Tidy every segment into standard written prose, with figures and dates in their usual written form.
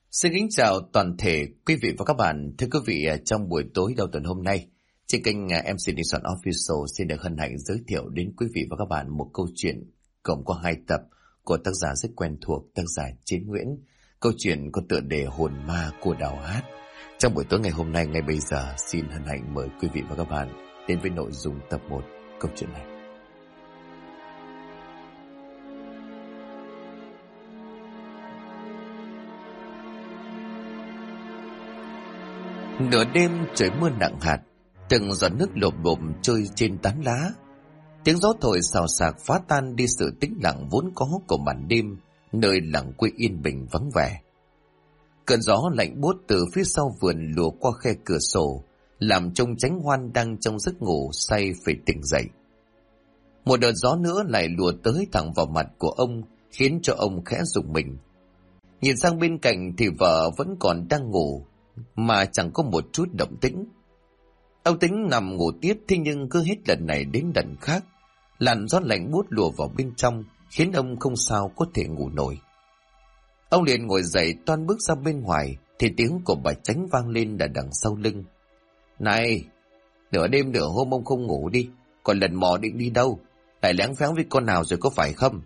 Xin kính chào toàn thể quý vị và các bạn. Thưa quý vị, trong buổi tối đầu tuần hôm nay, trên kênh MC Nixon Official xin được hân hạnh giới thiệu đến quý vị và các bạn một câu chuyện gồm có 2 tập của tác giả rất quen thuộc, tác giả Chiến Nguyễn. Câu chuyện có tựa đề Hồn Ma của Đào Hát. Trong buổi tối ngày hôm nay, ngay bây giờ, xin hân hạnh mời quý vị và các bạn đến với nội dung tập 1 câu chuyện này. Nửa đêm trời mưa nặng hạt, từng giọt nước lộp bộp trôi trên tán lá. Tiếng gió thổi xào xạc phá tan đi sự tĩnh lặng vốn có của màn đêm, nơi lặng quê yên bình vắng vẻ. Cơn gió lạnh buốt từ phía sau vườn lùa qua khe cửa sổ, làm trông Chánh Hoan đang trong giấc ngủ say phải tỉnh dậy. Một đợt gió nữa lại lùa tới thẳng vào mặt của ông, khiến cho ông khẽ rùng mình. Nhìn sang bên cạnh thì vợ vẫn còn đang ngủ, mà chẳng có một chút động tĩnh. Ông tính nằm ngủ tiếp, thế nhưng cứ hết lần này đến lần khác, làn gió lạnh buốt lùa vào bên trong, khiến ông không sao có thể ngủ nổi. Ông liền ngồi dậy toan bước ra bên ngoài, thì tiếng của bà Chánh vang lên ở đằng sau lưng. Này, nửa đêm nửa hôm ông không ngủ đi, còn lần mò định đi đâu? Lại lén phén với con nào rồi có phải không?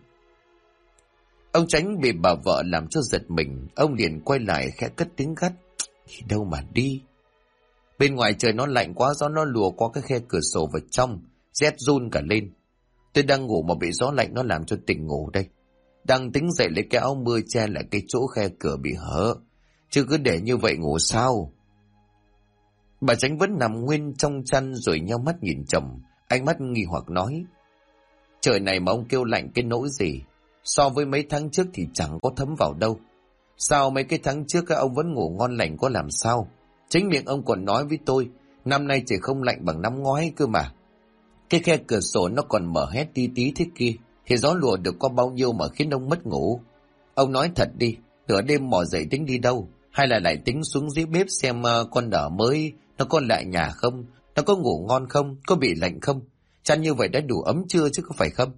Ông Chánh bị bà vợ làm cho giật mình, ông liền quay lại khẽ cất tiếng gắt. Đi đâu mà đi? Bên ngoài trời nó lạnh quá, gió nó lùa qua cái khe cửa sổ vào trong, rét run cả lên. Tôi đang ngủ mà bị gió lạnh nó làm cho tỉnh ngủ đây. Đang tính dậy lấy cái áo mưa che lại cái chỗ khe cửa bị hở, chứ cứ để như vậy ngủ sao? Bà Chánh vẫn nằm nguyên trong chăn rồi nheo mắt nhìn chồng, ánh mắt nghi hoặc nói. Trời này mà ông kêu lạnh cái nỗi gì? So với mấy tháng trước thì chẳng có thấm vào đâu. Sao mấy cái tháng trước các ông vẫn ngủ ngon lành có làm sao? Chính miệng ông còn nói với tôi, năm nay trời không lạnh bằng năm ngoái cơ mà. Cái khe cửa sổ nó còn mở hét tí tí thế kia, thì gió lùa được qua bao nhiêu mà khiến ông mất ngủ? Ông nói thật đi, nửa đêm mò dậy tính đi đâu? Hay là lại tính xuống dưới bếp xem con nở mới nó có lại nhà không? Nó có ngủ ngon không? Có bị lạnh không? Chăn như vậy đã đủ ấm chưa chứ có phải không?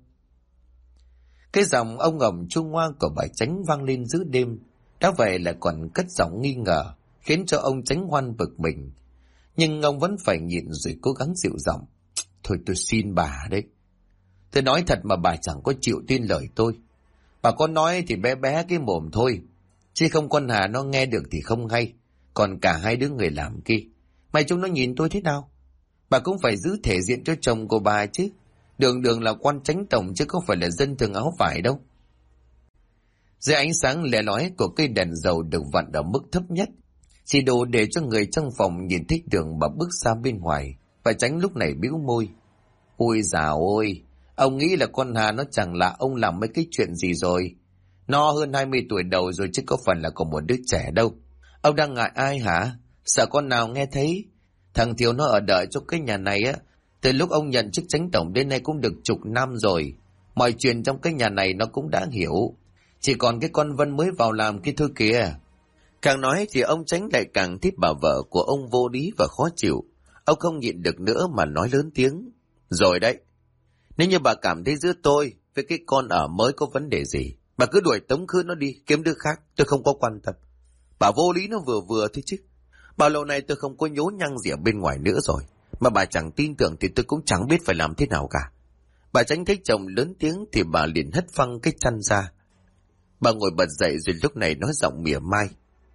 Cái giọng ông ầm trung hoa của bà Chánh vang lên giữa đêm, đã vậy lại còn cất giọng nghi ngờ, khiến cho ông Chánh Hoan bực mình. Nhưng ông vẫn phải nhịn rồi cố gắng dịu giọng. Thôi tôi xin bà đấy. Tôi nói thật mà bà chẳng có chịu tin lời tôi. Bà có nói thì bé bé cái mồm thôi, chứ không con Hà nó nghe được thì không hay. Còn cả hai đứa người làm kia, mày chúng nó nhìn tôi thế nào? Bà cũng phải giữ thể diện cho chồng của bà chứ. Đường đường là quan chánh tổng chứ không phải là dân thường áo vải đâu. Dưới ánh sáng lẻ lói của cây đèn dầu được vặn ở mức thấp nhất, chỉ đủ để cho người trong phòng nhìn thấy Đường bà bước ra bên ngoài. Và Chánh lúc này bĩu môi. Ôi dào ôi, ông nghĩ là con Hà nó chẳng lạ ông làm mấy cái chuyện gì rồi. Nó hơn 20 tuổi đầu rồi chứ có phải là còn một đứa trẻ đâu. Ông đang ngại ai hả? Sợ con nào nghe thấy? Thằng Thiều nó ở đợi cho cái nhà này á, từ lúc ông nhận chức chánh tổng đến nay cũng được chục năm rồi. Mọi chuyện trong cái nhà này nó cũng đã hiểu. Chỉ còn cái con Vân mới vào làm kia thôi kìa. Càng nói thì ông Chánh lại càng thích bà vợ của ông vô lý và khó chịu. Ông không nhịn được nữa mà nói lớn tiếng. Rồi đấy, nếu như bà cảm thấy giữa tôi với cái con ở mới có vấn đề gì, bà cứ đuổi tống khứ nó đi, kiếm đứa khác, tôi không có quan tâm. Bà vô lý nó vừa vừa thôi chứ. Bao lâu nay tôi không có nhố nhăng gì ở bên ngoài nữa rồi, mà bà chẳng tin tưởng thì tôi cũng chẳng biết phải làm thế nào cả. Bà Chánh thấy chồng lớn tiếng thì bà liền hất phăng cái chăn ra. Bà ngồi bật dậy rồi lúc này nói giọng mỉa mai.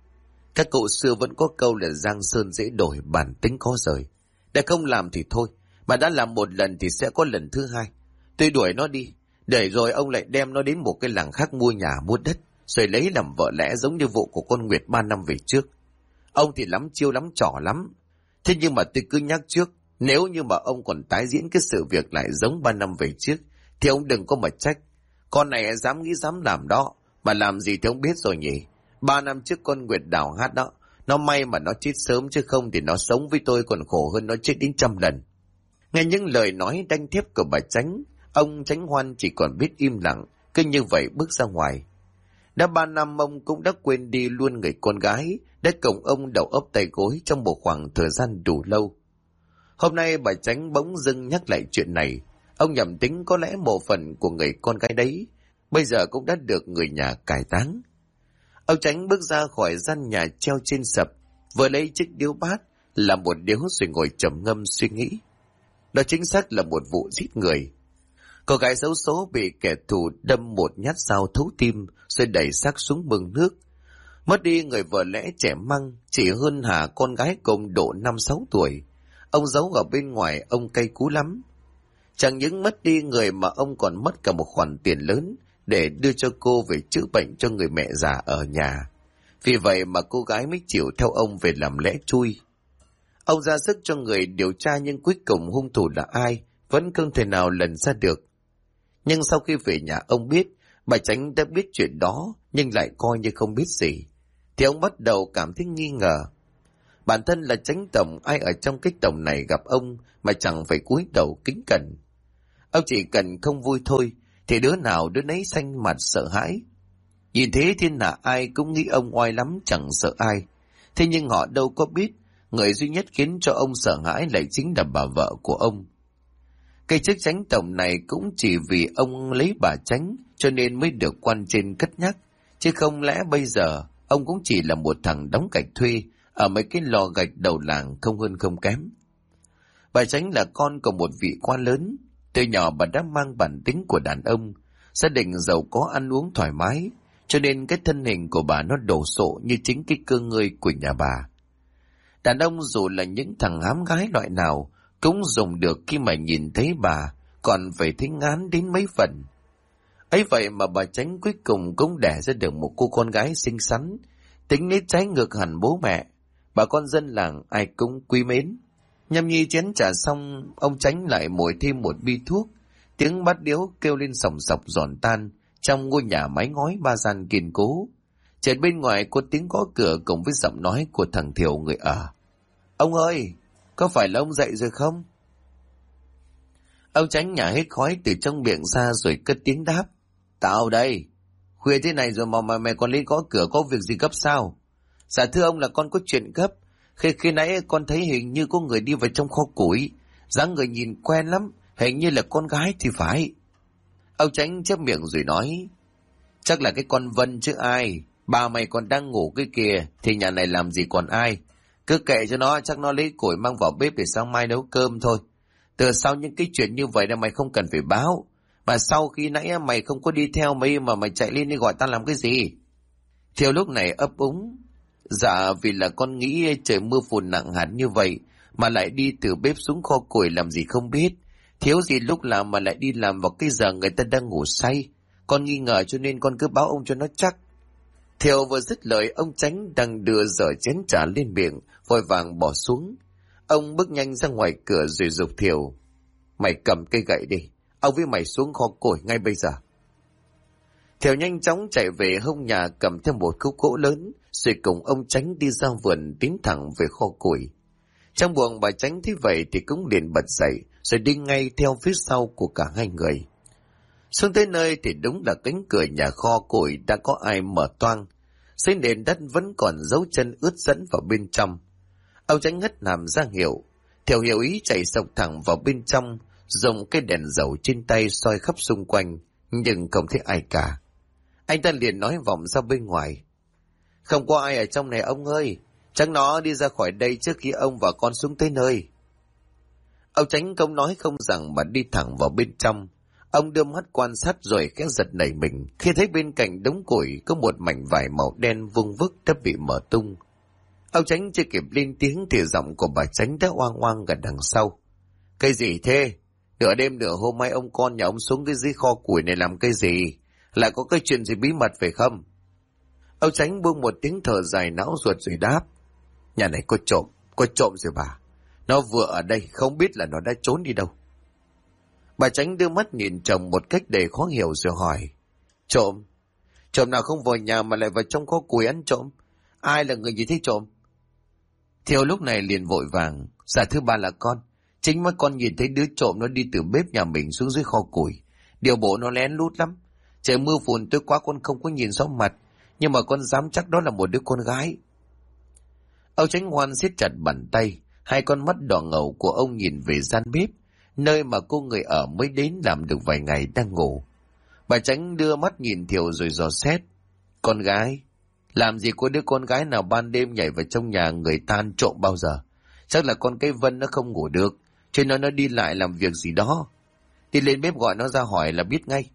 Các cụ xưa vẫn có câu là giang sơn dễ đổi, bản tính khó rời. Để không làm thì thôi, mà đã làm một lần thì sẽ có lần thứ hai. Tôi đuổi nó đi, để rồi ông lại đem nó đến một cái làng khác mua nhà mua đất, rồi lấy làm vợ lẽ giống như vụ của con Nguyệt 3 năm về trước. Ông thì lắm chiêu lắm trò lắm. Thế nhưng mà tôi cứ nhắc trước, nếu như mà ông còn tái diễn cái sự việc lại giống 3 năm về trước, thì ông đừng có mà trách. Con này dám nghĩ dám làm đó, mà làm gì thì ông biết rồi nhỉ. 3 năm trước con Nguyệt Đào Hát đó, nó may mà nó chết sớm, chứ không thì nó sống với tôi còn khổ hơn nó chết đến 100 lần. Nghe những lời nói đanh thép của bà Chánh, ông Chánh Hoan chỉ còn biết im lặng, cứ như vậy bước ra ngoài. Đã 3 năm ông cũng đã quên đi luôn người con gái đã cùng ông đầu ấp tay gối trong một khoảng thời gian đủ lâu. Hôm nay bà Chánh bỗng dưng nhắc lại chuyện này. Ông nhầm tính có lẽ mộ phần của người con gái đấy bây giờ cũng đã được người nhà cải táng. Ông Chánh bước ra khỏi gian nhà treo trên sập, vừa lấy chiếc điếu bát làm một điếu rồi ngồi trầm ngâm suy nghĩ. Đó chính xác là một vụ giết người. Cô gái xấu số bị kẻ thù đâm một nhát dao thấu tim rồi đẩy xác xuống mương nước. Mất đi người vợ lẽ trẻ măng, chỉ hơn hả con gái cùng độ 5-6 tuổi. Ông giấu ở bên ngoài, ông cay cú lắm. Chẳng những mất đi người mà ông còn mất cả một khoản tiền lớn để đưa cho cô về chữa bệnh cho người mẹ già ở nhà. Vì vậy mà cô gái mới chịu theo ông về làm lẽ chui. Ông ra sức cho người điều tra nhưng cuối cùng hung thủ là ai vẫn không thể nào lần ra được. Nhưng sau khi về nhà ông biết bà Chánh đã biết chuyện đó nhưng lại coi như không biết gì, thì ông bắt đầu cảm thấy nghi ngờ. Bản thân là Chánh tổng, ai ở trong cái tổng này gặp ông mà chẳng phải cúi đầu kính cẩn. Ông chỉ cần không vui thôi thì đứa nào đứa nấy xanh mặt sợ hãi. Nhìn thế thiên hạ ai cũng nghĩ ông oai lắm chẳng sợ ai. Thế nhưng họ đâu có biết người duy nhất khiến cho ông sợ hãi lại chính là bà vợ của ông. Cái chức Chánh tổng này cũng chỉ vì ông lấy bà Chánh cho nên mới được quan trên cất nhắc, chứ không lẽ bây giờ ông cũng chỉ là một thằng đóng gạch thuê ở mấy cái lò gạch đầu làng không hơn không kém. Bà Chánh là con của một vị quan lớn, từ nhỏ bà đã mang bản tính của đàn ông, gia đình giàu có ăn uống thoải mái, cho nên cái thân hình của bà nó đồ sộ như chính cái cơ ngơi của nhà bà. Đàn ông dù là những thằng hám gái loại nào cũng dùng được khi mà nhìn thấy bà, còn phải thấy ngán đến mấy phần. Ấy vậy mà bà Chánh cuối cùng cũng đẻ ra được một cô con gái xinh xắn, tính nết trái ngược hẳn bố mẹ. Bà con dân làng ai cũng quý mến. Nhâm nhi chén trà xong, ông Chánh lại mồi thêm một bi thuốc. Tiếng bát điếu kêu lên sòng sọc giòn tan trong ngôi nhà mái ngói ba gian kiên cố. Chợt bên ngoài có tiếng gõ cửa cùng với giọng nói của thằng Thiều người ở. Ông ơi, có phải là ông dậy rồi không? Ông Chánh nhả hết khói từ trong miệng ra rồi cất tiếng đáp. Tao đây. Khuya thế này rồi mà mày còn lên gõ cửa, có việc gì gấp sao? Dạ thưa ông, là con có chuyện gấp. Khi nãy con thấy hình như có người đi vào trong kho củi. Dáng người nhìn quen lắm, hình như là con gái thì phải. Ông Chánh chép miệng rồi nói. Chắc là cái con Vân chứ ai. Bà mày còn đang ngủ cái kìa, thì nhà này làm gì còn ai. Cứ kệ cho nó, chắc nó lấy củi mang vào bếp để sáng mai nấu cơm thôi. Từ sau những cái chuyện như vậy là mày không cần phải báo. Mà sau khi nãy mày không có đi theo mấy mà mày chạy lên đi gọi ta làm cái gì? Thiều lúc này ấp úng. Dạ vì là con nghĩ trời mưa phùn nặng hạt như vậy mà lại đi từ bếp xuống kho củi làm gì không biết. Thiếu gì lúc làm mà lại đi làm vào cái giờ người ta đang ngủ say. Con nghi ngờ cho nên con cứ báo ông cho nó chắc. Thiều vừa dứt lời, ông Chánh đang đưa dở chén trà lên miệng, vội vàng bỏ xuống. Ông bước nhanh ra ngoài cửa rồi giục Thiều. Mày cầm cây gậy đi, ông với mày xuống kho củi ngay bây giờ. Thiều nhanh chóng chạy về hông nhà cầm theo một khúc gỗ lớn, rồi cùng ông Chánh đi ra vườn tiến thẳng về kho củi. Trong buồng bà Chánh thấy vậy thì cũng liền bật dậy, rồi đi ngay theo phía sau của cả hai người. Xuống tới nơi thì đúng là cánh cửa nhà kho củi đã có ai mở toang. Dưới nền đất vẫn còn dấu chân ướt dẫn vào bên trong. Ông Chánh hất hàm ra hiệu. Thiều hiểu ý chạy sộc thẳng vào bên trong, dùng cái đèn dầu trên tay soi khắp xung quanh, nhưng không thấy ai cả. Anh ta liền nói vọng ra bên ngoài. Không có ai ở trong này ông ơi, chắc nó đi ra khỏi đây trước khi ông và con xuống tới nơi. Ông Chánh không nói không rằng mà đi thẳng vào bên trong. Ông đưa mắt quan sát rồi khẽ giật nảy mình khi thấy bên cạnh đống củi có một mảnh vải màu đen vuông vức đã bị mở tung. Ông Chánh chưa kịp lên tiếng thì giọng của bà Chánh đã oang oang gần đằng sau. Cái gì thế? Nửa đêm nửa hôm mai ông con nhà ông xuống cái dưới kho củi này làm cái gì? Lại có cái chuyện gì bí mật phải không? Ông Chánh buông một tiếng thở dài não ruột rồi đáp. Nhà này có trộm rồi bà. Nó vừa ở đây, không biết là nó đã trốn đi đâu. Bà Chánh đưa mắt nhìn chồng một cách đầy khó hiểu rồi hỏi. Trộm? Trộm nào không vào nhà mà lại vào trong kho củi ăn trộm? Ai là người gì thế trộm? Thiều lúc này liền vội vàng. Dạ thưa bà là con. Chính mắt con nhìn thấy đứa trộm nó đi từ bếp nhà mình xuống dưới kho củi. Điều bộ nó lén lút lắm. Trời mưa phùn tối quá con không có nhìn rõ mặt. Nhưng mà con dám chắc đó là một đứa con gái. Ông Chánh Hoan siết chặt bàn tay. Hai con mắt đỏ ngầu của ông nhìn về gian bếp, nơi mà cô người ở mới đến làm được vài ngày đang ngủ. Bà Chánh đưa mắt nhìn Thiều rồi dò xét. Con gái? Làm gì có đứa con gái nào ban đêm nhảy vào trong nhà người ta ăn trộm bao giờ. Chắc là con cái Vân nó không ngủ được, cho nên nó đi lại làm việc gì đó. Đi lên bếp gọi nó ra hỏi là biết ngay.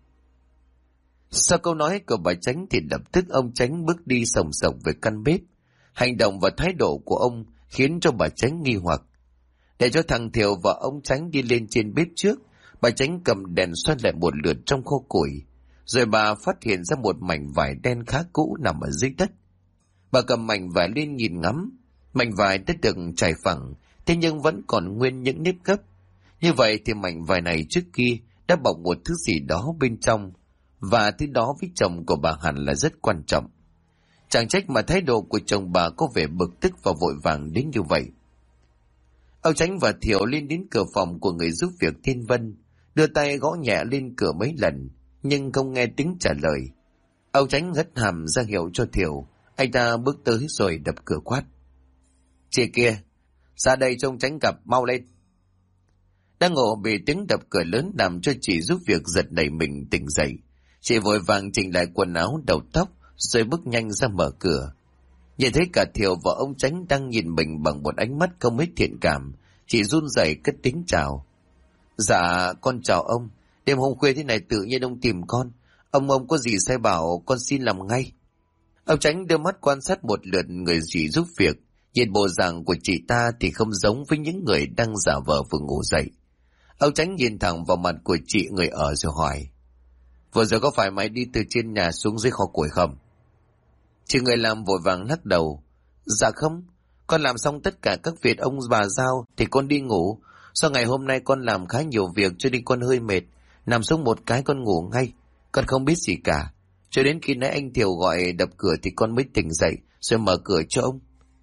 Sau câu nói của bà Chánh thì lập tức ông Chánh bước đi sòng sộc về căn bếp. Hành động và thái độ của ông khiến cho bà Chánh nghi hoặc. Để cho thằng Thiều và ông Chánh đi lên trên bếp trước, bà Chánh cầm đèn xoay lại một lượt trong kho củi. Rồi bà phát hiện ra một mảnh vải đen khá cũ nằm ở dưới đất. Bà cầm mảnh vải lên nhìn ngắm. Mảnh vải đã được trải phẳng, thế nhưng vẫn còn nguyên những nếp gấp. Như vậy thì mảnh vải này trước kia đã bọc một thứ gì đó bên trong, và thứ đó với chồng của bà hẳn là rất quan trọng. Chẳng trách mà thái độ của chồng bà có vẻ bực tức và vội vàng đến như vậy. Ông Chánh và Thiệu lên đến cửa phòng của người giúp việc Thiên Vân, đưa tay gõ nhẹ lên cửa mấy lần, nhưng không nghe tiếng trả lời. Ông Chánh hất hàm ra hiệu cho Thiệu, anh ta bước tới rồi đập cửa quát. Chị kia, ra đây trông Chánh gặp, mau lên. Đang ngủ bị tiếng đập cửa lớn làm cho chị giúp việc giật đẩy mình tỉnh dậy. Chị vội vàng chỉnh lại quần áo đầu tóc, rồi bước nhanh ra mở cửa. Nhìn thấy cả Thiệu và ông Chánh đang nhìn mình bằng một ánh mắt không mấy thiện cảm, chị run rẩy cất tiếng chào. Dạ, con chào ông. Đêm hôm khuya thế này tự nhiên ông tìm con. Ông có gì sai bảo con xin làm ngay. Ông Chánh đưa mắt quan sát một lượt người chị giúp việc. Nhìn bộ dạng của chị ta thì không giống với những người đang giả vờ vừa ngủ dậy. Ông Chánh nhìn thẳng vào mặt của chị người ở rồi hỏi. Vừa rồi có phải mày đi từ trên nhà xuống dưới kho củi không? Chị người làm vội vàng lắc đầu. Dạ không, con làm xong tất cả các việc ông bà giao thì con đi ngủ. Sau ngày hôm nay con làm khá nhiều việc cho nên con hơi mệt. Nằm xuống một cái con ngủ ngay. Con không biết gì cả. Cho đến khi nãy anh Thiều gọi đập cửa thì con mới tỉnh dậy rồi mở cửa cho ông.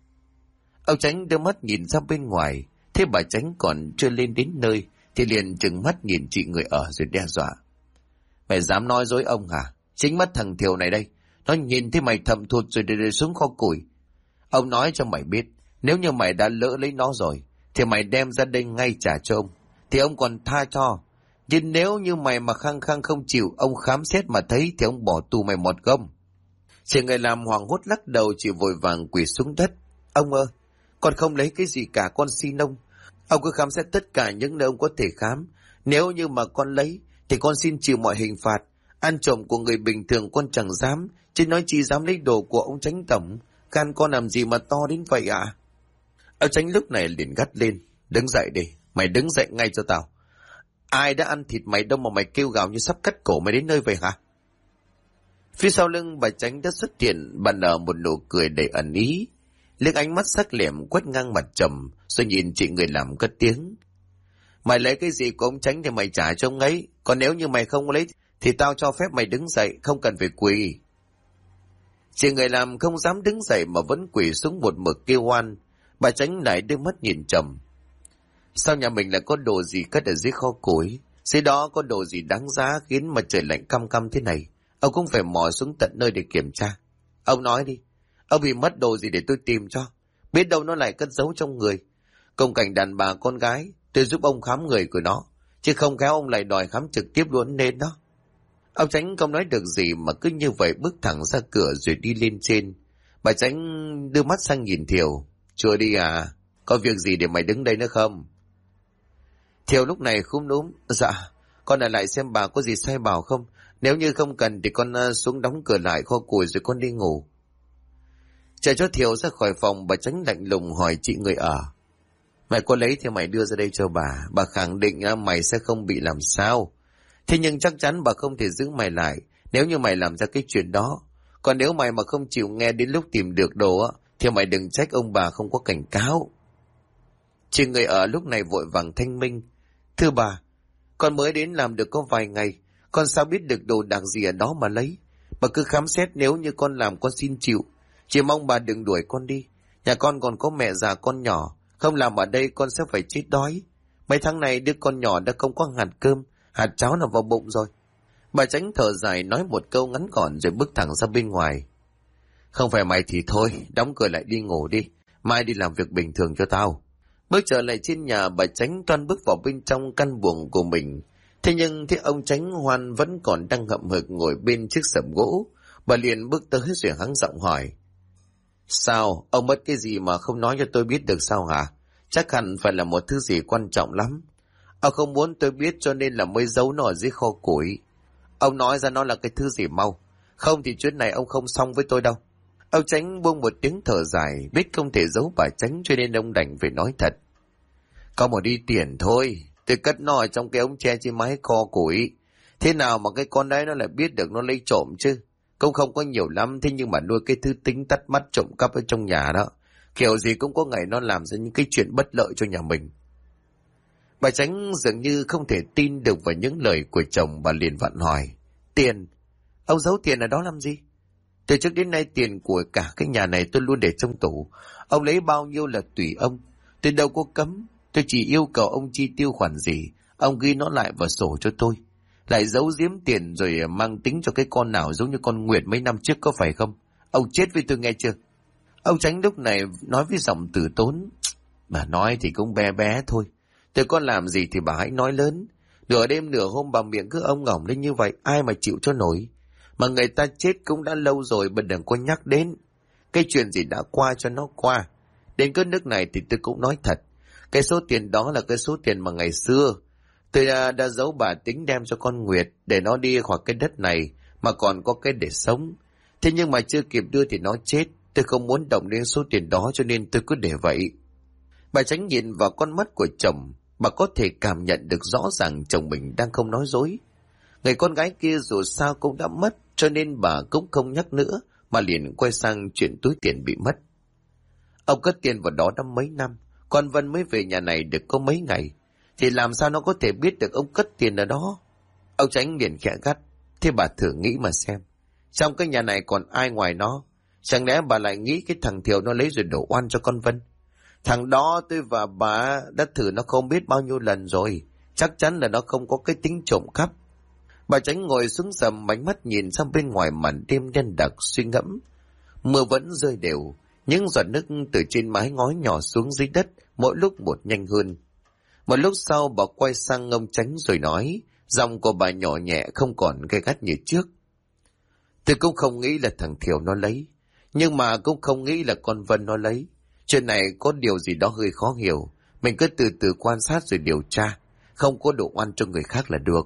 Ông Chánh đưa mắt nhìn ra bên ngoài. Thế bà Chánh còn chưa lên đến nơi thì liền trừng mắt nhìn chị người ở rồi đe dọa. Mày dám nói dối ông hả? Chính mắt thằng Thiều này đây. Nó nhìn thấy mày thầm thụt rồi để xuống kho củi. Ông nói cho mày biết, nếu như mày đã lỡ lấy nó rồi thì mày đem ra đây ngay trả cho ông, thì ông còn tha cho. Nhưng nếu như mày mà khăng khăng không chịu, ông khám xét mà thấy thì ông bỏ tù mày một gông. Chị người làm hoảng hốt lắc đầu, chị vội vàng quỳ xuống đất. Ông ơi, con không lấy cái gì cả, con xin ông. Ông cứ khám xét tất cả những nơi ông có thể khám. Nếu như mà con lấy thì con xin chịu mọi hình phạt. Ăn trộm của người bình thường con chẳng dám, chứ nói chi dám lấy đồ của ông Chánh tổng. Gan con làm gì mà to đến vậy ạ? Ông Chánh lúc này liền gắt lên. Đứng dậy đi, mày đứng dậy ngay cho tao. Ai đã ăn thịt mày đâu mà mày kêu gào như sắp cắt cổ mày đến nơi vậy hả? Phía sau lưng bà Chánh đã xuất hiện, bà nở một nụ cười đầy ẩn ý. Liếc ánh mắt sắc lẹm quét ngang mặt trầm, rồi nhìn chị người làm cất tiếng. Mày lấy cái gì của ông Chánh thì mày trả cho ông ấy. Còn nếu như mày không lấy thì tao cho phép mày đứng dậy, không cần phải quỳ. Chị người làm không dám đứng dậy mà vẫn quỳ xuống một mực kêu oan. Bà Chánh lại đưa mắt nhìn trầm. Sao nhà mình lại có đồ gì cất ở dưới kho củi? Dưới đó có đồ gì đáng giá khiến mà trời lạnh căm căm thế này? Ông cũng phải mò xuống tận nơi để kiểm tra. Ông nói đi, ông bị mất đồ gì để tôi tìm cho? Biết đâu nó lại cất giấu trong người. Công cảnh đàn bà con gái, tôi giúp ông khám người của nó, chứ không khéo ông lại đòi khám trực tiếp luôn nên đó. Ông Chánh không nói được gì mà cứ như vậy bước thẳng ra cửa rồi đi lên trên. Bà Chánh đưa mắt sang nhìn Thiều. Chưa đi à? Có việc gì để mày đứng đây nữa không? Thiều lúc này khúm núm. Dạ, con ở lại xem bà có gì sai bảo không. Nếu như không cần thì con xuống đóng cửa lại kho củi rồi con đi ngủ. Chờ cho Thiều ra khỏi phòng, bà Chánh lạnh lùng hỏi chị người ở. Mày có lấy thì mày đưa ra đây cho bà. Bà khẳng định mày sẽ không bị làm sao. Thế nhưng chắc chắn bà không thể giữ mày lại nếu như mày làm ra cái chuyện đó. Còn nếu mày mà không chịu nghe đến lúc tìm được đồ thì mày đừng trách ông bà không có cảnh cáo. Chị người ở lúc này vội vàng thanh minh. Thưa bà, con mới đến làm được có vài ngày, con sao biết được đồ đạc gì ở đó mà lấy. Bà cứ khám xét, nếu như con làm con xin chịu. Chỉ mong bà đừng đuổi con đi. Nhà con còn có mẹ già con nhỏ, không làm ở đây con sẽ phải chết đói. Mấy tháng này đứa con nhỏ đã không có hạt cơm, hạt cháo nào vào bụng rồi. Bà Chánh thở dài nói một câu ngắn gọn rồi bước thẳng ra bên ngoài. Không phải mày thì thôi, đóng cửa lại đi ngủ đi, mai đi làm việc bình thường cho tao. Bước trở lại trên nhà, bà Chánh toan bước vào bên trong căn buồng của mình. Thế nhưng thấy ông Chánh Hoan vẫn còn đang hậm hực ngồi bên chiếc sập gỗ. Bà liền bước tới rồi hắng giọng hỏi. Sao? Ông mất cái gì mà không nói cho tôi biết được sao hả? Chắc hẳn phải là một thứ gì quan trọng lắm. Ông không muốn tôi biết cho nên là mới giấu nó ở dưới kho củi. Ông nói ra nó là cái thứ gì mau. Không thì chuyện này ông không xong với tôi đâu. Ông Chánh buông một tiếng thở dài, biết không thể giấu bà Chánh cho nên ông đành phải nói thật. Có một đi tiền thôi, tôi cất nó ở trong cái ống tre trên mái kho củi. Thế nào mà cái con đấy nó lại biết được nó lấy trộm chứ? Cũng không có nhiều lắm, thế nhưng mà nuôi cái thứ tính tắt mắt trộm cắp ở trong nhà đó. Kiểu gì cũng có ngày nó làm ra những cái chuyện bất lợi cho nhà mình. Bà Chánh dường như không thể tin được vào những lời của chồng, bà liền vặn hỏi. Tiền? Ông giấu tiền ở đó làm gì? Từ trước đến nay tiền của cả cái nhà này tôi luôn để trong tủ. Ông lấy bao nhiêu là tùy ông. Tôi đâu có cấm. Tôi chỉ yêu cầu ông chi tiêu khoản gì, ông ghi nó lại vào sổ cho tôi. Lại giấu giếm tiền rồi mang tính cho cái con nào giống như con Nguyệt mấy năm trước có phải không? Ông chết với tôi nghe chưa? Ông Chánh lúc này nói với giọng từ tốn. Bà nói thì cũng bé bé thôi. Tôi có làm gì thì bà hãy nói lớn. Nửa đêm nửa hôm bà miệng cứ ông ngỏng lên như vậy, ai mà chịu cho nổi. Mà người ta chết cũng đã lâu rồi, bà đừng có nhắc đến. Cái chuyện gì đã qua cho nó qua. Đến cái nước này thì tôi cũng nói thật. Cái số tiền đó là cái số tiền mà ngày xưa tôi đã giấu bà tính đem cho con Nguyệt để nó đi khỏi cái đất này mà còn có cái để sống. Thế nhưng mà chưa kịp đưa thì nó chết. Tôi không muốn động đến số tiền đó cho nên tôi cứ để vậy. Bà Chánh nhìn vào con mắt của chồng, bà có thể cảm nhận được rõ ràng chồng mình đang không nói dối. Người con gái kia dù sao cũng đã mất cho nên bà cũng không nhắc nữa mà liền quay sang chuyện túi tiền bị mất. Ông cất tiền vào đó đã mấy năm, con Vân mới về nhà này được có mấy ngày, thì làm sao nó có thể biết được ông cất tiền ở đó? Ông Chánh liền khẽ gắt. Thế bà thử nghĩ mà xem, trong cái nhà này còn ai ngoài nó? Chẳng lẽ bà lại nghĩ cái thằng Thiều nó lấy rồi đổ oan cho con Vân? Thằng đó tôi và bà đã thử nó không biết bao nhiêu lần rồi, chắc chắn là nó không có cái tính trộm cắp. Bà Chánh ngồi xuống sầm, ánh mắt nhìn sang bên ngoài màn đêm đen đặc suy ngẫm. Mưa vẫn rơi đều, những giọt nước từ trên mái ngói nhỏ xuống dưới đất, mỗi lúc một nhanh hơn. Một lúc sau bà quay sang ông Chánh rồi nói, giọng của bà nhỏ nhẹ không còn gay gắt như trước. Tôi cũng không nghĩ là thằng Thiều nó lấy, nhưng mà cũng không nghĩ là con Vân nó lấy. Chuyện này có điều gì đó hơi khó hiểu, mình cứ từ từ quan sát rồi điều tra, không có đổ oan cho người khác là được.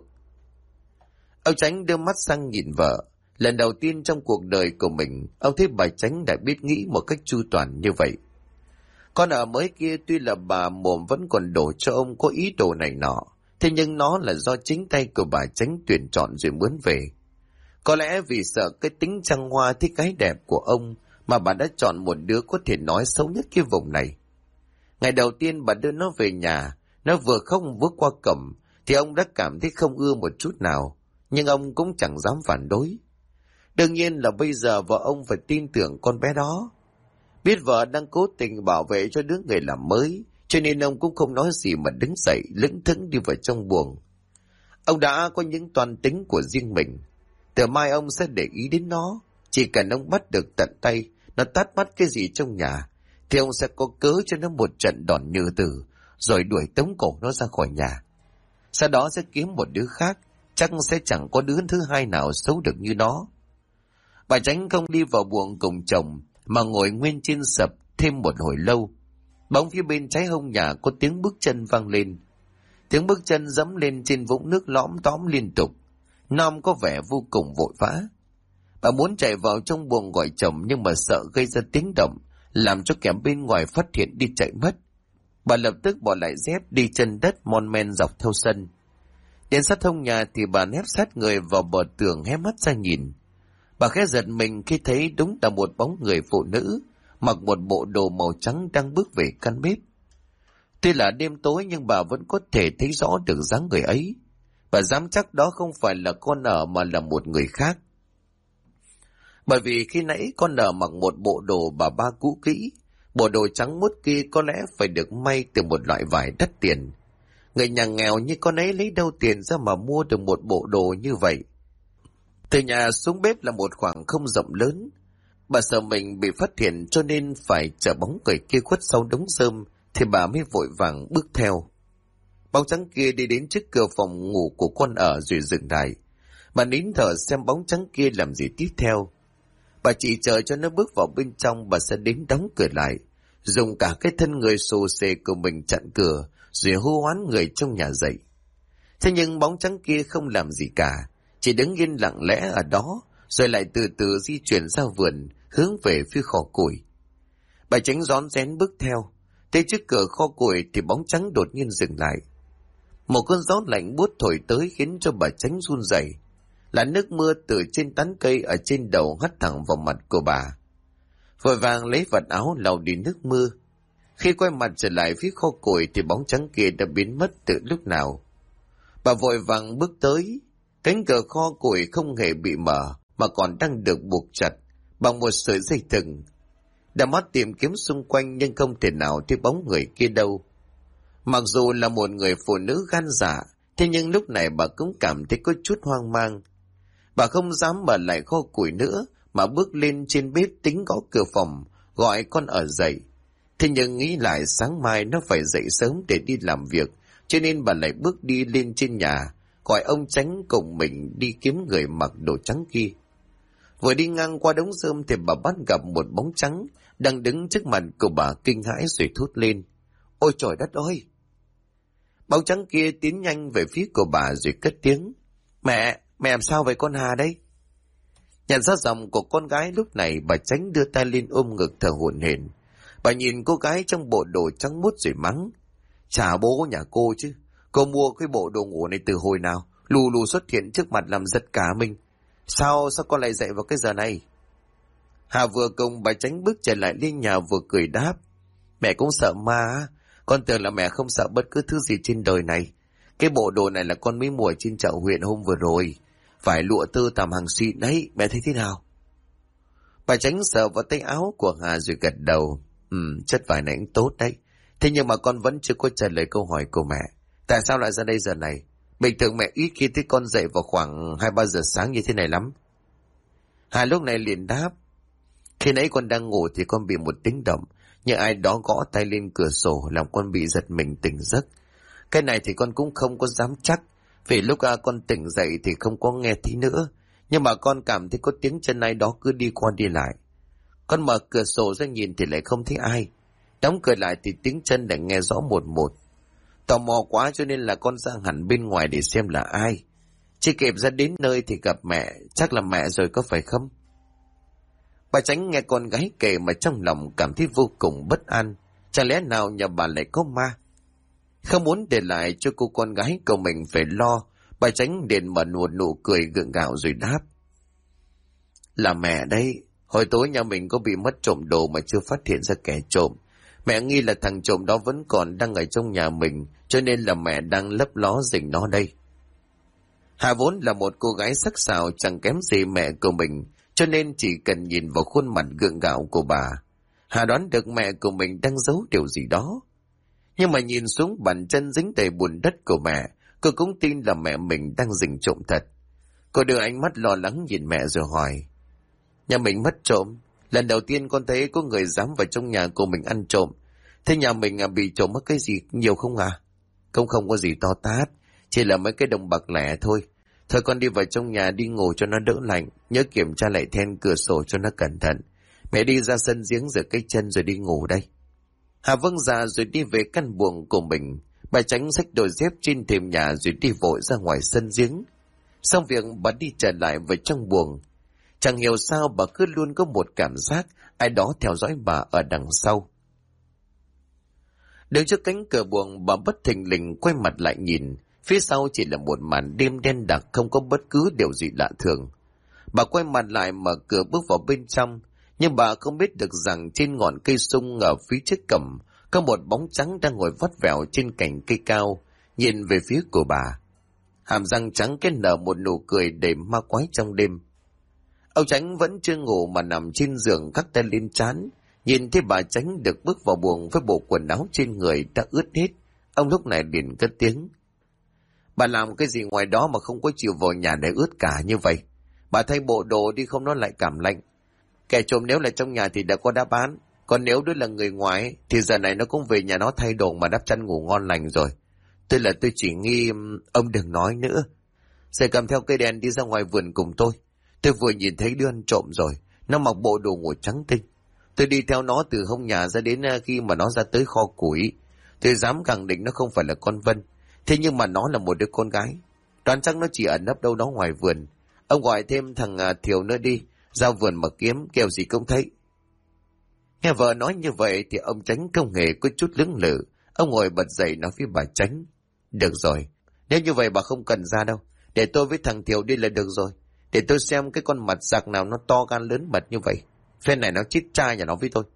Ông Chánh đưa mắt sang nhìn vợ. Lần đầu tiên trong cuộc đời của mình, ông thấy bà Chánh đã biết nghĩ một cách chu toàn như vậy. Con ở mới kia tuy là bà mồm vẫn còn đổ cho ông có ý đồ này nọ, thế nhưng nó là do chính tay của bà Chánh tuyển chọn rồi mướn về. Có lẽ vì sợ cái tính trăng hoa thích gái đẹp của ông mà bà đã chọn một đứa có thể nói xấu nhất cái vùng này. Ngày đầu tiên bà đưa nó về nhà, nó vừa khóc vừa qua cổng, thì ông đã cảm thấy không ưa một chút nào, nhưng ông cũng chẳng dám phản đối. Đương nhiên là bây giờ vợ ông phải tin tưởng con bé đó. Biết vợ đang cố tình bảo vệ cho đứa người làm mới, cho nên ông cũng không nói gì mà đứng dậy lững thững đi vào trong buồng. Ông đã có những toan tính của riêng mình. Từ mai ông sẽ để ý đến nó. Chỉ cần ông bắt được tận tay, nó tát mắt cái gì trong nhà, thì ông sẽ có cớ cho nó một trận đòn như tử, rồi đuổi tống cổ nó ra khỏi nhà. Sau đó sẽ kiếm một đứa khác, chắc sẽ chẳng có đứa thứ hai nào xấu được như nó. Bà Chánh không đi vào buồng cùng chồng, mà ngồi nguyên trên sập thêm một hồi lâu. Bỗng phía bên trái hông nhà có tiếng bước chân vang lên. Tiếng bước chân dẫm lên trên vũng nước lõm tõm liên tục. Nom có vẻ vô cùng vội vã. Bà muốn chạy vào trong buồng gọi chồng nhưng mà sợ gây ra tiếng động, làm cho kẻ bên ngoài phát hiện đi chạy mất. Bà lập tức bỏ lại dép đi chân đất mon men dọc theo sân. Đến sát hông nhà thì bà nép sát người vào bờ tường hé mắt ra nhìn. Bà khẽ giật mình khi thấy đúng là một bóng người phụ nữ mặc một bộ đồ màu trắng đang bước về căn bếp. Tuy là đêm tối nhưng bà vẫn có thể thấy rõ được dáng người ấy. Bà dám chắc đó không phải là con nợ mà là một người khác. Bởi vì khi nãy con nợ mặc một bộ đồ bà ba cũ kỹ, bộ đồ trắng muốt kia có lẽ phải được may từ một loại vải đắt tiền. Người nhà nghèo như con ấy lấy đâu tiền ra mà mua được một bộ đồ như vậy. Từ nhà xuống bếp là một khoảng không rộng lớn. Bà sợ mình bị phát hiện cho nên phải chờ bóng người kia khuất sau đống rơm thì bà mới vội vàng bước theo. Bóng trắng kia đi đến trước cửa phòng ngủ của con ở rồi dừng lại. Bà nín thở xem bóng trắng kia làm gì tiếp theo. Bà chỉ chờ cho nó bước vào bên trong, bà sẽ đến đóng cửa lại, dùng cả cái thân người xô xề của mình chặn cửa, rồi hô hoán người trong nhà dậy. Thế nhưng bóng trắng kia không làm gì cả, chỉ đứng yên lặng lẽ ở đó, rồi lại từ từ di chuyển ra vườn, hướng về phía kho củi. Bà Tránh rón rén bước theo, tới trước cửa kho củi thì bóng trắng đột nhiên dừng lại. Một cơn gió lạnh buốt thổi tới khiến cho bà Tránh run rẩy, là nước mưa từ trên tán cây ở trên đầu hắt thẳng vào mặt của bà. Vội vàng lấy vạt áo lau đi nước mưa. Khi quay mặt trở lại phía kho củi thì bóng trắng kia đã biến mất từ lúc nào. Bà vội vàng bước tới, cánh cửa kho củi không hề bị mở mà còn đang được buộc chặt bằng một sợi dây thừng. Đảo mắt tìm kiếm xung quanh nhưng không thể nào thấy bóng người kia đâu. Mặc dù là một người phụ nữ gan dạ, thế nhưng lúc này bà cũng cảm thấy có chút hoang mang. Bà không dám mở lại kho củi nữa mà bước lên trên bếp tính gõ cửa phòng, gọi con ở dậy. Thế nhưng nghĩ lại sáng mai nó phải dậy sớm để đi làm việc, cho nên bà lại bước đi lên trên nhà, gọi ông Tránh cùng mình đi kiếm người mặc đồ trắng kia. Vừa đi ngang qua đống rơm thì bà bắt gặp một bóng trắng đang đứng trước mặt của bà, kinh hãi rồi thốt lên: "Ôi trời đất ơi!" Bóng trắng kia tiến nhanh về phía của bà rồi cất tiếng: Mẹ làm sao vậy con Hà đây?" Nhận ra giọng của con gái lúc này, bà Tránh đưa tay lên ôm ngực thở hổn hển. Bà nhìn cô gái trong bộ đồ trắng muốt rồi mắng: "Chả bố nhà cô chứ, cô mua cái bộ đồ ngủ này từ hồi nào, lù lù xuất hiện trước mặt làm giật cả mình. Sao con lại dậy vào cái giờ này?" Hà vừa cùng bà Tránh bước trở lại lên nhà vừa cười đáp: "Mẹ cũng sợ ma, con tưởng là mẹ không sợ bất cứ thứ gì trên đời này. Cái bộ đồ này là con mới mua trên chợ huyện hôm vừa rồi, phải lụa tơ tằm hàng xịn đấy, mẹ thấy thế nào?" Bà Tránh sờ vào tay áo của Hà rồi gật đầu: Chất vải này cũng tốt đấy. Thế nhưng mà con vẫn chưa có trả lời câu hỏi của mẹ. Tại sao lại ra đây giờ này? Bình thường mẹ ít khi thấy con dậy vào khoảng 2-3 giờ sáng như thế này lắm." Hà lúc này liền đáp: "Khi nãy con đang ngủ thì con bị một tiếng động, như ai đó gõ tay lên cửa sổ làm con bị giật mình tỉnh giấc. Cái này thì con cũng không có dám chắc, vì lúc con tỉnh dậy thì không có nghe thấy nữa, nhưng mà con cảm thấy có tiếng chân ai đó cứ đi qua đi lại. Con mở cửa sổ ra nhìn thì lại không thấy ai, đóng cửa lại thì tiếng chân lại nghe rõ một một. Tò mò quá cho nên là con ra hẳn bên ngoài để xem là ai. Chưa kịp ra đến nơi thì gặp mẹ, chắc là mẹ rồi có phải không?" Bà Tránh nghe con gái kể mà trong lòng cảm thấy vô cùng bất an. Chẳng lẽ nào nhà bà lại có ma? Không muốn để lại cho cô con gái của mình phải lo, bà Tránh liền mở một nụ cười gượng gạo rồi đáp: "Là mẹ đấy, hồi tối nhà mình có bị mất trộm đồ mà chưa phát hiện ra kẻ trộm. Mẹ nghi là thằng trộm đó vẫn còn đang ở trong nhà mình, cho nên là mẹ đang lấp ló rình nó đây." Hà vốn là một cô gái sắc sảo chẳng kém gì mẹ của mình, cho nên chỉ cần nhìn vào khuôn mặt gượng gạo của bà, Hà đoán được mẹ của mình đang giấu điều gì đó. Nhưng mà nhìn xuống bàn chân dính đầy bùn đất của mẹ, cô cũng tin là mẹ mình đang rình trộm thật. Cô đưa ánh mắt lo lắng nhìn mẹ rồi hỏi: "Nhà mình mất trộm? Lần đầu tiên con thấy có người dám vào trong nhà của mình ăn trộm. Thế nhà mình bị trộm mất cái gì nhiều không à?" Không có gì to tát, chỉ là mấy cái đồng bạc lẻ thôi. Thôi con đi vào trong nhà đi ngủ cho nó đỡ lạnh, nhớ kiểm tra lại then cửa sổ cho nó cẩn thận. Mẹ đi ra sân giếng rửa cái chân rồi đi ngủ đây." Hà vâng dạ rồi đi về căn buồng của mình. Bà Tránh xách đôi dép trên thềm nhà rồi đi vội ra ngoài sân giếng. Xong việc bà đi trở lại vào trong buồng. Chẳng hiểu sao bà cứ luôn có một cảm giác ai đó theo dõi bà ở đằng sau. Đứng trước cánh cửa buồng, bà bất thình lình quay mặt lại nhìn. Phía sau chỉ là một màn đêm đen đặc, không có bất cứ điều gì lạ thường. Bà quay mặt lại mở cửa bước vào bên trong, nhưng bà không biết được rằng trên ngọn cây sung ở phía trước cổng có một bóng trắng đang ngồi vắt vẻo trên cành cây cao, nhìn về phía của bà. Hàm răng trắng kết nở một nụ cười đầy ma quái trong đêm. Ông Tránh vẫn chưa ngủ mà nằm trên giường gác tay lên trán, nhìn thấy bà Tránh được bước vào buồng với bộ quần áo trên người đã ướt hết. Ông lúc này liền cất tiếng: "Bà làm cái gì ngoài đó mà không có chịu vào nhà để ướt cả như vậy? Bà thay bộ đồ đi không nó lại cảm lạnh. Kẻ trộm nếu là trong nhà thì đã có đáp án, còn nếu đó là người ngoài thì giờ này nó cũng về nhà nó thay đồ mà đắp chăn ngủ ngon lành rồi. Tôi chỉ nghi..." "Ông đừng nói nữa. Rồi cầm theo cây đèn đi ra ngoài vườn cùng tôi. Tôi vừa nhìn thấy đứa ăn trộm rồi. Nó mặc bộ đồ ngủ trắng tinh. Tôi đi theo nó từ hông nhà ra đến khi mà nó ra tới kho củi. Tôi dám khẳng định nó không phải là con Vân. Thế nhưng mà nó là một đứa con gái. Đoán chắc nó chỉ ẩn nấp đâu đó ngoài vườn. Ông gọi thêm thằng Thiều nữa đi, ra vườn mà kiếm, kẻo gì cũng thấy. Nghe vợ nói như vậy thì ông Chánh không hề có chút lưỡng lự. Ông ngồi bật dậy nói với bà Chánh. Được rồi, nếu như vậy bà không cần ra đâu. Để tôi với thằng Thiều đi là được rồi. Để tôi xem cái con mặt giặc nào nó to gan lớn mật như vậy. Phen này nó chít cha nhà nó với tôi.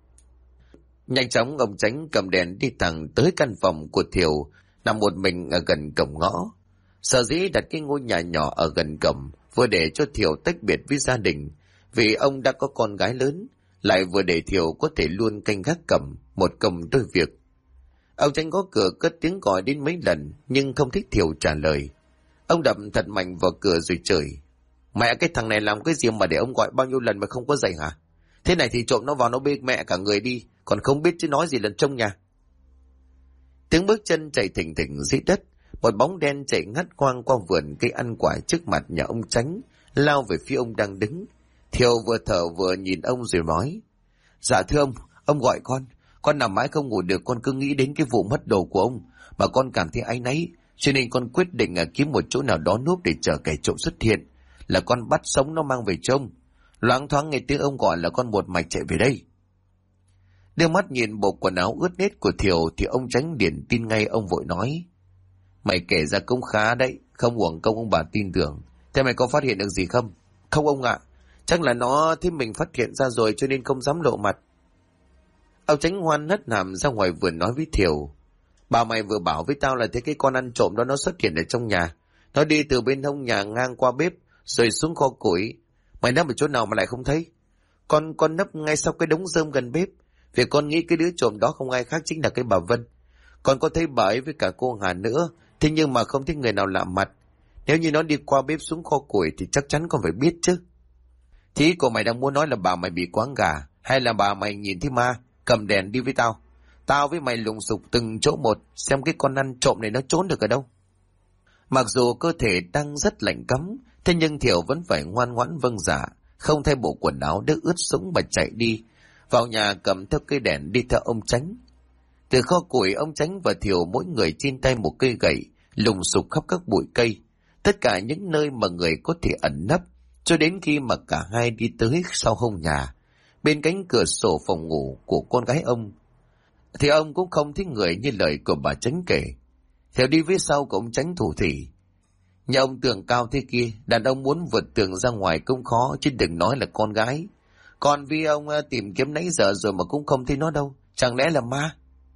Nhanh chóng ông Chánh cầm đèn đi thẳng tới căn phòng của Thiều, nằm một mình ở gần cổng ngõ. Sở dĩ đặt cái ngôi nhà nhỏ ở gần cổng vừa để cho Thiều tách biệt với gia đình, vì ông đã có con gái lớn, lại vừa để Thiều có thể luôn canh gác cổng, một công đôi việc. Ông Chánh có cửa cất tiếng gọi đến mấy lần nhưng không thích Thiều trả lời. Ông đập thật mạnh vào cửa rồi chửi. Mẹ, cái thằng này làm cái gì mà để ông gọi bao nhiêu lần mà không có dậy hả? Thế này thì trộm nó vào nó bê mẹ cả người đi, còn không biết chứ nói gì lần trong nhà. Tiếng bước chân chạy thình thình dưới đất, một bóng đen chạy ngắt quang qua vườn cây ăn quả trước mặt nhà ông Chánh, lao về phía ông đang đứng. Thiều vừa thở vừa nhìn ông rồi nói. Dạ thưa ông gọi con nằm mãi không ngủ được, con cứ nghĩ đến cái vụ mất đồ của ông, mà con cảm thấy áy náy, cho nên con quyết định kiếm một chỗ nào đó núp để chờ kẻ trộm xuất hiện, là con bắt sống nó mang về trông. Loáng thoáng nghe tiếng ông gọi là con một mạch chạy về đây. Đưa mắt nhìn bộ quần áo ướt nết của Thiều thì ông Chánh điển tin ngay. Ông vội nói. Mày kể ra cũng khá đấy, không uổng công ông bà tin tưởng. Thế mày có phát hiện được gì không? Không ông ạ, chắc là nó thấy mình phát hiện ra rồi cho nên không dám lộ mặt. Ông Chánh ngoan hất hàm ra ngoài vườn nói với Thiều. Bà mày vừa bảo với tao là thấy cái con ăn trộm đó nó xuất hiện ở trong nhà. Nó đi từ bên hông nhà ngang qua bếp rồi xuống kho củi. Mày nấp ở chỗ nào mà lại không thấy? Con nấp ngay sau cái đống rơm gần bếp. Vì con nghĩ cái đứa trộm đó không ai khác chính là cái bà Vân. Con có thấy bà ấy với cả cô Hà nữa, thế nhưng mà không thấy người nào lạ mặt. Nếu như nó đi qua bếp xuống kho củi thì chắc chắn con phải biết chứ. Thì cô mày đang muốn nói là bà mày bị quáng gà, hay là bà mày nhìn thấy ma? Cầm đèn đi với tao. Tao với mày lùng sục từng chỗ một, xem cái con ăn trộm này nó trốn được ở đâu. Mặc dù cơ thể đang rất lạnh cóng, thế nhưng Thiều vẫn phải ngoan ngoãn vâng dạ, không thay bộ quần áo đã ướt sũng mà chạy đi vào nhà, cầm theo cây đèn đi theo ông Chánh. Từ kho củi, ông Chánh và Thiều mỗi người trên tay một cây gậy, lùng sục khắp các bụi cây, tất cả những nơi mà người có thể ẩn nấp, cho đến khi mà cả hai đi tới sau hông nhà, bên cánh cửa sổ phòng ngủ của con gái ông. Thì ông cũng không thấy người như lời của bà Chánh kể. Thiều đi phía sau của ông Chánh thủ thỉ. Nhà ông tường cao thế kia, đàn ông muốn vượt tường ra ngoài cũng khó, chứ đừng nói là con gái. Còn vì ông tìm kiếm nãy giờ rồi mà cũng không thấy nó đâu, chẳng lẽ là ma?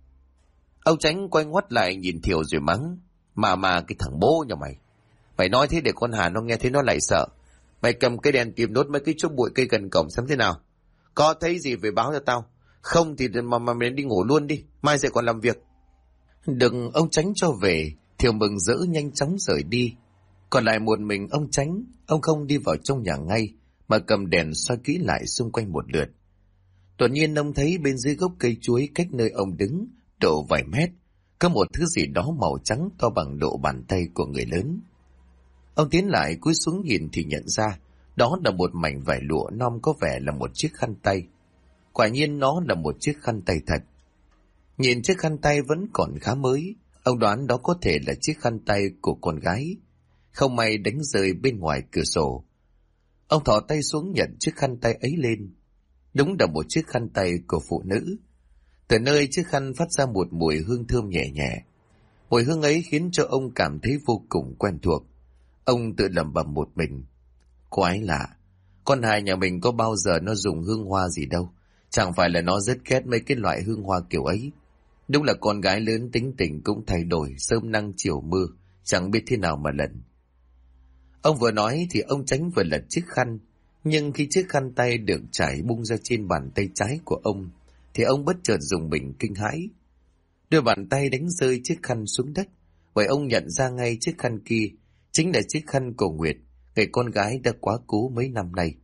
Ông Chánh quay ngoắt lại nhìn Thiều rồi mắng. Mà cái thằng bố nhà mày. Mày nói thế để con Hà nó nghe thấy nó lại sợ. Mày cầm cái đèn tìm đốt mấy cái chốt bụi cây gần cổng xem thế nào. Có thấy gì về báo cho tao. Không thì mà mày đi ngủ luôn đi, mai sẽ còn làm việc. Đừng, ông Chánh cho về. Thiều mừng rỡ nhanh chóng rời đi. Còn lại một mình ông Chánh, ông không đi vào trong nhà ngay, mà cầm đèn soi kỹ lại xung quanh một lượt. Đột nhiên ông thấy bên dưới gốc cây chuối cách nơi ông đứng độ vài mét, có một thứ gì đó màu trắng to bằng độ bàn tay của người lớn. Ông tiến lại cúi xuống nhìn thì nhận ra đó là một mảnh vải lụa non, có vẻ là một chiếc khăn tay. Quả nhiên nó là một chiếc khăn tay thật. Nhìn chiếc khăn tay vẫn còn khá mới, ông đoán đó có thể là chiếc khăn tay của con gái, không may đánh rơi bên ngoài cửa sổ. Ông thò tay xuống nhận chiếc khăn tay ấy lên. Đúng là một chiếc khăn tay của phụ nữ. Từ nơi chiếc khăn phát ra một mùi hương thơm nhẹ nhẹ. Mùi hương ấy khiến cho ông cảm thấy vô cùng quen thuộc. Ông tự lẩm bẩm một mình. Quái lạ, con Hà nhà mình có bao giờ nó dùng hương hoa gì đâu. Chẳng phải là nó rất ghét mấy cái loại hương hoa kiểu ấy. Đúng là con gái lớn tính tình cũng thay đổi, sớm nắng chiều mưa, chẳng biết thế nào mà lần. Ông vừa nói thì ông Chánh vừa lật chiếc khăn, nhưng khi chiếc khăn tay được trải bung ra trên bàn tay trái của ông, thì ông bất chợt dùng mình kinh hãi. Đôi bàn tay đánh rơi chiếc khăn xuống đất, vậy ông nhận ra ngay chiếc khăn kia chính là chiếc khăn của Nguyệt, người con gái đã quá cố mấy năm nay.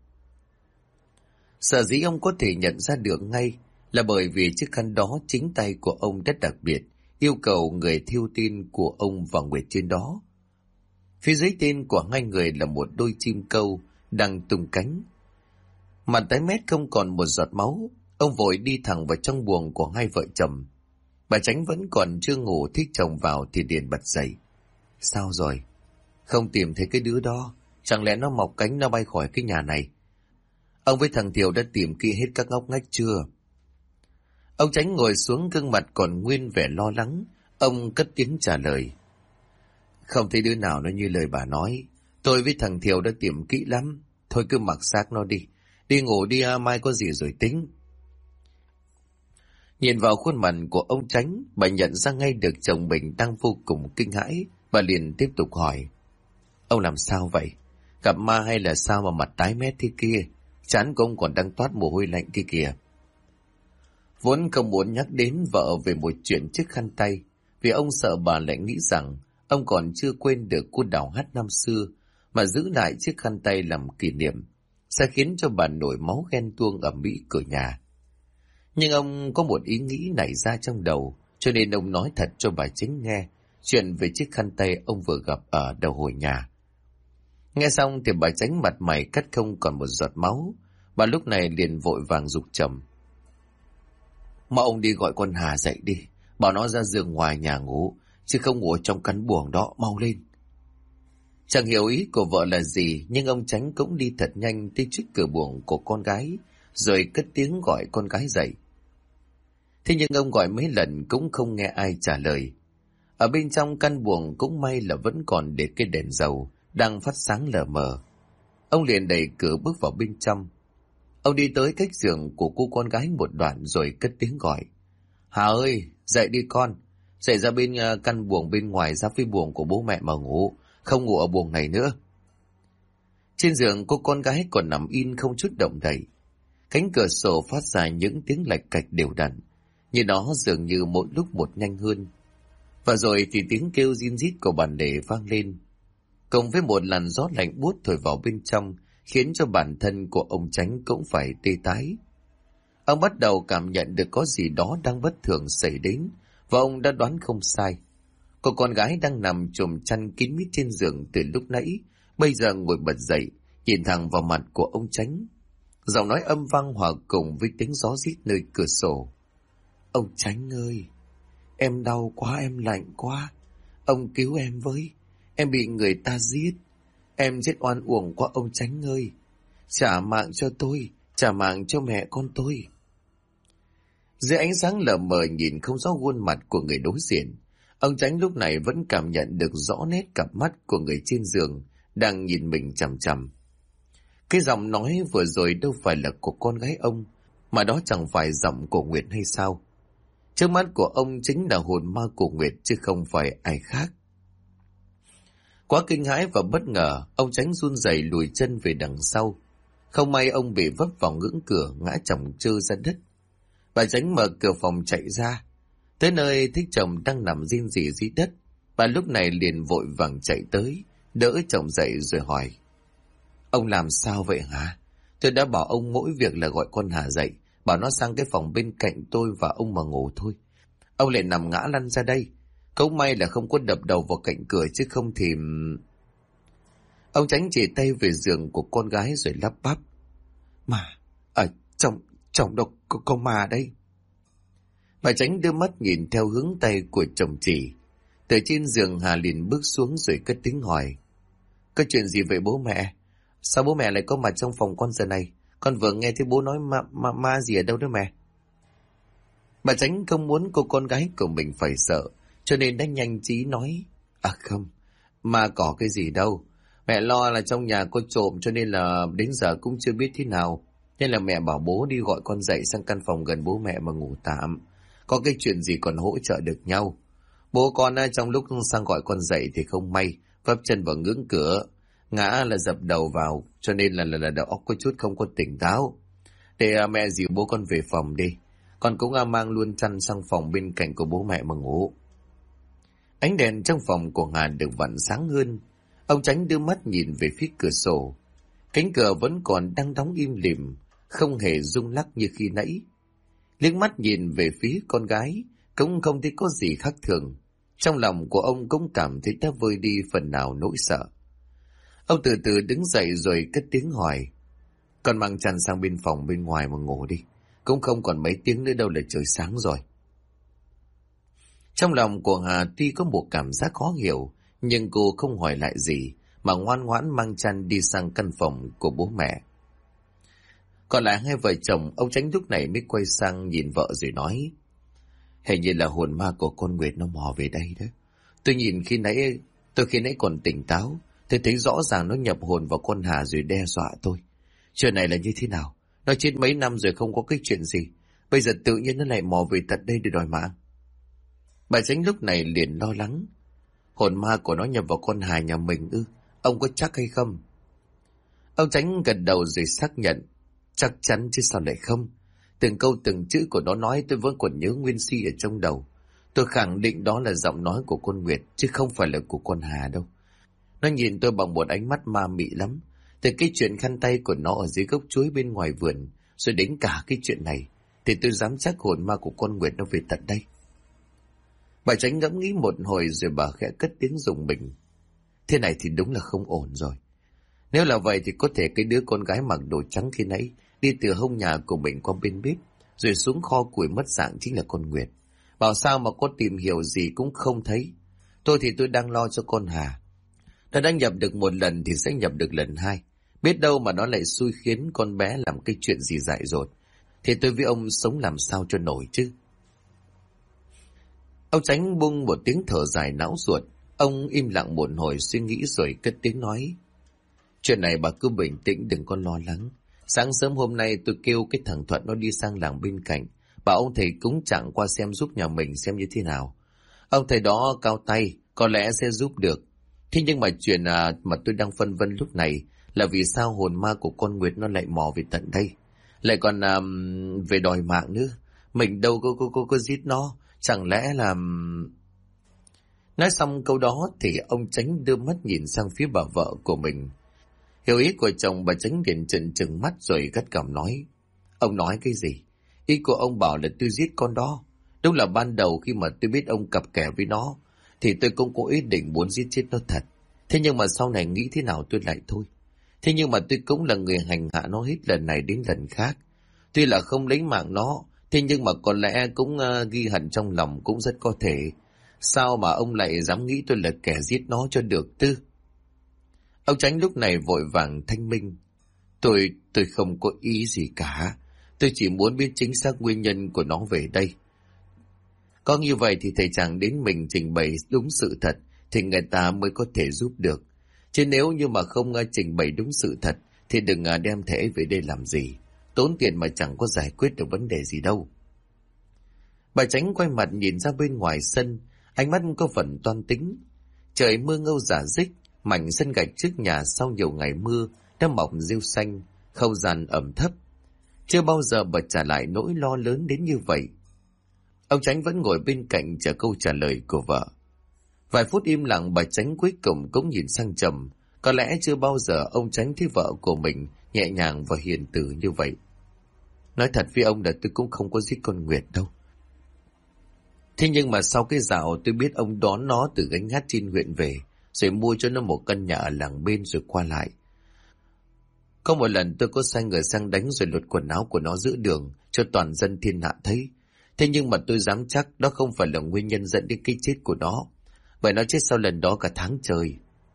Sở dĩ ông có thể nhận ra được ngay là bởi vì chiếc khăn đó chính tay của ông rất đặc biệt, yêu cầu người thêu tin của ông và Nguyệt trên đó. Phía dưới tên của hai người là một đôi chim câu đang tung cánh. Mặt tái mét không còn một giọt máu, ông vội đi thẳng vào trong buồng của hai vợ chồng. Bà Chánh vẫn còn chưa ngủ, thích chồng vào thì liền bật dậy. Sao rồi? Không tìm thấy cái đứa đó, chẳng lẽ nó mọc cánh nó bay khỏi cái nhà này? Ông với thằng Thiều đã tìm kỹ hết các ngóc ngách chưa? Ông Chánh ngồi xuống, gương mặt còn nguyên vẻ lo lắng. Ông cất tiếng trả lời. Không thấy đứa nào nó như lời bà nói. Tôi với thằng Thiều đã tìm kỹ lắm. Thôi cứ mặc xác nó đi. Đi ngủ đi, mai có gì rồi tính. Nhìn vào khuôn mặt của ông Chánh, bà nhận ra ngay được chồng mình đang vô cùng kinh hãi. Bà liền tiếp tục hỏi. Ông làm sao vậy? Gặp ma hay là sao mà mặt tái mét thế kia? Trán của ông còn đang toát mồ hôi lạnh kia kìa. Vốn không muốn nhắc đến vợ về một chuyện chiếc khăn tay, vì ông sợ bà lại nghĩ rằng ông còn chưa quên được cô đào hát năm xưa, mà giữ lại chiếc khăn tay làm kỷ niệm sẽ khiến cho bà nổi máu ghen tuông ở Mỹ cửa nhà. Nhưng ông có một ý nghĩ nảy ra trong đầu, cho nên ông nói thật cho bà Chính nghe chuyện về chiếc khăn tay ông vừa gặp ở đầu hồi nhà. Nghe xong thì bà Chánh mặt mày cắt không còn một giọt máu. Bà lúc này liền vội vàng giục chồng. Mà ông đi gọi con Hà dậy đi, bảo nó ra giường ngoài nhà ngủ, chứ không ngủ trong căn buồng đó, mau lên. Chẳng hiểu ý của vợ là gì, nhưng ông Chánh cũng đi thật nhanh tới trước cửa buồng của con gái, rồi cất tiếng gọi con gái dậy. Thế nhưng ông gọi mấy lần cũng không nghe ai trả lời. Ở bên trong căn buồng cũng may là vẫn còn để cái đèn dầu đang phát sáng lờ mờ. Ông liền đẩy cửa bước vào bên trong. Ông đi tới cách giường của cô con gái một đoạn rồi cất tiếng gọi. Hà ơi, dậy đi con. Dậy ra bên căn buồng bên ngoài, ra phía buồng của bố mẹ mà ngủ. Không ngủ ở buồng này nữa. Trên giường cô con gái còn nằm in không chút động đậy. Cánh cửa sổ phát ra những tiếng lạch cạch đều đặn, như nó dường như mỗi lúc một nhanh hơn. Và rồi thì tiếng kêu rin rít của bản lề vang lên, cộng với một làn gió lạnh buốt thổi vào bên trong, khiến cho bản thân của ông Chánh cũng phải tê tái. Ông bắt đầu cảm nhận được có gì đó đang bất thường xảy đến, và ông đã đoán không sai. Cô con gái đang nằm chùm chăn kín mít trên giường từ lúc nãy, bây giờ ngồi bật dậy, nhìn thẳng vào mặt của ông Chánh. Giọng nói âm vang hòa cùng với tiếng gió rít nơi cửa sổ. Ông Chánh ơi, em đau quá, em lạnh quá. Ông cứu em với, em bị người ta giết. Em chết oan uổng quá ông Chánh ơi. Trả mạng cho tôi, trả mạng cho mẹ con tôi. Dưới ánh sáng lờ mờ nhìn không rõ khuôn mặt của người đối diện, ông Chánh lúc này vẫn cảm nhận được rõ nét cặp mắt của người trên giường đang nhìn mình chằm chằm. Cái giọng nói vừa rồi đâu phải là của con gái ông, mà đó chẳng phải giọng của Nguyệt hay sao? Trước mắt của ông chính là hồn ma của Nguyệt chứ không phải ai khác. Quá kinh hãi và bất ngờ, ông Chánh run rẩy lùi chân về đằng sau. Không may ông bị vấp vào ngưỡng cửa, ngã chồng chơ ra đất. Bà Chánh mở cửa phòng chạy ra. Tới nơi thích chồng đang nằm rin rỉ dưới đất, bà lúc này liền vội vàng chạy tới, đỡ chồng dậy rồi hỏi. Ông làm sao vậy hả? Tôi đã bảo ông mỗi việc là gọi con Hà dậy, bảo nó sang cái phòng bên cạnh tôi và ông mà ngủ thôi. Ông lại nằm ngã lăn ra đây. Cũng may là không có đập đầu vào cạnh cửa, chứ không thì... Ông Chánh chỉ tay về giường của con gái rồi lắp bắp. Mà, chồng đâu có mà đây. Bà Chánh đưa mắt nhìn theo hướng tay của chồng chỉ. Từ trên giường Hà liền bước xuống rồi cất tiếng hỏi. Có chuyện gì vậy bố mẹ? Sao bố mẹ lại có mặt trong phòng con giờ này? Con vừa nghe thấy bố nói ma gì ở đâu đó mẹ. Bà Chánh không muốn cô con gái của mình phải sợ, cho nên đã nhanh trí nói. À không, ma có cái gì đâu. Mẹ lo là trong nhà có trộm cho nên là đến giờ cũng chưa biết thế nào. Nên là mẹ bảo bố đi gọi con dậy sang căn phòng gần bố mẹ mà ngủ tạm. Có cái chuyện gì còn hỗ trợ được nhau. Bố con trong lúc sang gọi con dậy thì không may vấp chân vào ngưỡng cửa, ngã là dập đầu vào, cho nên là đầu óc có chút không có tỉnh táo. Để mẹ dìu bố con về phòng đi. Con cũng mang luôn chăn sang phòng bên cạnh của bố mẹ mà ngủ. Ánh đèn trong phòng của Hà được vặn sáng hơn. Ông Chánh đưa mắt nhìn về phía cửa sổ. Cánh cửa vẫn còn đang đóng im lìm, không hề rung lắc như khi nãy. Liếc mắt nhìn về phía con gái, cũng không thấy có gì khác thường. Trong lòng của ông cũng cảm thấy đã vơi đi phần nào nỗi sợ. Ông từ từ đứng dậy rồi cất tiếng hỏi. Con mang chăn sang bên phòng bên ngoài mà ngủ đi. Cũng không còn mấy tiếng nữa đâu là trời sáng rồi. Trong lòng của Hà tuy có một cảm giác khó hiểu, nhưng cô không hỏi lại gì, mà ngoan ngoãn mang chăn đi sang căn phòng của bố mẹ. Còn lại hai vợ chồng, ông Chánh lúc này mới quay sang nhìn vợ rồi nói: Hình như là hồn ma của con Nguyệt nó mò về đây đó. Tôi khi nãy còn tỉnh táo, tôi thấy rõ ràng nó nhập hồn vào con Hà rồi đe dọa tôi. Chuyện này là như thế nào? Nó chết mấy năm rồi không có cái chuyện gì, bây giờ tự nhiên nó lại mò về tận đây để đòi mạng. Bà Chánh lúc này liền lo lắng: Hồn ma của nó nhập vào con Hà nhà mình ư? Ông có chắc hay không? Ông Chánh gật đầu rồi xác nhận: Chắc chắn chứ sao lại không. Từng câu từng chữ của nó nói tôi vẫn còn nhớ nguyên si ở trong đầu. Tôi khẳng định đó là giọng nói của con Nguyệt, chứ không phải là của con Hà đâu. Nó nhìn tôi bằng một ánh mắt ma mị lắm. Từ cái chuyện khăn tay của nó ở dưới gốc chuối bên ngoài vườn, rồi đến cả cái chuyện này, thì tôi dám chắc hồn ma của con Nguyệt nó về tận đây. Bà Chánh ngẫm nghĩ một hồi rồi bà khẽ cất tiếng rùng mình: Thế này thì đúng là không ổn rồi. Nếu là vậy thì có thể cái đứa con gái mặc đồ trắng khi nãy đi từ hông nhà của mình qua bên bếp rồi xuống kho củi mất dạng chính là con Nguyệt. Bảo sao mà có tìm hiểu gì cũng không thấy. Tôi đang lo cho con Hà. Nó đã nhập được một lần thì sẽ nhập được lần hai. Biết đâu mà nó lại xui khiến con bé làm cái chuyện gì dại dột, thì tôi với ông sống làm sao cho nổi chứ. Ông Chánh bung một tiếng thở dài não ruột. Ông im lặng một hồi suy nghĩ rồi cất tiếng nói: Chuyện này bà cứ bình tĩnh, đừng có lo lắng. Sáng sớm hôm nay tôi kêu cái thằng Thuận nó đi sang làng bên cạnh, bảo ông thầy cúng trạng qua xem giúp nhà mình xem như thế nào. Ông thầy đó cao tay, có lẽ sẽ giúp được. Thế nhưng mà chuyện mà tôi đang phân vân lúc này là vì sao hồn ma của con Nguyệt nó lại mò về tận đây, lại còn về đòi mạng nữa. Mình đâu có giết nó, chẳng lẽ là... Nói xong câu đó thì ông Chánh đưa mắt nhìn sang phía bà vợ của mình. Hiểu ý của chồng, bà Chánh liền trừng mắt rồi gắt gỏng nói: Ông nói cái gì? Ý của ông bảo là tôi giết con đó. Đúng là ban đầu khi mà tôi biết ông cặp kè với nó thì tôi cũng có ý định muốn giết chết nó thật. Thế nhưng mà sau này nghĩ thế nào tôi lại thôi. Thế nhưng mà tôi cũng là người hành hạ nó hết lần này đến lần khác. Tuy là không lấy mạng nó, thế nhưng mà có lẽ cũng ghi hận trong lòng cũng rất có thể. Sao mà ông lại dám nghĩ tôi là kẻ giết nó cho được tư? Ông Chánh lúc này vội vàng thanh minh: Tôi không có ý gì cả. Tôi chỉ muốn biết chính xác nguyên nhân của nó về đây. Có như vậy thì thầy chàng đến mình trình bày đúng sự thật thì người ta mới có thể giúp được. Chứ nếu như mà không trình bày đúng sự thật thì đừng đem thể về đây làm gì. Tốn tiền mà chẳng có giải quyết được vấn đề gì đâu. Bà Chánh quay mặt nhìn ra bên ngoài sân, ánh mắt có phần toan tính. Trời mưa ngâu rả rích, mảnh sân gạch trước nhà sau nhiều ngày mưa đã mọc rêu xanh, không gian ẩm thấp. Chưa bao giờ bà trả lại nỗi lo lớn đến như vậy. Ông Chánh vẫn ngồi bên cạnh chờ câu trả lời của vợ. Vài phút im lặng, bà Chánh cuối cùng cũng nhìn sang chồng. Có lẽ chưa bao giờ ông Chánh thấy vợ của mình nhẹ nhàng và hiền từ như vậy. Nói thật với ông là tôi cũng không có giết con Nguyệt đâu. Thế nhưng mà sau cái dạo tôi biết ông đón nó từ Gánh Hát trên huyện về, rồi mua cho nó một căn nhà ở làng bên rồi qua lại. Có một lần tôi có sai người sang đánh rồi lột quần áo của nó giữa đường cho toàn dân thiên hạ thấy. Thế nhưng mà tôi dám chắc đó không phải là nguyên nhân dẫn đến cái chết của nó. Bởi nó chết sau lần đó cả tháng trời.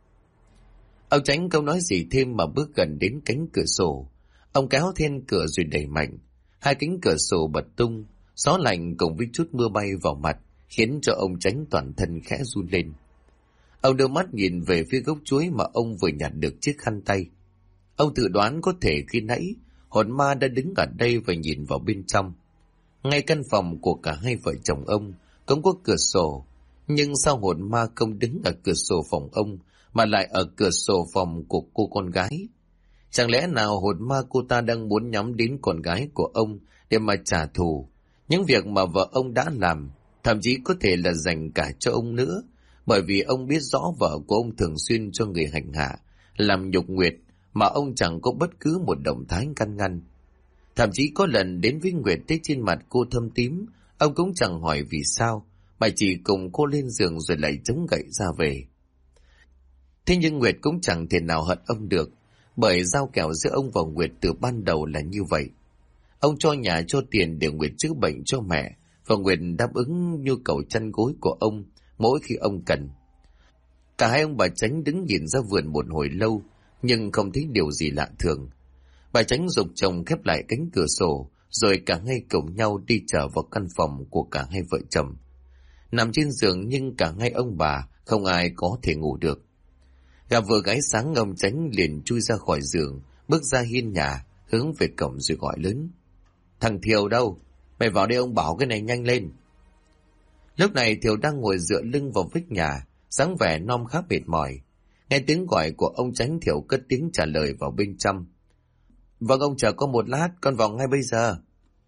Ông Chánh không nói gì thêm mà bước gần đến cánh cửa sổ. Ông kéo then cửa rồi đẩy mạnh. Hai cánh cửa sổ bật tung, gió lạnh cùng với chút mưa bay vào mặt khiến cho ông Chánh toàn thân khẽ run lên. Ông đưa mắt nhìn về phía gốc chuối mà ông vừa nhặt được chiếc khăn tay. Ông tự đoán có thể khi nãy hồn ma đã đứng ở đây và nhìn vào bên trong. Ngay căn phòng của cả hai vợ chồng ông cũng có cửa sổ, nhưng sao hồn ma không đứng ở cửa sổ phòng ông mà lại ở cửa sổ phòng của cô con gái? Chẳng lẽ nào hồn ma cô ta đang muốn nhắm đến con gái của ông để mà trả thù những việc mà vợ ông đã làm, thậm chí có thể là dành cả cho ông nữa, bởi vì ông biết rõ vợ của ông thường xuyên cho người hành hạ, làm nhục Nguyệt mà ông chẳng có bất cứ một động thái can ngăn. Thậm chí có lần đến với Nguyệt thấy trên mặt cô thâm tím, ông cũng chẳng hỏi vì sao, mà chỉ cùng cô lên giường rồi lại chống gậy ra về. Thế nhưng Nguyệt cũng chẳng thể nào hận ông được, Bởi giao kèo giữa ông và Nguyệt từ ban đầu là như vậy. Ông cho nhà cho tiền để Nguyệt chữa bệnh cho mẹ, và Nguyệt đáp ứng nhu cầu chăn gối của ông mỗi khi ông cần. Cả hai ông bà Chánh đứng nhìn ra vườn một hồi lâu, nhưng không thấy điều gì lạ thường. Bà Chánh giục chồng khép lại cánh cửa sổ, rồi cả hai cùng nhau đi trở vào căn phòng của cả hai vợ chồng. Nằm trên giường nhưng cả hai ông bà không ai có thể ngủ được. Gặp vừa gáy sáng, ông Chánh liền chui ra khỏi giường, bước ra hiên nhà, hướng về cổng rồi gọi lớn: "Thằng Thiều đâu? Mày vào đây ông bảo cái này nhanh lên." Lúc này Thiều đang ngồi dựa lưng vào vách nhà, dáng vẻ non khá mệt mỏi. Nghe tiếng gọi của ông Chánh, Thiều cất tiếng trả lời vào bên trong: "Vâng, ông chờ con một lát, con vào ngay bây giờ."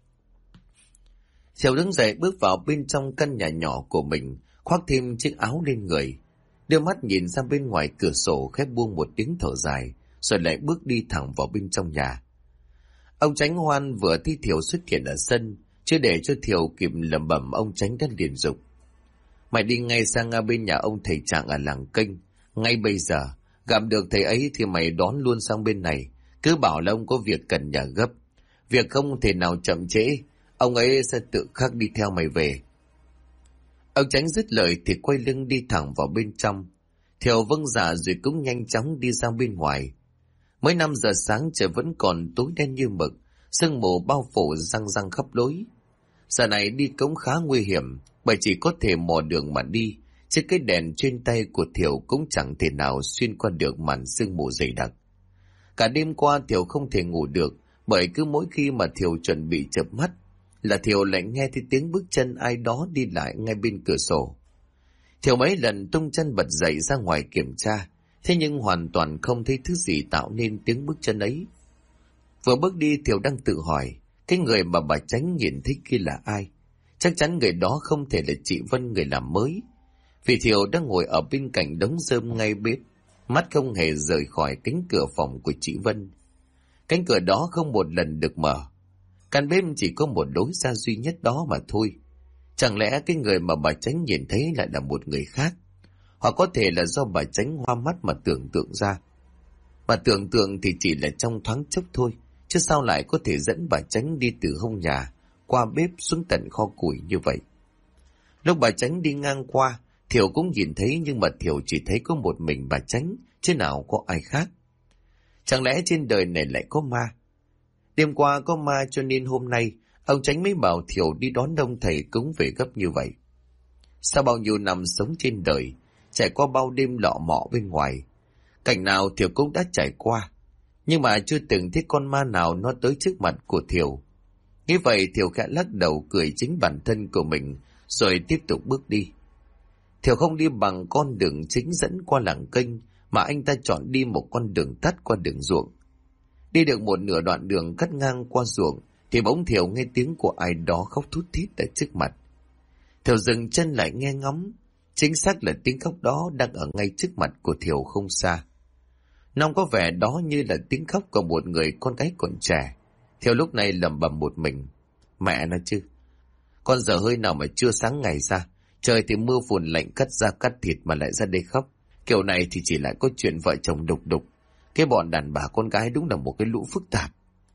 Thiều đứng dậy bước vào bên trong căn nhà nhỏ của mình, khoác thêm chiếc áo lên người, đưa mắt nhìn ra bên ngoài cửa sổ, khép buông một tiếng thở dài, rồi lại bước đi thẳng vào bên trong nhà. Ông Chánh Hoan vừa thấy Thiều xuất hiện ở sân, chưa để cho Thiều kịp lẩm bẩm, ông Chánh đã liền dục: "Mày đi ngay sang bên nhà ông thầy Trạng ở làng Kênh, ngay bây giờ. Gặp được thầy ấy thì mày đón luôn sang bên này, cứ bảo là ông có việc cần nhà gấp. Việc không thể nào chậm trễ, ông ấy sẽ tự khắc đi theo mày về." Ông Chánh dứt lời thì quay lưng đi thẳng vào bên trong. Thiều vâng dạ rồi cũng nhanh chóng đi ra bên ngoài. Mới 5 giờ sáng trời vẫn còn tối đen như mực, sương mù bao phủ răng răng khắp lối. Giờ này đi cũng khá nguy hiểm, bởi chỉ có thể mò đường mà đi, chứ cái đèn trên tay của Thiều cũng chẳng thể nào xuyên qua được màn sương mù dày đặc. Cả đêm qua Thiều không thể ngủ được, bởi cứ mỗi khi mà Thiều chuẩn bị chợp mắt là Thiều lại nghe thấy tiếng bước chân ai đó đi lại ngay bên cửa sổ. Thiều mấy lần tung chân bật dậy ra ngoài kiểm tra, thế nhưng hoàn toàn không thấy thứ gì tạo nên tiếng bước chân ấy. Vừa bước đi, Thiều đang tự hỏi, cái người mà bà Chánh nhìn thấy kia là ai? Chắc chắn người đó không thể là chị Vân, người làm mới. Vì Thiều đang ngồi ở bên cạnh đống rơm ngay bếp, mắt không hề rời khỏi cánh cửa phòng của chị Vân. Cánh cửa đó không một lần được mở. Căn bếp chỉ có một lối ra duy nhất đó mà thôi. Chẳng lẽ cái người mà bà Chánh nhìn thấy lại là một người khác? Hoặc có thể là do bà Chánh hoa mắt mà tưởng tượng ra. Mà tưởng tượng thì chỉ là trong thoáng chốc thôi, chứ sao lại có thể dẫn bà Chánh đi từ hông nhà qua bếp xuống tận kho củi như vậy? Lúc bà Chánh đi ngang qua, Thiều cũng nhìn thấy, nhưng mà Thiều chỉ thấy có một mình bà Chánh, chứ nào có ai khác. Chẳng lẽ trên đời này lại có ma? Đêm qua có ma cho nên hôm nay ông Chánh mới bảo Thiều đi đón ông thầy cúng về gấp như vậy. Sau bao nhiêu năm sống trên đời, trải qua bao đêm lọ mọ bên ngoài, cảnh nào Thiều cũng đã trải qua, nhưng mà chưa từng thấy con ma nào nó tới trước mặt của Thiều. Nghĩ vậy, Thiều khẽ lắc đầu cười chính bản thân của mình, rồi tiếp tục bước đi. Thiều không đi bằng con đường chính dẫn qua làng Kênh, mà anh ta chọn đi một con đường tắt qua đường ruộng. Đi được một nửa đoạn đường cắt ngang qua ruộng, thì bỗng Thiều nghe tiếng của ai đó khóc thút thít ở trước mặt. Thiều dừng chân lại nghe ngóng, chính xác là tiếng khóc đó đang ở ngay trước mặt của Thiều không xa. Nó có vẻ đó như là tiếng khóc của một người con gái còn trẻ. Thiều lúc này lẩm bẩm một mình: mẹ nó chứ, con dở hơi nào mà chưa sáng ngày ra, trời thì mưa phùn lạnh cắt da cắt thịt mà lại ra đây khóc. Kiểu này thì chỉ lại có chuyện vợ chồng đục đục. Cái bọn đàn bà con gái đúng là một cái lũ phức tạp.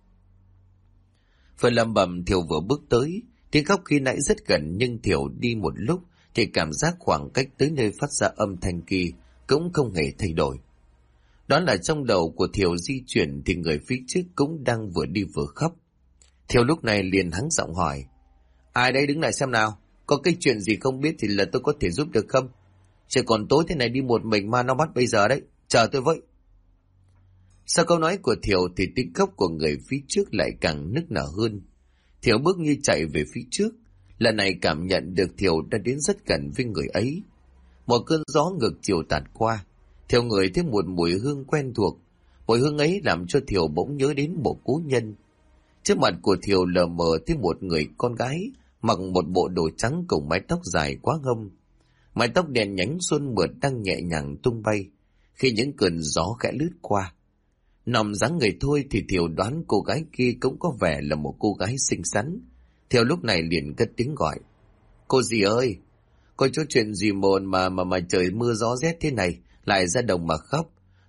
Vừa lẩm bẩm, Thiều vừa bước tới. Tiếng khóc khi nãy rất gần, nhưng Thiều đi một lúc thì cảm giác khoảng cách tới nơi phát ra âm thanh kia cũng không hề thay đổi. Đó là trong đầu của Thiều di chuyển thì người phía trước cũng đang vừa đi vừa khóc. Thiều lúc này liền hắng giọng hỏi: ai đấy, đứng lại xem nào, có cái chuyện gì không biết thì là tôi có thể giúp được không? Trời còn tối thế này đi một mình ma nó bắt bây giờ đấy, chờ tôi với. Sau câu nói của Thiều thì tiếng khóc của người phía trước lại càng nức nở hơn. Thiều bước như chạy về phía trước, lần này cảm nhận được Thiều đã đến rất gần với người ấy. Một cơn gió ngược chiều tạt qua, Thiều ngửi thấy một mùi hương quen thuộc. Mùi hương ấy làm cho Thiều bỗng nhớ đến một cố nhân. Trước mặt của Thiều lờ mờ thấy một người con gái mặc một bộ đồ trắng cùng mái tóc dài quá ngông. Mái tóc đen nhánh xuân mượt đang nhẹ nhàng tung bay khi những cơn gió khẽ lướt qua. Nằm dáng người thôi thì Thiều đoán cô gái kia cũng có vẻ là một cô gái xinh xắn. Thiều lúc này liền cất tiếng gọi: cô dì ơi, có chỗ chuyện gì mà trời mưa gió rét thế này lại ra đồng mà khóc,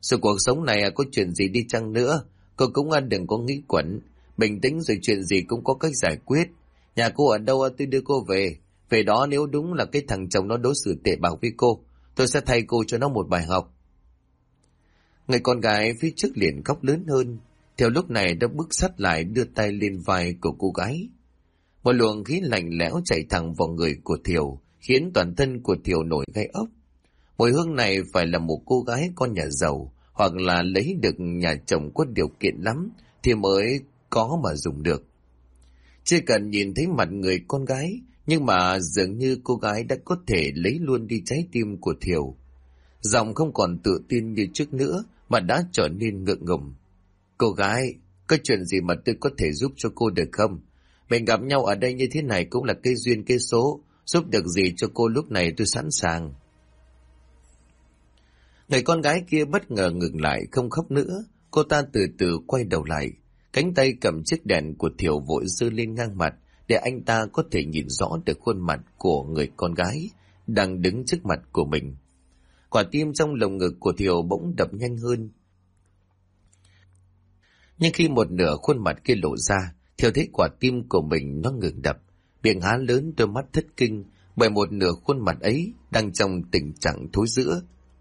Sự cuộc sống này có chuyện gì đi chăng nữa, cô cũng đừng có nghĩ quẩn. Bình tĩnh rồi chuyện gì cũng có cách giải quyết. Nhà cô ở đâu tôi đưa cô về. Về đó nếu đúng là cái thằng chồng nó đối xử tệ bạc với cô, tôi sẽ thay cô cho nó một bài học. Người con gái phía trước liền khóc lớn hơn. Theo lúc này đã bước sát lại đưa tay lên vai của cô gái. Một luồng khí lạnh lẽo chạy thẳng vào người của Thiều, khiến toàn thân của Thiều nổi gai ốc. Mùi hương này phải là một cô gái con nhà giàu, hoặc là lấy được nhà chồng có điều kiện lắm thì mới có mà dùng được. Chưa cần nhìn thấy mặt người con gái, nhưng mà dường như cô gái đã có thể lấy luôn đi trái tim của Thiều. Giọng không còn tự tin như trước nữa mà đã trở nên ngượng ngùng. Cô gái, có chuyện gì mà tôi có thể giúp cho cô được không? Mình gặp nhau ở đây như thế này cũng là cây duyên cây số, giúp được gì cho cô lúc này tôi sẵn sàng. Người con gái kia bất ngờ ngừng lại, không khóc nữa. Cô ta từ từ quay đầu lại, cánh tay cầm chiếc đèn của Thiều vội giơ lên ngang mặt để anh ta có thể nhìn rõ được khuôn mặt của người con gái đang đứng trước mặt của mình. Quả tim trong lồng ngực của Thiều bỗng đập nhanh hơn. Nhưng khi một nửa khuôn mặt kia lộ ra, Thiều thấy quả tim của mình nó ngừng đập, miệng há lớn, đôi mắt thất kinh bởi một nửa khuôn mặt ấy đang trong tình trạng thối rữa.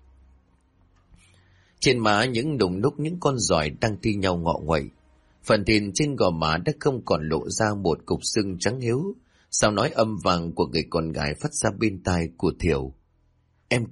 Trên má những đùng đúc những con giòi đang thi nhau ngọ nguậy. Phần thìn trên gò má đã không còn lộ ra một cục xương trắng hiếu. Sao nói âm vang của người con gái phát ra bên tai của Thiều. Em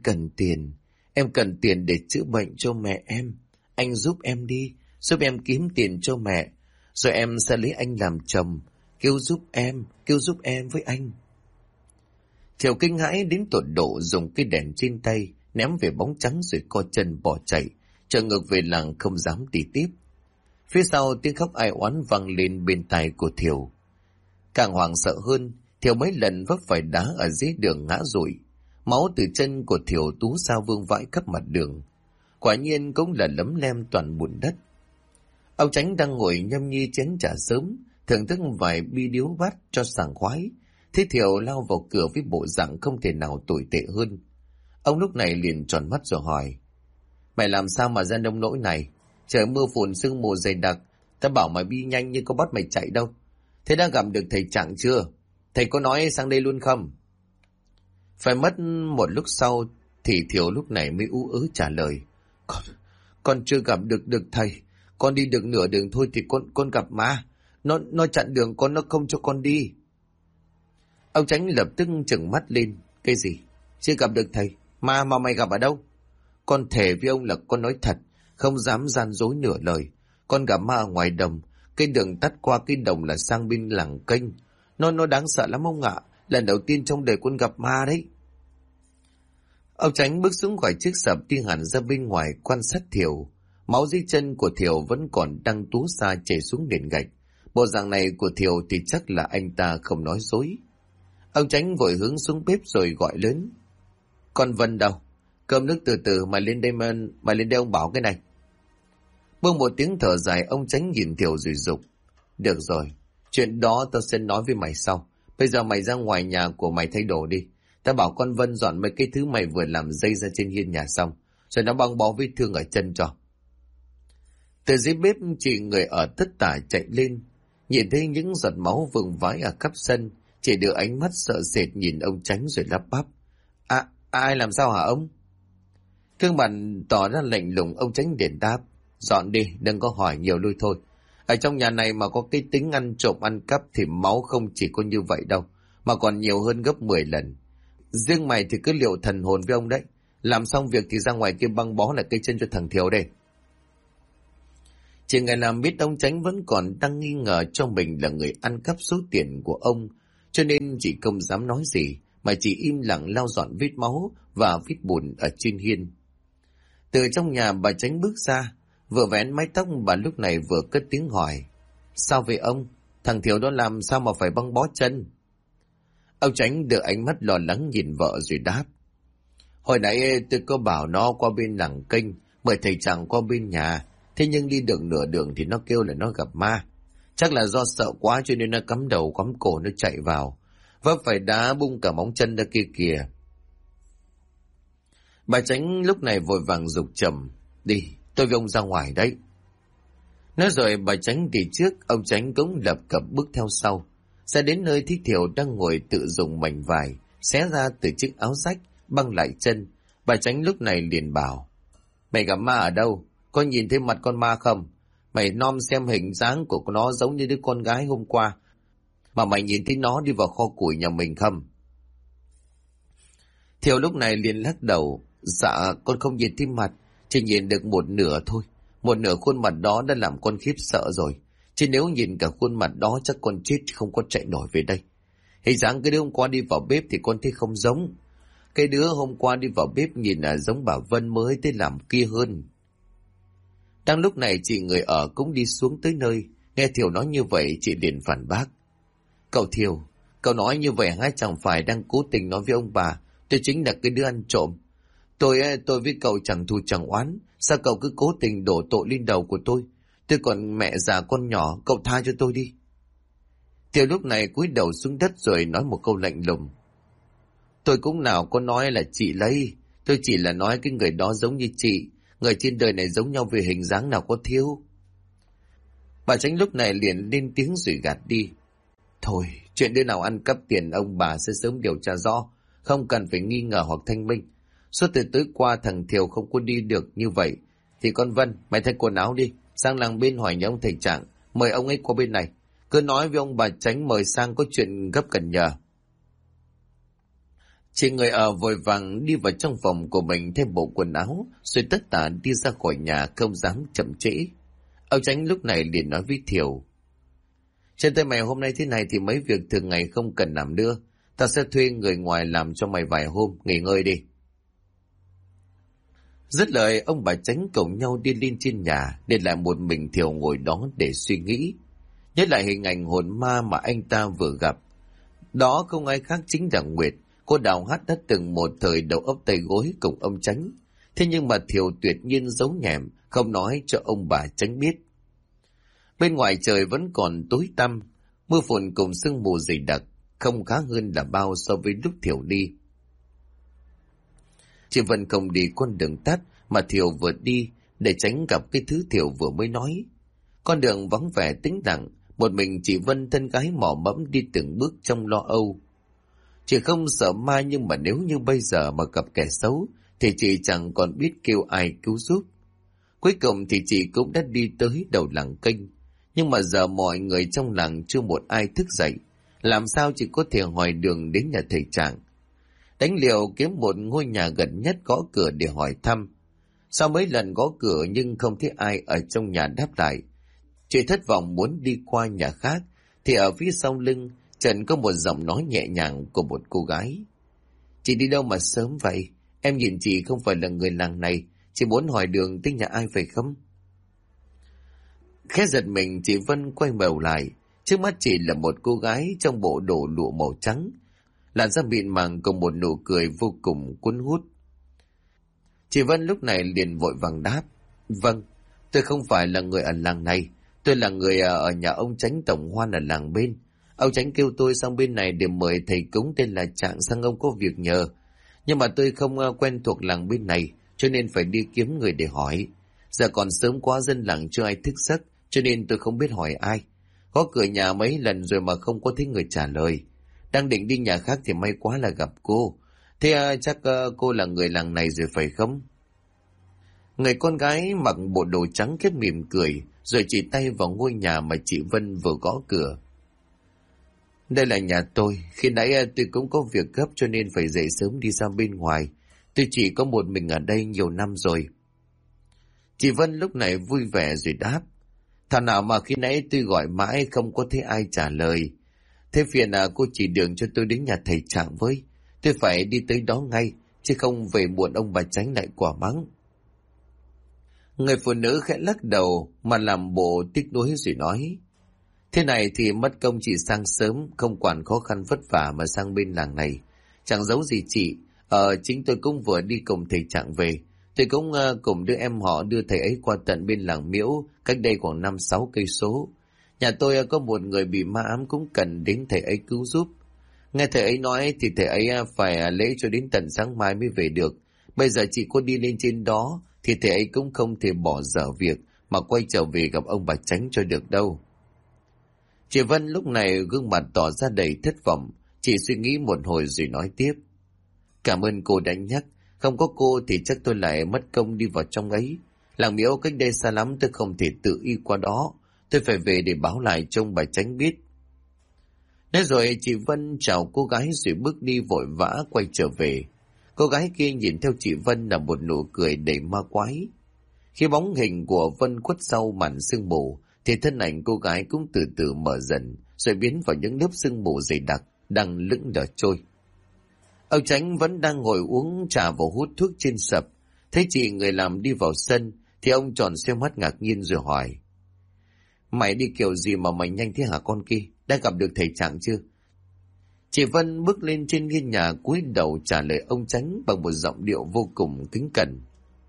cần tiền để chữa bệnh cho mẹ em. Anh giúp em đi, giúp em kiếm tiền cho mẹ, rồi em sẽ lấy anh làm chồng. Kêu giúp em với anh. Thiều kinh hãi đến tột độ dùng cái đèn trên tay ném về bóng trắng rồi co chân bỏ chạy, trở ngược về làng không dám đi tiếp. Phía sau tiếng khóc ai oán vang lên bên tai của Thiều. Càng hoảng sợ hơn, Thiều mấy lần vấp phải đá ở dưới đường ngã rụi. Máu từ chân của Thiều tú ra vương vãi khắp mặt đường. Quả nhiên cũng là lấm lem toàn bùn đất. Ông Chánh đang ngồi nhâm nhi chén trà sớm, thưởng thức vài bi điếu bát cho sảng khoái. Thế Thiều lao vào cửa với bộ dạng không thể nào tồi tệ hơn. Ông lúc này liền tròn mắt rồi hỏi: Mày làm sao mà ra nông nỗi này? Trời mưa phùn sương mù dày đặc, ta bảo mày đi nhanh nhưng có bắt mày chạy đâu. Thế đã gặp được thầy Trạng chưa? Thầy có nói sang đây luôn không? Phải mất một lúc sau thì Thiều lúc này mới ú ớ trả lời: Con chưa gặp được thầy. Con đi được nửa đường thôi thì con gặp ma. Nó chặn đường con, nó không cho con đi. Ông Chánh lập tức trừng mắt lên: Cái gì? Chưa gặp được thầy? Ma mà mày gặp ở đâu? Con thề với ông là con nói thật, không dám gian dối nửa lời. Con gặp ma ở ngoài đồng, cái đường tắt qua cái đồng là sang bên làng kênh. Nó đáng sợ lắm ông ạ. Lần đầu tiên trong đời con gặp ma đấy. Ông Chánh bước xuống khỏi chiếc sập đi hẳn ra bên ngoài quan sát Thiều. Máu dưới chân của Thiều vẫn còn đang túa xa chảy xuống nền gạch. Bộ dạng này của Thiều thì chắc là anh ta không nói dối. Ông Chánh vội hướng xuống bếp rồi gọi lớn: Con Vân đâu? Cơm nước từ từ, mày lên đây ông bảo cái này. Buông một tiếng thở dài, ông Chánh nhìn Thiều rồi dục: Được rồi, chuyện đó tao sẽ nói với mày sau. Bây giờ mày ra ngoài nhà của mày thay đồ đi. Tao bảo con Vân dọn mấy cái thứ mày vừa làm dây ra trên hiên nhà xong, rồi nó băng bó vết thương ở chân cho. Từ dưới bếp chị người ở tất tả chạy lên, nhìn thấy những giọt máu vương vãi ở khắp sân. Chị đưa ánh mắt sợ sệt nhìn ông Chánh rồi lắp bắp: Ai làm sao hả ông? Thương mặt tỏ ra lạnh lùng, ông Chánh liền đáp: Dọn đi, đừng có hỏi nhiều lui thôi. Ở trong nhà này mà có cái tính ăn trộm ăn cắp thì máu không chỉ có như vậy đâu, mà còn nhiều hơn gấp 10 lần. Riêng mày thì cứ liệu thần hồn với ông đấy. Làm xong việc thì ra ngoài kia băng bó lại cây chân cho thằng Thiều đây. Chị ngày làm biết ông Chánh vẫn còn đang nghi ngờ cho mình là người ăn cắp số tiền của ông, cho nên chị không dám nói gì, mà chỉ im lặng lau dọn vết máu và vết bùn ở trên hiên. Từ trong nhà bà Chánh bước ra, vừa vén mái tóc bà lúc này vừa cất tiếng hỏi: Sao vậy ông? Thằng Thiều đó làm sao mà phải băng bó chân? Ông Chánh đưa ánh mắt lo lắng nhìn vợ rồi đáp: Hồi nãy tôi có bảo nó qua bên làng kênh, mời thầy Trạng qua bên nhà. Thế nhưng đi được nửa đường thì nó kêu là nó gặp ma. Chắc là do sợ quá cho nên nó cắm đầu cắm cổ nó chạy vào, vấp phải đá bung cả móng chân ra kia kìa. Bà Chánh lúc này vội vàng giục chồng: Đi, tôi với ông ra ngoài đấy. Nói rồi bà Chánh đi trước, ông Chánh cũng lập cập bước theo sau. Ra đến nơi thì Thiều đang ngồi tự dùng mảnh vải xé ra từ chiếc áo rách, băng lại chân. Bà Chánh lúc này liền bảo: mày gặp ma ở đâu? Có nhìn thấy mặt con ma không? Mày nom xem hình dáng của nó giống như đứa con gái hôm qua, mà mày nhìn thấy nó đi vào kho củi nhà mình không? Thiều lúc này liền lắc đầu: dạ con không nhìn thấy mặt, chỉ nhìn được một nửa thôi. Một nửa khuôn mặt đó đã làm con khiếp sợ rồi, chứ nếu nhìn cả khuôn mặt đó chắc con chết không có chạy nổi về đây. Hình dáng cái đứa hôm qua đi vào bếp thì con thấy không giống. Cái đứa hôm qua đi vào bếp nhìn là giống bà Vân mới tới làm kia hơn. Đang lúc này chị người ở cũng đi xuống tới nơi. Nghe Thiều nói như vậy, chị liền phản bác: cậu Thiều, cậu nói như vậy hay chẳng phải đang cố tình nói với ông bà tôi chính là cái đứa ăn trộm? Tôi với cậu chẳng thù chẳng oán, sao cậu cứ cố tình đổ tội lên đầu của tôi? Tôi còn mẹ già con nhỏ, cậu tha cho tôi đi. Thiều lúc này cúi đầu xuống đất rồi nói một câu lạnh lùng: tôi cũng nào có nói là chị lấy, tôi chỉ là nói cái người đó giống như chị. Người trên đời này giống nhau về hình dáng nào có thiếu. Bà Chánh lúc này liền lên tiếng rồi gạt đi: thôi, chuyện đứa nào ăn cắp tiền ông bà sẽ sớm điều tra rõ, không cần phải nghi ngờ hoặc thanh minh. Suốt từ tối qua thằng Thiều không có đi được như vậy, thì con Vân, mày thay quần áo đi, sang làng bên hỏi nhà ông thầy Trạng, mời ông ấy qua bên này. Cứ nói với ông bà Chánh mời sang, có chuyện gấp cần nhờ. Chị người ở vội vàng đi vào trong phòng của mình thêm bộ quần áo, rồi tất tả đi ra khỏi nhà không dám chậm trễ. Ông Chánh lúc này liền nói với Thiều: trên tay mày hôm nay thế này thì mấy việc thường ngày không cần làm nữa. Ta sẽ thuê người ngoài làm cho mày vài hôm, nghỉ ngơi đi. Dứt lời, ông bà Chánh cùng nhau đi lên trên nhà, để lại một mình Thiều ngồi đó để suy nghĩ. Nhớ lại hình ảnh hồn ma mà anh ta vừa gặp. Đó không ai khác chính là Nguyệt, cô đào hát đã từng một thời đầu ấp tay gối cùng ông Chánh. Thế nhưng mà Thiều tuyệt nhiên giấu nhẹm, không nói cho ông bà Chánh biết. Bên ngoài trời vẫn còn tối tăm, mưa phùn cùng sương mù dày đặc, không khá hơn là bao so với lúc Thiều đi. Chị Vân không đi con đường tắt mà Thiều vừa đi, để tránh gặp cái thứ Thiều vừa mới nói. Con đường vắng vẻ tĩnh lặng, một mình chị Vân thân gái mò mẫm đi từng bước trong lo âu. Chị không sợ ma, nhưng mà nếu như bây giờ mà gặp kẻ xấu thì chị chẳng còn biết kêu ai cứu giúp. Cuối cùng thì chị cũng đã đi tới đầu làng kênh, nhưng mà giờ mọi người trong làng chưa một ai thức dậy, làm sao chị có thể hỏi đường đến nhà thầy Trạng. Đánh liều kiếm một ngôi nhà gần nhất gõ cửa để hỏi thăm. Sau mấy lần gõ cửa nhưng không thấy ai ở trong nhà đáp lại, chị thất vọng muốn đi qua nhà khác, thì ở phía sau lưng Trần có một giọng nói nhẹ nhàng của một cô gái: chị đi đâu mà sớm vậy? Em nhìn chị không phải là người làng này, chị muốn hỏi đường tới nhà ai phải không? Khẽ giật mình, chị Vân quay đầu lại. Trước mắt chị là một cô gái trong bộ đồ lụa màu trắng, làn da mịn màng cùng một nụ cười vô cùng cuốn hút. Chị Vân lúc này liền vội vàng đáp: vâng, tôi không phải là người ở làng này, tôi là người ở nhà ông Chánh Tổng Hoan ở làng bên. Ông Chánh kêu tôi sang bên này để mời thầy cúng tên là Trạng sang ông có việc nhờ. Nhưng mà tôi không quen thuộc làng bên này, cho nên phải đi kiếm người để hỏi. Giờ còn sớm quá, dân làng chưa ai thức giấc, cho nên tôi không biết hỏi ai. Có cửa nhà mấy lần rồi mà không có thấy người trả lời. Đang định đi nhà khác thì may quá là gặp cô. Thế chắc cô là người làng này rồi phải không? Người con gái mặc bộ đồ trắng khét mỉm cười, rồi chỉ tay vào ngôi nhà mà chị Vân vừa gõ cửa. Đây là nhà tôi, khi nãy tôi cũng có việc gấp cho nên phải dậy sớm đi ra bên ngoài. Tôi chỉ có một mình ở đây nhiều năm rồi. Chị Vân lúc này vui vẻ rồi đáp: thảo nào mà khi nãy tôi gọi mãi không có thấy ai trả lời. Thế phiền cô chỉ đường cho tôi đến nhà thầy Trạng với. Tôi phải đi tới đó ngay, chứ không về muộn ông bà Chánh lại quả mắng. Người phụ nữ khẽ lắc đầu mà làm bộ tiếc nuối rồi nói: thế này thì mất công chị sang sớm, không quản khó khăn vất vả mà sang bên làng này. Chẳng giấu gì chị, chính tôi cũng vừa đi cùng thầy Trạng về. Tôi cũng cùng đứa em họ đưa thầy ấy qua tận bên làng Miễu, cách đây khoảng 5-6 cây số. Nhà tôi có một người bị ma ám cũng cần đến thầy ấy cứu giúp. Nghe thầy ấy nói thì thầy ấy phải lễ cho đến tận sáng mai mới về được. Bây giờ chị có đi lên trên đó thì thầy ấy cũng không thể bỏ dở việc mà quay trở về gặp ông bà Chánh cho được đâu. Chị Vân lúc này gương mặt tỏ ra đầy thất vọng, chị suy nghĩ một hồi rồi nói tiếp. Cảm ơn cô đã nhắc, không có cô thì chắc tôi lại mất công đi vào trong ấy. Làng Miễu cách đây xa lắm, tôi không thể tự y qua đó, tôi phải về để báo lại cho ông bà Chánh biết. Nói rồi chị Vân chào cô gái rồi bước đi vội vã quay trở về. Cô gái kia nhìn theo chị Vân là một nụ cười đầy ma quái. Khi bóng hình của Vân khuất sau màn sương mù, thì thân ảnh cô gái cũng từ từ mở dần, rồi biến vào những lớp sương mù dày đặc đang lững đờ trôi. Ông Chánh vẫn đang ngồi uống trà và hút thuốc trên sập. Thấy chị người làm đi vào sân, thì ông tròn xe mắt ngạc nhiên rồi hỏi. Mày đi kiểu gì mà mày nhanh thế hả con kia? Đã gặp được thầy Trạng chưa? Chị Vân bước lên trên hiên nhà cúi đầu trả lời ông Chánh bằng một giọng điệu vô cùng kính cẩn.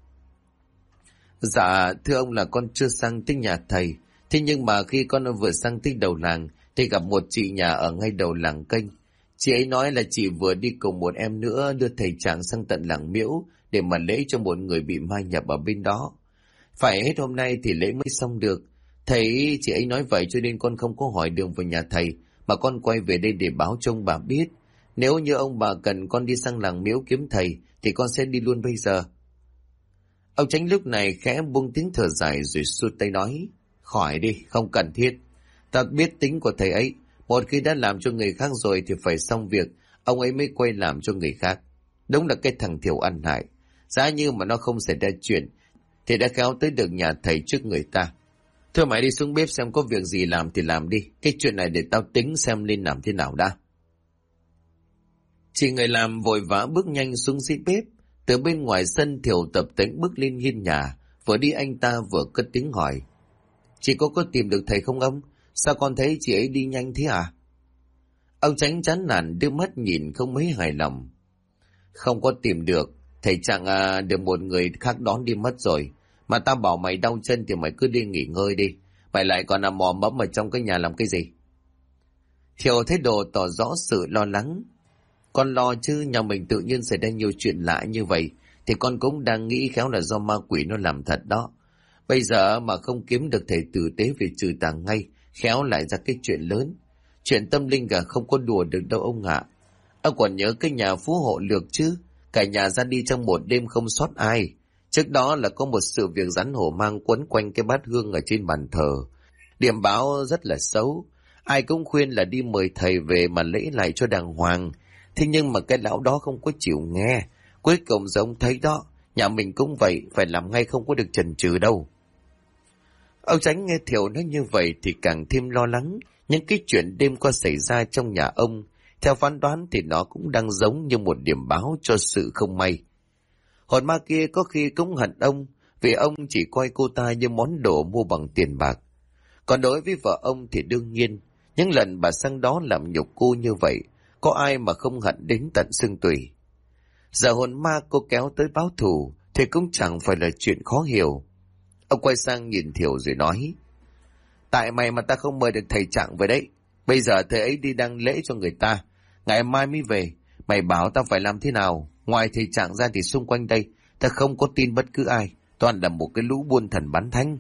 Dạ, thưa ông là con chưa sang tới nhà thầy. Thế nhưng mà khi con vừa sang tới đầu làng thì gặp một chị nhà ở ngay đầu làng kênh. Chị ấy nói là chị vừa đi cùng một em nữa đưa thầy Trạng sang tận làng Miễu để mà lễ cho một người bị ma nhập ở bên đó. Phải hết hôm nay thì lễ mới xong được. Thầy chị ấy nói vậy cho nên con không có hỏi đường vào nhà thầy, mà con quay về đây để báo cho ông bà biết. Nếu như ông bà cần con đi sang làng Miễu kiếm thầy thì con sẽ đi luôn bây giờ. Ông Chánh lúc này khẽ buông tiếng thở dài rồi xua tay nói. Khỏi đi, không cần thiết. Ta biết tính của thầy ấy. Một khi đã làm cho người khác rồi thì phải xong việc, ông ấy mới quay làm cho người khác. Đúng là cái thằng thiểu ăn hại. Giá như mà nó không xảy ra chuyện thì đã khéo tới được nhà thầy trước người ta. Thôi mày đi xuống bếp xem có việc gì làm thì làm đi. Cái chuyện này để tao tính xem nên làm thế nào đã. Chị người làm vội vã bước nhanh xuống dưới bếp. Từ bên ngoài sân Thiểu tập tễnh bước lên hiên nhà. Vừa đi anh ta vừa cất tiếng hỏi. Chị có tìm được thầy không ông? Sao con thấy chị ấy đi nhanh thế à? Ông Chánh chán nản đưa mắt nhìn không mấy hài lòng. Không có tìm được. Thầy Trạng được một người khác đón đi mất rồi. Mà tao bảo mày đau chân thì mày cứ đi nghỉ ngơi đi. Mày lại còn nằm mò mẫm ở trong cái nhà làm cái gì? Thiều thấy đồ tỏ rõ sự lo lắng. Con lo chứ, nhà mình tự nhiên xảy ra nhiều chuyện lạ như vậy thì con cũng đang nghĩ khéo là do ma quỷ nó làm thật đó. Bây giờ mà không kiếm được thầy tử tế về trừ tà ngay, khéo lại ra cái chuyện lớn. Chuyện tâm linh không có đùa được đâu ông ạ. Ông còn nhớ cái nhà phú hộ lược chứ? Cả nhà ra đi trong một đêm không sót ai. Trước đó là có một sự việc rắn hổ mang quấn quanh cái bát hương ở trên bàn thờ. Điểm báo rất là xấu. Ai cũng khuyên là đi mời thầy về mà lễ lại cho đàng hoàng. Thế nhưng mà cái lão đó không có chịu nghe. Cuối cùng giống thấy đó, nhà mình cũng vậy, phải làm ngay không có được chần chừ đâu. Ông Chánh nghe Thiệu nói như vậy thì càng thêm lo lắng. Những cái chuyện đêm qua xảy ra trong nhà ông, theo phán đoán thì nó cũng đang giống như một điểm báo cho sự không may. Hồn ma kia có khi cũng hận ông, vì ông chỉ coi cô ta như món đồ mua bằng tiền bạc. Còn đối với vợ ông thì đương nhiên, những lần bà sang đó làm nhục cô như vậy, có ai mà không hận đến tận xương tủy. Giờ hồn ma cô kéo tới báo thù thì cũng chẳng phải là chuyện khó hiểu. Ông quay sang nhìn Thiểu rồi nói. Tại mày mà ta không mời được thầy Trạng về đấy. Bây giờ thầy ấy đi đăng lễ cho người ta, ngày mai mới về. Mày bảo tao phải làm thế nào? Ngoài thầy Trạng ra thì xung quanh đây ta không có tin bất cứ ai, toàn là một cái lũ buôn thần bán thánh.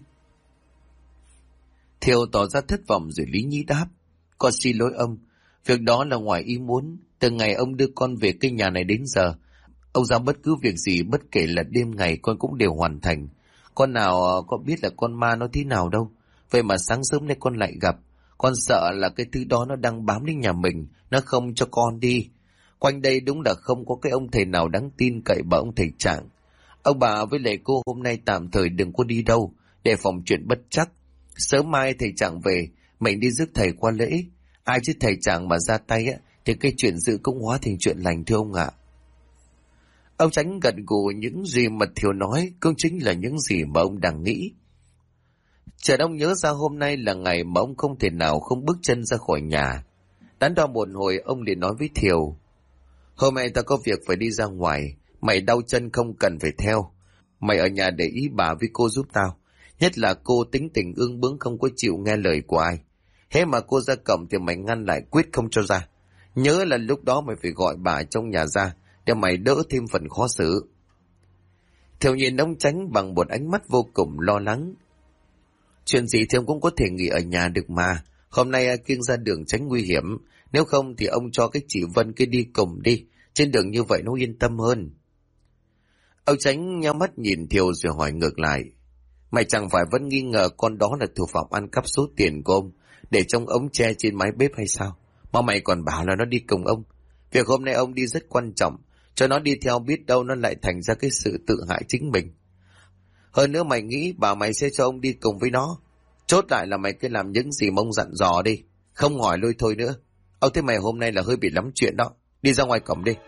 Thiều tỏ ra thất vọng rồi lý nhí đáp. Con xin lỗi ông, việc đó là ngoài ý muốn. Từ ngày ông đưa con về cái nhà này đến giờ, ông giao bất cứ việc gì, bất kể là đêm ngày, con cũng đều hoàn thành. Con nào có biết là con ma nó thế nào đâu. Vậy mà sáng sớm nay con lại gặp. Con sợ là cái thứ đó nó đang bám đến nhà mình, nó không cho con đi. Quanh đây đúng là không có cái ông thầy nào đáng tin cậy bằng ông thầy Trạng. Ông bà với lại cô hôm nay tạm thời đừng có đi đâu, để phòng chuyện bất chắc. Sớm mai thầy Trạng về, mình đi rước thầy qua lễ. Ai chứ thầy Trạng mà ra tay thì cái chuyện dự cũng hóa thành chuyện lành, thưa ông ạ. Ông Chánh gật gù, những gì mà Thiều nói cũng chính là những gì mà ông đang nghĩ. Chợt ông nhớ ra hôm nay là ngày mà ông không thể nào không bước chân ra khỏi nhà. Đắn đo một hồi, ông liền nói với Thiều. Hôm nay ta có việc phải đi ra ngoài, mày đau chân không cần phải theo. Mày ở nhà để ý bà với cô giúp tao. Nhất là cô tính tình ương bướng không có chịu nghe lời của ai. Thế mà cô ra cổng thì mày ngăn lại quyết không cho ra. Nhớ là lúc đó mày phải gọi bà trong nhà ra, để mày đỡ thêm phần khó xử. Thiều nhìn ông Chánh bằng một ánh mắt vô cùng lo lắng. Chuyện gì thì ông cũng có thể nghỉ ở nhà được mà. Hôm nay Kiêng ra đường tránh nguy hiểm. Nếu không thì ông cho cái chị Vân kia đi cùng đi. Trên đường như vậy nó yên tâm hơn. Ông Chánh nhắm mắt nhìn Thiều rồi hỏi ngược lại. Mày chẳng phải vẫn nghi ngờ con đó là thủ phạm ăn cắp số tiền của ông để trong ống tre trên mái bếp hay sao? Mà mày còn bảo là nó đi cùng ông. Việc hôm nay ông đi rất quan trọng. Cho nó đi theo biết đâu nó lại thành ra cái sự tự hại chính mình. Hơn nữa mày nghĩ bà mày sẽ cho ông đi cùng với nó. Chốt lại là mày cứ làm những gì mà ông dặn dò đi. Không hỏi lôi thôi nữa. Ông thấy mày hôm nay là hơi bị lắm chuyện đó. Đi ra ngoài cổng đi.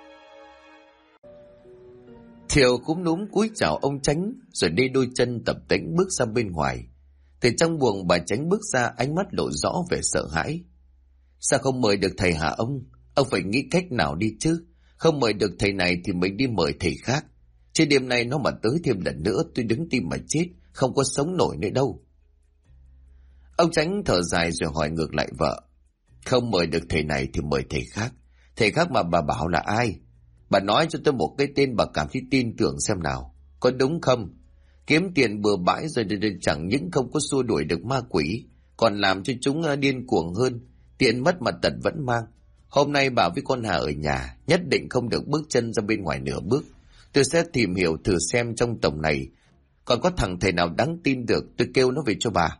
Thiều cúm núm cúi chào ông Chánh rồi đi đôi chân tập tễnh bước ra bên ngoài. Từ trong buồng bà Chánh bước ra, ánh mắt lộ rõ vẻ sợ hãi. Sao không mời được thầy hả ông? Ông phải nghĩ cách nào đi chứ. Không mời được thầy này thì mình đi mời thầy khác. Trên đêm nay nó mà tới thêm lần nữa tôi đứng tim mà chết, không có sống nổi nữa đâu. Ông Chánh thở dài rồi hỏi ngược lại vợ. Không mời được thầy này thì mời thầy khác. Thầy khác mà bà bảo là ai? Bà nói cho tôi một cái tên bà cảm thấy tin tưởng xem nào. Có đúng không? Kiếm tiền bừa bãi rồi chẳng những không có xua đuổi được ma quỷ, còn làm cho chúng điên cuồng hơn. Tiền mất mà tật vẫn mang. Hôm nay bà với con Hà ở nhà, nhất định không được bước chân ra bên ngoài nửa bước. Tôi sẽ tìm hiểu thử xem trong tổng này còn có thằng thầy nào đáng tin được, tôi kêu nó về cho bà.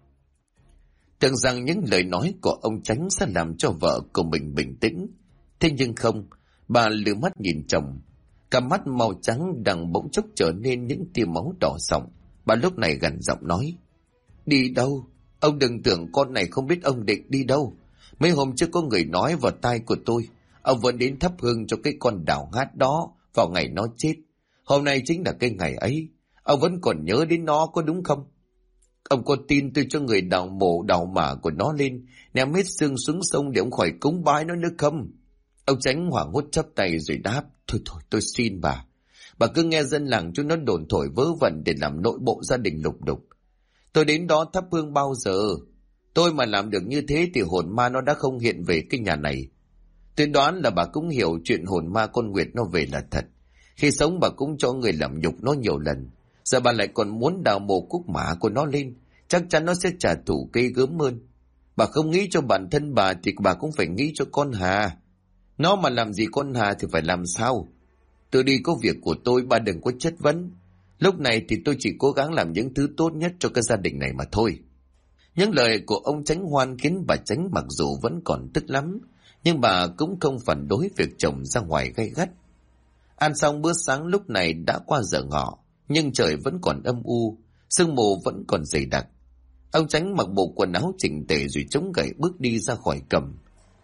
Tưởng rằng những lời nói của ông Chánh sẽ làm cho vợ của mình bình tĩnh. Thế nhưng không, bà lừa mắt nhìn chồng. Cả mắt màu trắng đang bỗng chốc trở nên những tia máu đỏ sọng. Bà lúc này gằn giọng nói. Đi đâu? Ông đừng tưởng con này không biết ông định đi đâu. Mấy hôm trước có người nói vào tai của tôi, ông vẫn đến thắp hương cho cái con đào ngát đó vào ngày nó chết. Hôm nay chính là cái ngày ấy. Ông vẫn còn nhớ đến nó có đúng không? Ông có tin tôi cho người đào mộ đào mả của nó lên, ném hết xương xuống sông để ông khỏi cúng bái nó nữa không? Ông Chánh hoảng hốt chắp tay rồi đáp. Thôi tôi xin bà. Bà cứ nghe dân làng chúng nó đồn thổi vớ vẩn để làm nội bộ gia đình lục đục. Tôi đến đó thắp hương bao giờ? Tôi mà làm được như thế thì hồn ma nó đã không hiện về cái nhà này. Tôi đoán là bà cũng hiểu chuyện hồn ma con Nguyệt nó về là thật. Khi sống bà cũng cho người làm nhục nó nhiều lần. Giờ bà lại còn muốn đào mộ cúc mã của nó lên. Chắc chắn nó sẽ trả thù cây gớm hơn. Bà không nghĩ cho bản thân bà thì bà cũng phải nghĩ cho con Hà. Nó mà làm gì con Hà thì phải làm sao? Tôi đi có việc của tôi, bà đừng có chất vấn. Lúc này thì tôi chỉ cố gắng làm những thứ tốt nhất cho cái gia đình này mà thôi. Những lời của ông Chánh Hoan khiến bà Chánh mặc dù vẫn còn tức lắm, nhưng bà cũng không phản đối việc chồng ra ngoài gay gắt. Ăn xong bữa sáng lúc này đã qua giờ ngọ, nhưng trời vẫn còn âm u, sương mù vẫn còn dày đặc. Ông Chánh mặc bộ quần áo chỉnh tề rồi chống gậy bước đi ra khỏi cầm.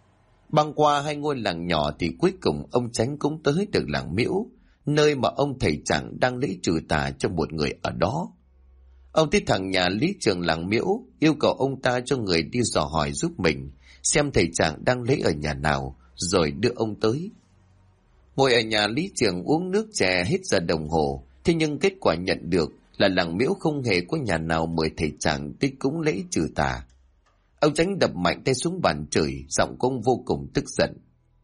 Băng qua hai ngôi làng nhỏ thì cuối cùng ông Chánh cũng tới được làng Miễu, nơi mà ông thầy Trạng đang lễ trừ tà cho một người ở đó. Ông tới thẳng nhà lý trưởng làng Miễu, yêu cầu ông ta cho người đi dò hỏi giúp mình, xem thầy Trạng đang lễ ở nhà nào, rồi đưa ông tới. Ngồi ở nhà lý trưởng uống nước chè hết giờ đồng hồ, thế nhưng kết quả nhận được là làng Miễu không hề có nhà nào mời thầy Trạng tới cúng lễ trừ tà. Ông Chánh đập mạnh tay xuống bàn chửi, giọng cũng vô cùng tức giận.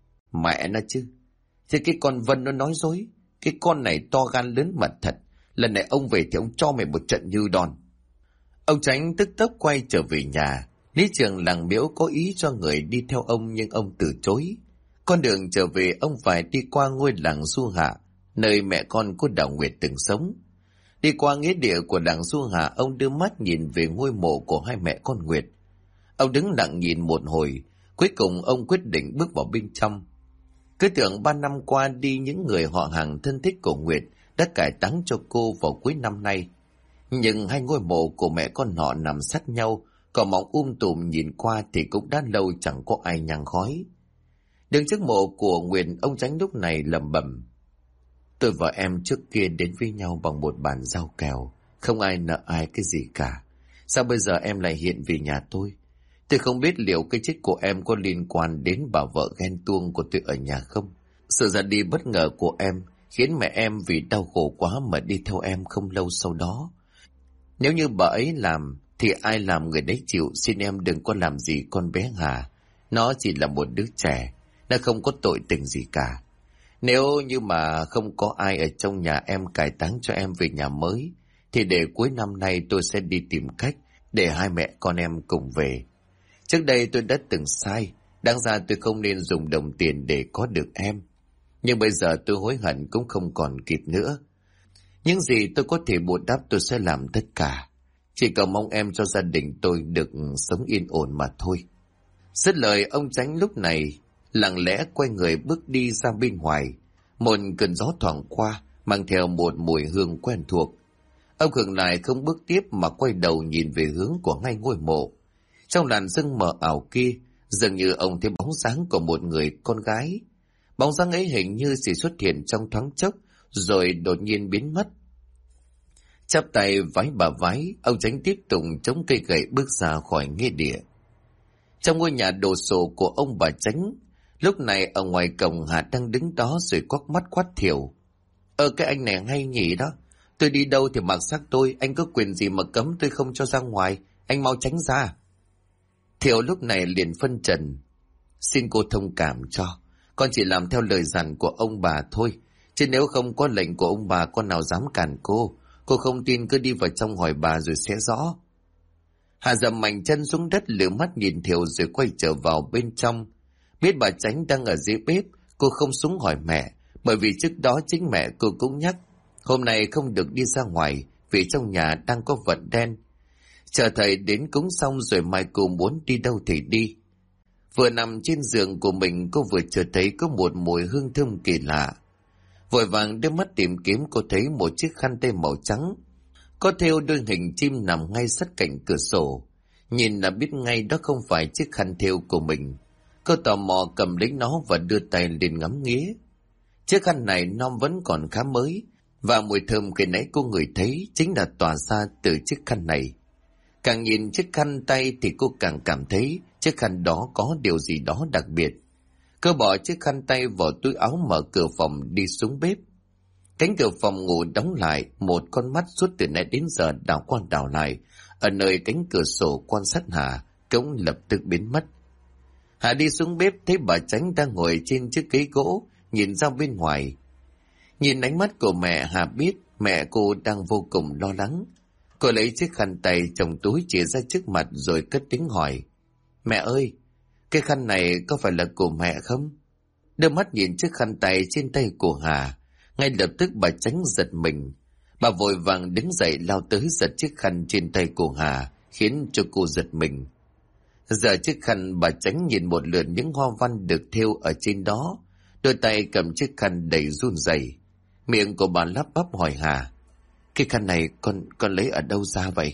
Mẹ nó chứ, thế cái con Vân nó nói dối, cái con này to gan lớn mật thật, lần này ông về thì ông cho mày một trận như đòn. Ông Chánh tức tốc quay trở về nhà. Lý trưởng làng Miễu có ý cho người đi theo ông nhưng ông từ chối. Con đường trở về ông phải đi qua ngôi làng Du Hạ, nơi mẹ con của Đào Nguyệt từng sống. Đi qua nghĩa địa của làng Du Hạ, ông đưa mắt nhìn về ngôi mộ của hai mẹ con Nguyệt. Ông đứng lặng nhìn một hồi, cuối cùng ông quyết định bước vào bên trong. Cứ tưởng 3 năm qua đi những người họ hàng thân thích của Nguyệt đã cải táng cho cô vào cuối năm nay. Nhưng hai ngôi mộ của mẹ con họ nằm sát nhau, cỏ mỏng tùm nhìn qua thì cũng đã lâu chẳng có ai nhang khói. Đứng trước mộ của Nguyệt, ông Chánh lúc này lẩm bẩm. Tôi và em trước kia đến với nhau bằng một bàn giao kèo, không ai nợ ai cái gì cả. Sao bây giờ em lại hiện về nhà tôi? Tôi không biết liệu cái chết của em có liên quan đến bà vợ ghen tuông của tôi ở nhà không? Sự ra đi bất ngờ của em khiến mẹ em vì đau khổ quá mà đi theo em không lâu sau đó. Nếu như bà ấy làm thì ai làm người đấy chịu, xin em đừng có làm gì con bé Hà. Nó chỉ là một đứa trẻ, nó không có tội tình gì cả. Nếu như mà không có ai ở trong nhà em cải táng cho em về nhà mới, thì để cuối năm nay tôi sẽ đi tìm cách để hai mẹ con em cùng về. Trước đây tôi đã từng sai, đáng ra tôi không nên dùng đồng tiền để có được em. Nhưng bây giờ tôi hối hận cũng không còn kịp nữa. Những gì tôi có thể bù đắp tôi sẽ làm tất cả. Chỉ cầu mong em cho gia đình tôi được sống yên ổn mà thôi. Dứt lời, ông Chánh lúc này lặng lẽ quay người bước đi ra bên ngoài. Một cơn gió thoảng qua, mang theo một mùi hương quen thuộc. Ông khựng lại không bước tiếp mà quay đầu nhìn về hướng của ngay ngôi mộ. Trong làn sương mờ ảo kia, dường như ông thấy bóng dáng của một người con gái. Bóng dáng ấy hình như chỉ xuất hiện trong thoáng chốc, rồi đột nhiên biến mất. Chắp tay vái bà vái, ông Chánh tiếp tục chống cây gậy bước ra khỏi nghĩa địa. Trong ngôi nhà đồ sộ của ông bà Chánh, lúc này ở ngoài cổng Hà đang đứng đó rồi quắc mắt quát Thiểu. Cái anh này hay nhỉ đó, tôi đi đâu thì mặc xác tôi, anh có quyền gì mà cấm tôi không cho ra ngoài, anh mau tránh ra. Thiểu lúc này liền phân trần. Xin cô thông cảm cho, con chỉ làm theo lời dặn của ông bà thôi, chứ nếu không có lệnh của ông bà con nào dám cản cô không tin cứ đi vào trong hỏi bà rồi sẽ rõ. Hà dầm mạnh chân xuống đất lửa mắt nhìn Thiểu rồi quay trở vào bên trong. Biết bà Chánh đang ở dưới bếp, cô không xuống hỏi mẹ, bởi vì trước đó chính mẹ cô cũng nhắc hôm nay không được đi ra ngoài vì trong nhà đang có vật đen. Chờ thầy đến cúng xong rồi mai cô muốn đi đâu thì đi. Vừa nằm trên giường của mình, cô vừa chợt thấy có một mùi hương thơm kỳ lạ. Vội vàng đưa mắt tìm kiếm, cô thấy một chiếc khăn tay màu trắng có thêu đôi hình chim nằm ngay sát cạnh cửa sổ. Nhìn là biết ngay đó không phải chiếc khăn thêu của mình. Cô tò mò cầm lấy nó và đưa tay lên ngắm nghía. Chiếc khăn này nó vẫn còn khá mới, và mùi thơm khi nãy cô ngửi thấy chính là tỏa ra từ chiếc khăn này. Càng nhìn chiếc khăn tay thì cô càng cảm thấy chiếc khăn đó có điều gì đó đặc biệt. Cô bỏ chiếc khăn tay vào túi áo, mở cửa phòng đi xuống bếp. Cánh cửa phòng ngủ đóng lại, một con mắt suốt từ nãy đến giờ đảo qua đảo lại ở nơi cánh cửa sổ quan sát Hà cũng lập tức biến mất. Hà đi xuống bếp thấy bà Chánh đang ngồi trên chiếc ghế gỗ nhìn ra bên ngoài. Nhìn ánh mắt của mẹ, Hà biết mẹ cô đang vô cùng lo lắng. Cô lấy chiếc khăn tay trong túi chìa ra trước mặt rồi cất tiếng hỏi. Mẹ ơi, cái khăn này có phải là của mẹ không? Đưa mắt nhìn chiếc khăn tay trên tay của Hà, ngay lập tức bà Chánh giật mình. Bà vội vàng đứng dậy lao tới giật chiếc khăn trên tay của Hà, khiến cho cô giật mình. Giờ chiếc khăn, bà Chánh nhìn một lượt những hoa văn được thêu ở trên đó, đôi tay cầm chiếc khăn đầy run rẩy. Miệng của bà lắp bắp hỏi Hà, cái khăn này con lấy ở đâu ra vậy?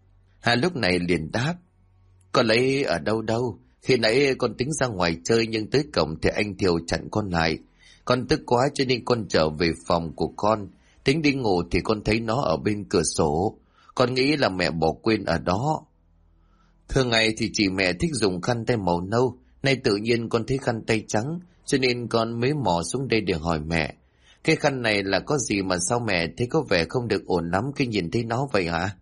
Hà lúc này liền đáp, con lấy ở đâu đâu, khi nãy con tính ra ngoài chơi nhưng tới cổng thì anh Thiều chặn con lại. Con tức quá cho nên con trở về phòng của con, tính đi ngủ thì con thấy nó ở bên cửa sổ. Con nghĩ là mẹ bỏ quên ở đó. Thường ngày thì chỉ mẹ thích dùng khăn tay màu nâu, nay tự nhiên con thấy khăn tay trắng, cho nên con mới mò xuống đây để hỏi mẹ. Cái khăn này là có gì mà sao mẹ thấy có vẻ không được ổn lắm khi nhìn thấy nó vậy hả?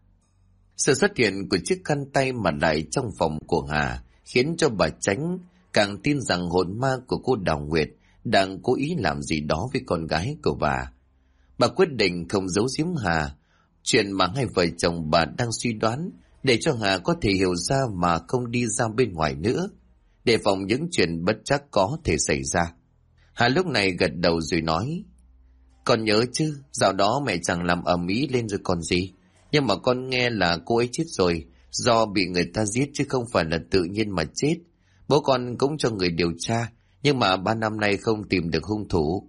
Sự xuất hiện của chiếc khăn tay mà lại trong phòng của Hà khiến cho bà Chánh càng tin rằng hồn ma của cô Đào Nguyệt đang cố ý làm gì đó với con gái của bà. Bà quyết định không giấu giếm Hà chuyện mà hai vợ chồng bà đang suy đoán, để cho Hà có thể hiểu ra mà không đi ra bên ngoài nữa, đề phòng những chuyện bất trắc có thể xảy ra. Hà lúc này gật đầu rồi nói, con nhớ chứ, dạo đó mẹ chẳng làm ầm ĩ lên rồi còn gì. Nhưng mà con nghe là cô ấy chết rồi, do bị người ta giết chứ không phải là tự nhiên mà chết. Bố con cũng cho người điều tra, nhưng mà 3 năm nay không tìm được hung thủ.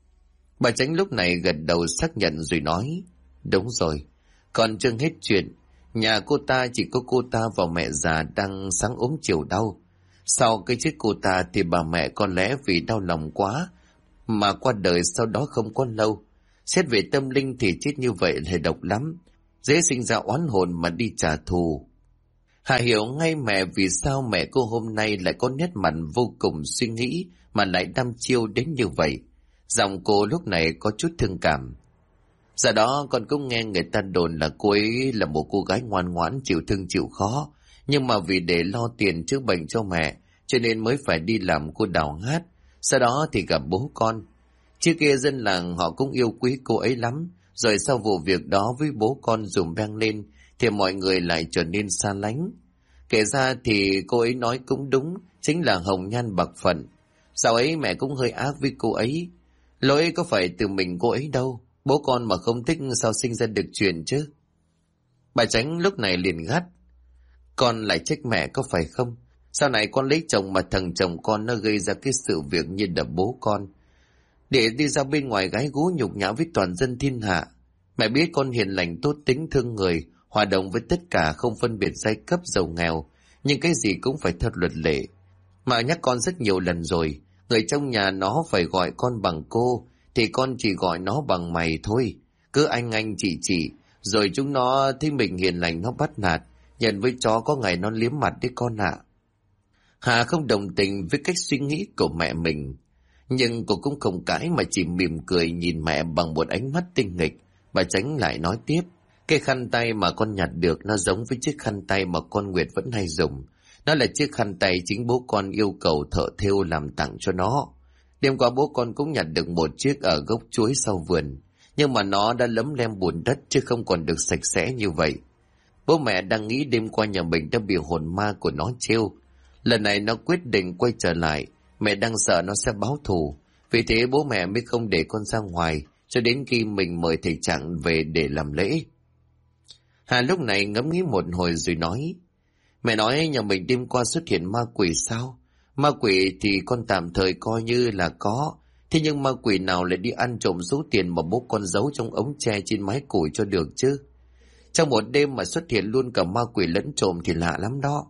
Bà Chánh lúc này gật đầu xác nhận rồi nói, đúng rồi, còn chưa hết chuyện. Nhà cô ta chỉ có cô ta và mẹ già đang sáng ốm chiều đau. Sau cái chết cô ta thì bà mẹ có lẽ vì đau lòng quá mà qua đời sau đó không có lâu. Xét về tâm linh thì chết như vậy là độc lắm, dễ sinh ra oán hồn mà đi trả thù. Hà hiểu ngay mẹ vì sao mẹ cô hôm nay lại có nét mặt vô cùng suy nghĩ mà lại đăm chiêu đến như vậy. Giọng cô lúc này có chút thương cảm. Giờ đó con cũng nghe người ta đồn là cô ấy là một cô gái ngoan ngoãn chịu thương chịu khó, nhưng mà vì để lo tiền chữa bệnh cho mẹ cho nên mới phải đi làm cô đào hát. Sau đó thì gặp bố con. Trước kia dân làng họ cũng yêu quý cô ấy lắm, rồi sau vụ việc đó với bố con dùm beng lên thì mọi người lại trở nên xa lánh. Kể ra thì cô ấy nói cũng đúng, chính là hồng nhan bạc phận. Dạo ấy mẹ cũng hơi ác với cô ấy. Lỗi có phải từ mình cô ấy đâu, bố con mà không thích sao sinh ra được chuyện chứ. Bà Chánh lúc này liền gắt: con lại trách mẹ có phải không? Sau này con lấy chồng mà thằng chồng con nó gây ra cái sự việc như đập bố con, để đi ra bên ngoài gái gú nhục nhã với toàn dân thiên hạ. Mẹ biết con hiền lành tốt tính thương người, hòa đồng với tất cả không phân biệt giai cấp giàu nghèo, nhưng cái gì cũng phải theo luật lệ. Mà nhắc con rất nhiều lần rồi, người trong nhà nó phải gọi con bằng cô, thì con chỉ gọi nó bằng mày thôi. Cứ anh chị, rồi chúng nó thấy mình hiền lành nó bắt nạt, nhận với chó có ngày nó liếm mặt đấy con ạ. Hà không đồng tình với cách suy nghĩ của mẹ mình, nhưng cô cũng không cãi mà chỉ mỉm cười nhìn mẹ bằng một ánh mắt tinh nghịch. Bà Chánh lại nói tiếp: cái khăn tay mà con nhặt được nó giống với chiếc khăn tay mà con Nguyệt vẫn hay dùng. Nó là chiếc khăn tay chính bố con yêu cầu thợ thêu làm tặng cho nó. Đêm qua bố con cũng nhặt được một chiếc ở gốc chuối sau vườn, nhưng mà nó đã lấm lem bùn đất chứ không còn được sạch sẽ như vậy. Bố mẹ đang nghĩ đêm qua nhà mình đã bị hồn ma của nó trêu. Lần này nó quyết định quay trở lại. Mẹ đang sợ nó sẽ báo thù, vì thế bố mẹ mới không để con ra ngoài cho đến khi mình mời thầy Trạng về để làm lễ. Hà lúc này ngẫm nghĩ một hồi rồi nói: mẹ nói nhà mình đêm qua xuất hiện ma quỷ sao? Ma quỷ thì con tạm thời coi như là có, thế nhưng ma quỷ nào lại đi ăn trộm số tiền mà bố con giấu trong ống tre trên mái củi cho được chứ? Trong một đêm mà xuất hiện luôn cả ma quỷ lẫn trộm thì lạ lắm đó.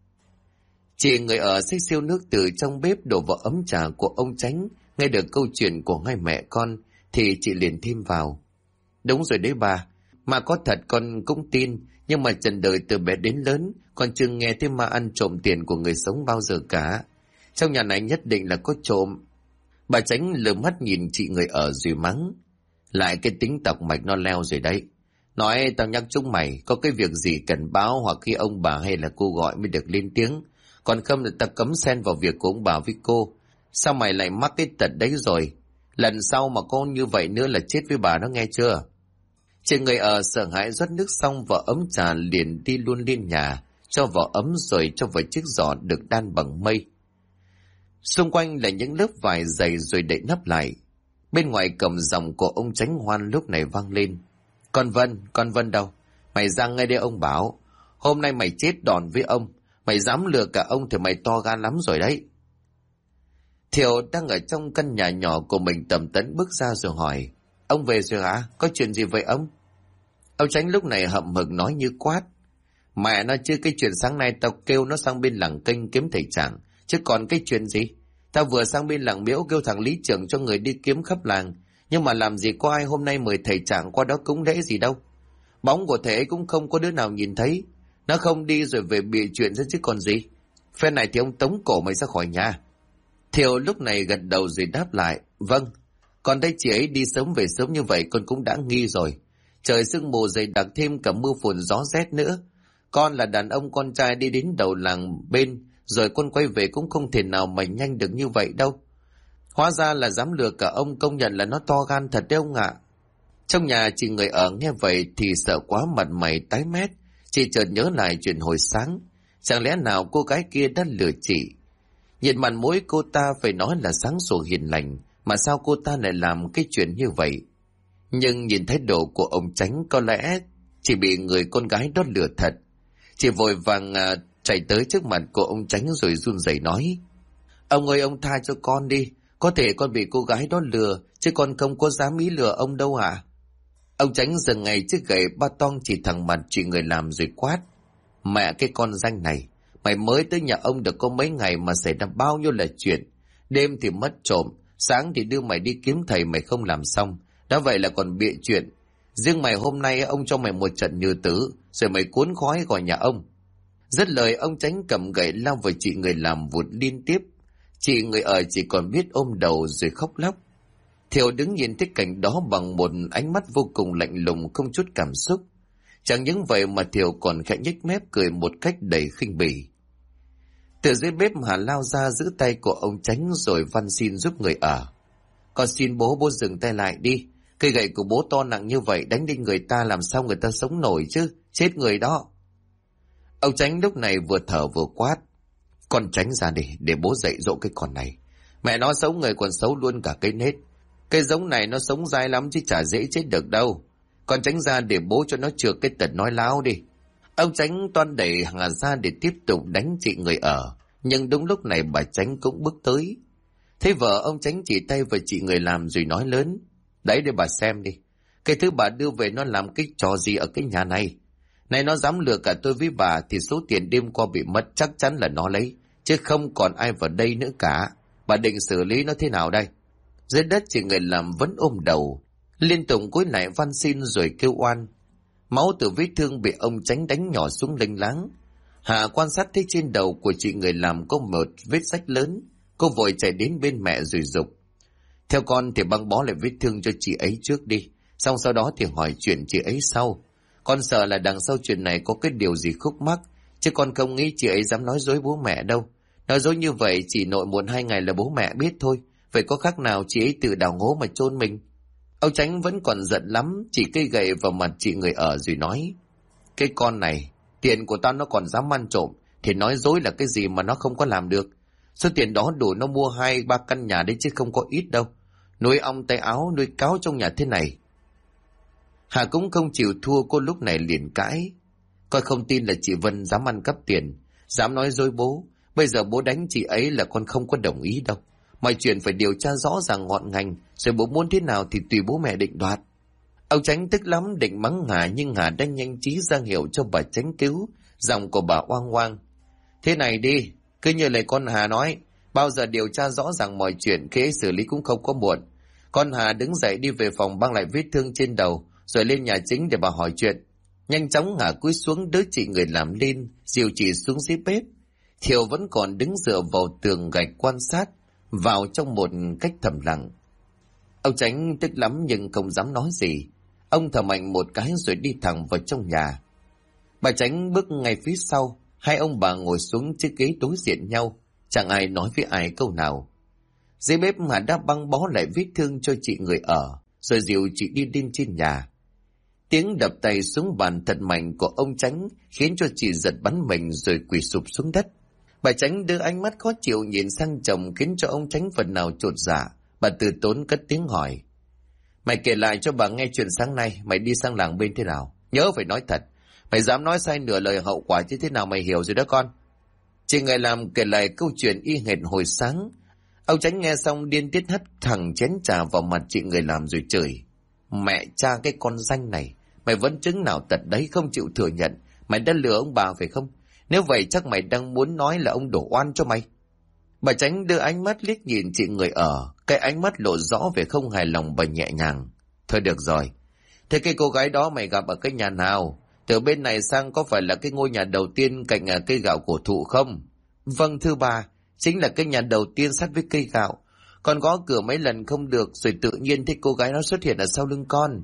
Chị người ở xách siêu nước từ trong bếp đổ vào ấm trà của ông Chánh, nghe được câu chuyện của hai mẹ con thì chị liền thêm vào: đúng rồi đấy bà, ma có thật con cũng tin, nhưng mà trần đời từ bé đến lớn con chưa nghe thấy ma ăn trộm tiền của người sống bao giờ cả. Trong nhà này nhất định là có trộm. Bà Chánh lườm mắt nhìn chị người ở rồi mắng: lại cái tính tọc mạch nó leo rồi đấy. Nói tao nhắc chúng mày, có cái việc gì cần báo hoặc khi ông bà hay là cô gọi mới được lên tiếng, còn không là ta cấm xen vào việc của ông bà với cô. Sao mày lại mắc cái tật đấy rồi? Lần sau mà cô như vậy nữa là chết với bà nó, nghe chưa? Chị người ở sợ hãi rót nước xong vào ấm trà liền đi luôn lên nhà, cho vào ấm rồi cho vào chiếc giỏ được đan bằng mây. Xung quanh là những lớp vải dày rồi đậy nắp lại. Bên ngoài cổng dòng của ông Chánh Hoan lúc này vang lên: con Vân đâu? Mày ra ngay đây ông bảo, hôm nay mày chết đòn với ông. Mày dám lừa cả ông thì mày to gan lắm rồi đấy. Thiệu đang ở trong căn nhà nhỏ của mình tầm tấn bước ra rồi hỏi: ông về rồi hả? Có chuyện gì vậy ông? Ông Chánh lúc này hậm hực nói như quát: mẹ nó chứ, cái chuyện sáng nay tao kêu nó sang bên làng kênh kiếm thầy Trạng, chứ còn cái chuyện gì? Tao vừa sang bên làng miễu kêu thằng lý trưởng cho người đi kiếm khắp làng, nhưng mà làm gì có ai hôm nay mời thầy Trạng qua đó cúng lễ gì đâu. Bóng của thầy ấy cũng không có đứa nào nhìn thấy. Nó không đi rồi về bịa chuyện ra chứ còn gì. Phen này thì ông tống cổ mày ra khỏi nhà. Thiệu lúc này gật đầu rồi đáp lại: vâng, con thấy chị ấy đi sớm về sớm như vậy con cũng đã nghi rồi. Trời sương mù dày đặc thêm cả mưa phùn gió rét nữa. Con là đàn ông con trai đi đến đầu làng bên rồi con quay về cũng không thể nào mà nhanh được như vậy đâu. Hóa ra là dám lừa cả ông, công nhận là nó to gan thật đấy ông ạ. Trong nhà chị người ở nghe vậy thì sợ quá mặt mày tái mét. Chị chợt nhớ lại chuyện hồi sáng. Chẳng lẽ nào cô gái kia đã lừa chị? Nhìn mặt mũi cô ta phải nói là sáng sủa hiền lành, mà sao cô ta lại làm cái chuyện như vậy? Nhưng nhìn thái độ của ông Chánh có lẽ chỉ bị người con gái đó lừa thật. Chị vội vàng chạy tới trước mặt của ông Chánh rồi run rẩy nói: ông ơi, ông tha cho con đi. Có thể con bị cô gái đó lừa, chứ con không có dám ý lừa ông đâu ạ. Ông Chánh dừng ngay chiếc gậy ba tong chỉ thẳng mặt chị người làm rồi quát: mẹ cái con danh này, mày mới tới nhà ông được có mấy ngày mà xảy ra bao nhiêu là chuyện. Đêm thì mất trộm, sáng thì đưa mày đi kiếm thầy mày không làm xong, đã vậy là còn bịa chuyện. Riêng mày hôm nay ông cho mày một trận như tử, rồi mày cuốn khói khỏi nhà ông. Dứt lời ông Chánh cầm gậy lao vào chị người làm vụt liên tiếp. Chị người ở chỉ còn biết ôm đầu rồi khóc lóc. Thiệu đứng nhìn thấy cảnh đó bằng một ánh mắt vô cùng lạnh lùng, không chút cảm xúc. Chẳng những vậy mà Thiệu còn khẽ nhếch mép cười một cách đầy khinh bỉ. Từ dưới bếp Hà lao ra giữ tay của ông Chánh rồi van xin giúp người ở. Con xin bố dừng tay lại đi. Cây gậy của bố to nặng như vậy, đánh đi người ta làm sao người ta sống nổi chứ, chết người đó. Ông Chánh lúc này vừa thở vừa quát. Con tránh ra để bố dạy dỗ cái con này. Mẹ nó xấu người còn xấu luôn cả cái nết. Cái giống này nó sống dai lắm chứ chả dễ chết được đâu. Con tránh ra để bố cho nó chừa cái tật nói láo đi. Ông Chánh toan đẩy Hà ra để tiếp tục đánh chị người ở. Nhưng đúng lúc này bà Chánh cũng bước tới. Thế vợ ông Chánh chỉ tay vào chị người làm rồi nói lớn. Đấy để bà xem đi. Cái thứ bà đưa về nó làm cái trò gì ở cái nhà này. Này nó dám lừa cả tôi với bà thì số tiền đêm qua bị mất chắc chắn là nó lấy. Chứ không còn ai vào đây nữa cả. Bà định xử lý nó thế nào đây? Dưới đất chị người làm vẫn ôm đầu. Liên tục cúi lại van xin rồi kêu oan. Máu từ vết thương bị ông Chánh đánh nhỏ xuống lênh láng. Hà quan sát thấy trên đầu của chị người làm có một vết rách lớn. Cô vội chạy đến bên mẹ rồi giục. Theo con thì băng bó lại vết thương cho chị ấy trước đi. Xong sau đó thì hỏi chuyện chị ấy sau. Con sợ là đằng sau chuyện này có cái điều gì khúc mắc. Chứ con không nghĩ chị ấy dám nói dối bố mẹ đâu. Nói dối như vậy chỉ nội muộn 2 ngày là bố mẹ biết thôi. Vậy có khác nào chị ấy tự đào hố mà chôn mình. Ông Chánh vẫn còn giận lắm. Chỉ cây gậy vào mặt chị người ở rồi nói. Cái con này, tiền của tao nó còn dám ăn trộm. Thì nói dối là cái gì mà nó không có làm được. Số tiền đó đủ nó mua 2-3 căn nhà đấy chứ không có ít đâu. Nuôi ong tay áo, nuôi cáo trong nhà thế này. Hà cũng không chịu thua, cô lúc này liền cãi. Con không tin là chị Vân dám ăn cắp tiền, dám nói dối bố. Bây giờ bố đánh chị ấy là con không có đồng ý đâu. Mọi chuyện phải điều tra rõ ràng ngọn ngành, rồi bố muốn thế nào thì tùy bố mẹ định đoạt. Ông Chánh tức lắm định mắng Hà, nhưng Hà đã nhanh trí ra hiệu cho bà Chánh cứu. Giọng của bà oang oang. Thế này đi, cứ như lời con Hà nói, bao giờ điều tra rõ ràng mọi chuyện, khi xử lý cũng không có muộn. Con Hà đứng dậy đi về phòng băng lại vết thương trên đầu, rồi lên nhà chính để bà hỏi chuyện. Nhanh chóng Hà cúi xuống đỡ chị người làm lên, dìu chị xuống dưới bếp. Thiều vẫn còn đứng dựa vào tường gạch quan sát, vào trong một cách thầm lặng. Ông Chánh tức lắm nhưng không dám nói gì. Ông thở mạnh một cái rồi đi thẳng vào trong nhà. Bà Chánh bước ngay phía sau, hai ông bà ngồi xuống chiếc ghế đối diện nhau, chẳng ai nói với ai câu nào. Dưới bếp Hà đã băng bó lại vết thương cho chị người ở, rồi dìu chị đi lên trên nhà. Tiếng đập tay xuống bàn thật mạnh của ông Chánh khiến cho chị giật bắn mình rồi quỳ sụp xuống đất. Bà Chánh đưa ánh mắt khó chịu nhìn sang chồng khiến cho ông Chánh phần nào chột dạ. Bà từ tốn cất tiếng hỏi. Mày kể lại cho bà nghe chuyện sáng nay mày đi sang làng bên thế nào. Nhớ phải nói thật. Mày dám nói sai nửa lời hậu quả chứ thế nào mày hiểu rồi đó con. Chị người làm kể lại câu chuyện y hệt hồi sáng. Ông Chánh nghe xong điên tiết hất thẳng chén trà vào mặt chị người làm rồi chửi. Mẹ cha cái con danh này. Mày vẫn chứng nào tật đấy không chịu thừa nhận. Mày đã lừa ông bà phải không? Nếu vậy chắc mày đang muốn nói là ông đổ oan cho mày. Bà Chánh đưa ánh mắt liếc nhìn chị người ở. Cái ánh mắt lộ rõ về không hài lòng và nhẹ nhàng. Thôi được rồi. Thế cái cô gái đó mày gặp ở cái nhà nào? Từ bên này sang có phải là cái ngôi nhà đầu tiên cạnh cây gạo cổ thụ không? Vâng thưa bà. Chính là cái nhà đầu tiên sát với cây gạo. Con gõ cửa mấy lần không được rồi tự nhiên thấy cô gái nó xuất hiện ở sau lưng con.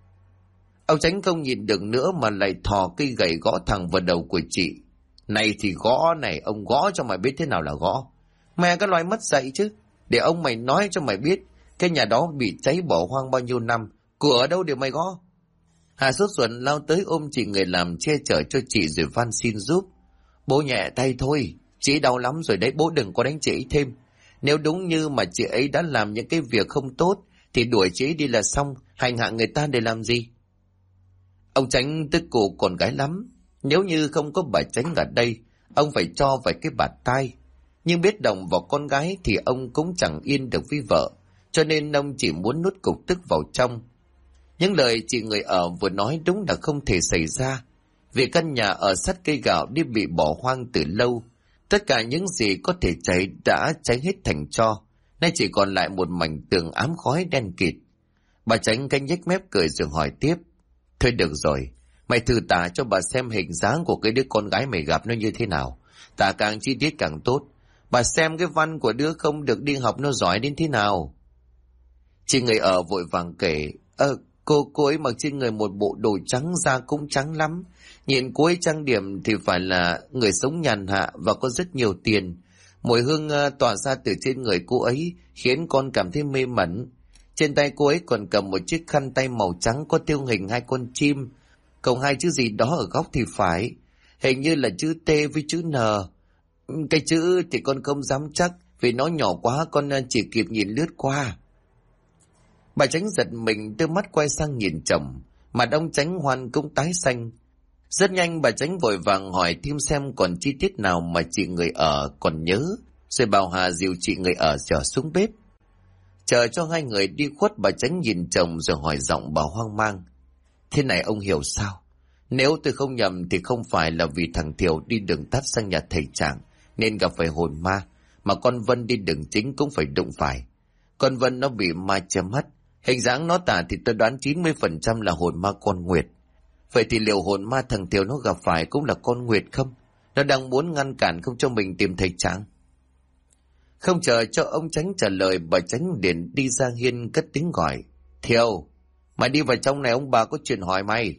Ông Chánh không nhìn được nữa mà lại thò cây gậy gõ thẳng vào đầu của chị. Này thì gõ này, ông gõ cho mày biết thế nào là gõ. Mẹ cái loài mất dạy chứ. Để ông mày nói cho mày biết, cái nhà đó bị cháy bỏ hoang bao nhiêu năm, cửa ở đâu để mày gõ. Hà sốt ruột lao tới ôm chị người làm che chở cho chị rồi van xin giúp. Bố nhẹ tay thôi, chị đau lắm rồi đấy, bố đừng có đánh chị ấy thêm. Nếu đúng như mà chị ấy đã làm những cái việc không tốt, thì đuổi chị ấy đi là xong, hành hạ người ta để làm gì? Ông Chánh tức cổ con gái lắm. Nếu như không có bà Chánh ở đây, ông phải cho vài cái bạt tai. Nhưng biết động vào con gái thì ông cũng chẳng yên được với vợ, cho nên ông chỉ muốn nuốt cục tức vào trong. Những lời chị người ở vừa nói đúng là không thể xảy ra. Vì căn nhà ở sát cây gạo đi bị bỏ hoang từ lâu. Tất cả những gì có thể cháy đã cháy hết thành tro. Nay chỉ còn lại một mảnh tường ám khói đen kịt. Bà Chánh canh nhếch mép cười rồi hỏi tiếp. Thôi được rồi, mày thử tả cho bà xem hình dáng của cái đứa con gái mày gặp nó như thế nào. Tả càng chi tiết càng tốt. Bà xem cái văn của đứa không được đi học nó giỏi đến thế nào. Chị người ở vội vàng kể. Cô ấy mặc trên người một bộ đồ trắng, da cũng trắng lắm. Nhìn cô ấy trang điểm thì phải là người sống nhàn hạ và có rất nhiều tiền. Mùi hương tỏa ra từ trên người cô ấy khiến con cảm thấy mê mẩn. Trên tay cô ấy còn cầm một chiếc khăn tay màu trắng có thêu hình hai con chim, cộng hai chữ gì đó ở góc thì phải, hình như là chữ T với chữ N. Cái chữ thì con không dám chắc vì nó nhỏ quá, con chỉ kịp nhìn lướt qua. Bà Chánh giật mình, đưa mắt quay sang nhìn chồng, mặt ông Chánh Hoan cũng tái xanh. Rất nhanh bà Chánh vội vàng hỏi thêm xem còn chi tiết nào mà chị người ở còn nhớ, rồi bảo Hà dìu chị người ở trở xuống bếp. Chờ cho hai người đi khuất, bà Chánh nhìn chồng rồi hỏi giọng bà hoang mang. Thế này ông hiểu sao? Nếu tôi không nhầm thì không phải là vì thằng Thiều đi đường tắt sang nhà thầy Trạng nên gặp phải hồn ma, mà con Vân đi đường chính cũng phải đụng phải. Con Vân nó bị ma che mắt, hình dáng nó tả thì tôi đoán 90% là hồn ma con Nguyệt. Vậy thì liệu hồn ma thằng Thiều nó gặp phải cũng là con Nguyệt không? Nó đang muốn ngăn cản không cho mình tìm thầy Trạng. Không chờ cho ông Chánh trả lời, bà Chánh liền đi ra hiên cất tiếng gọi. Thiều, mày đi vào trong này, ông bà có chuyện hỏi mày.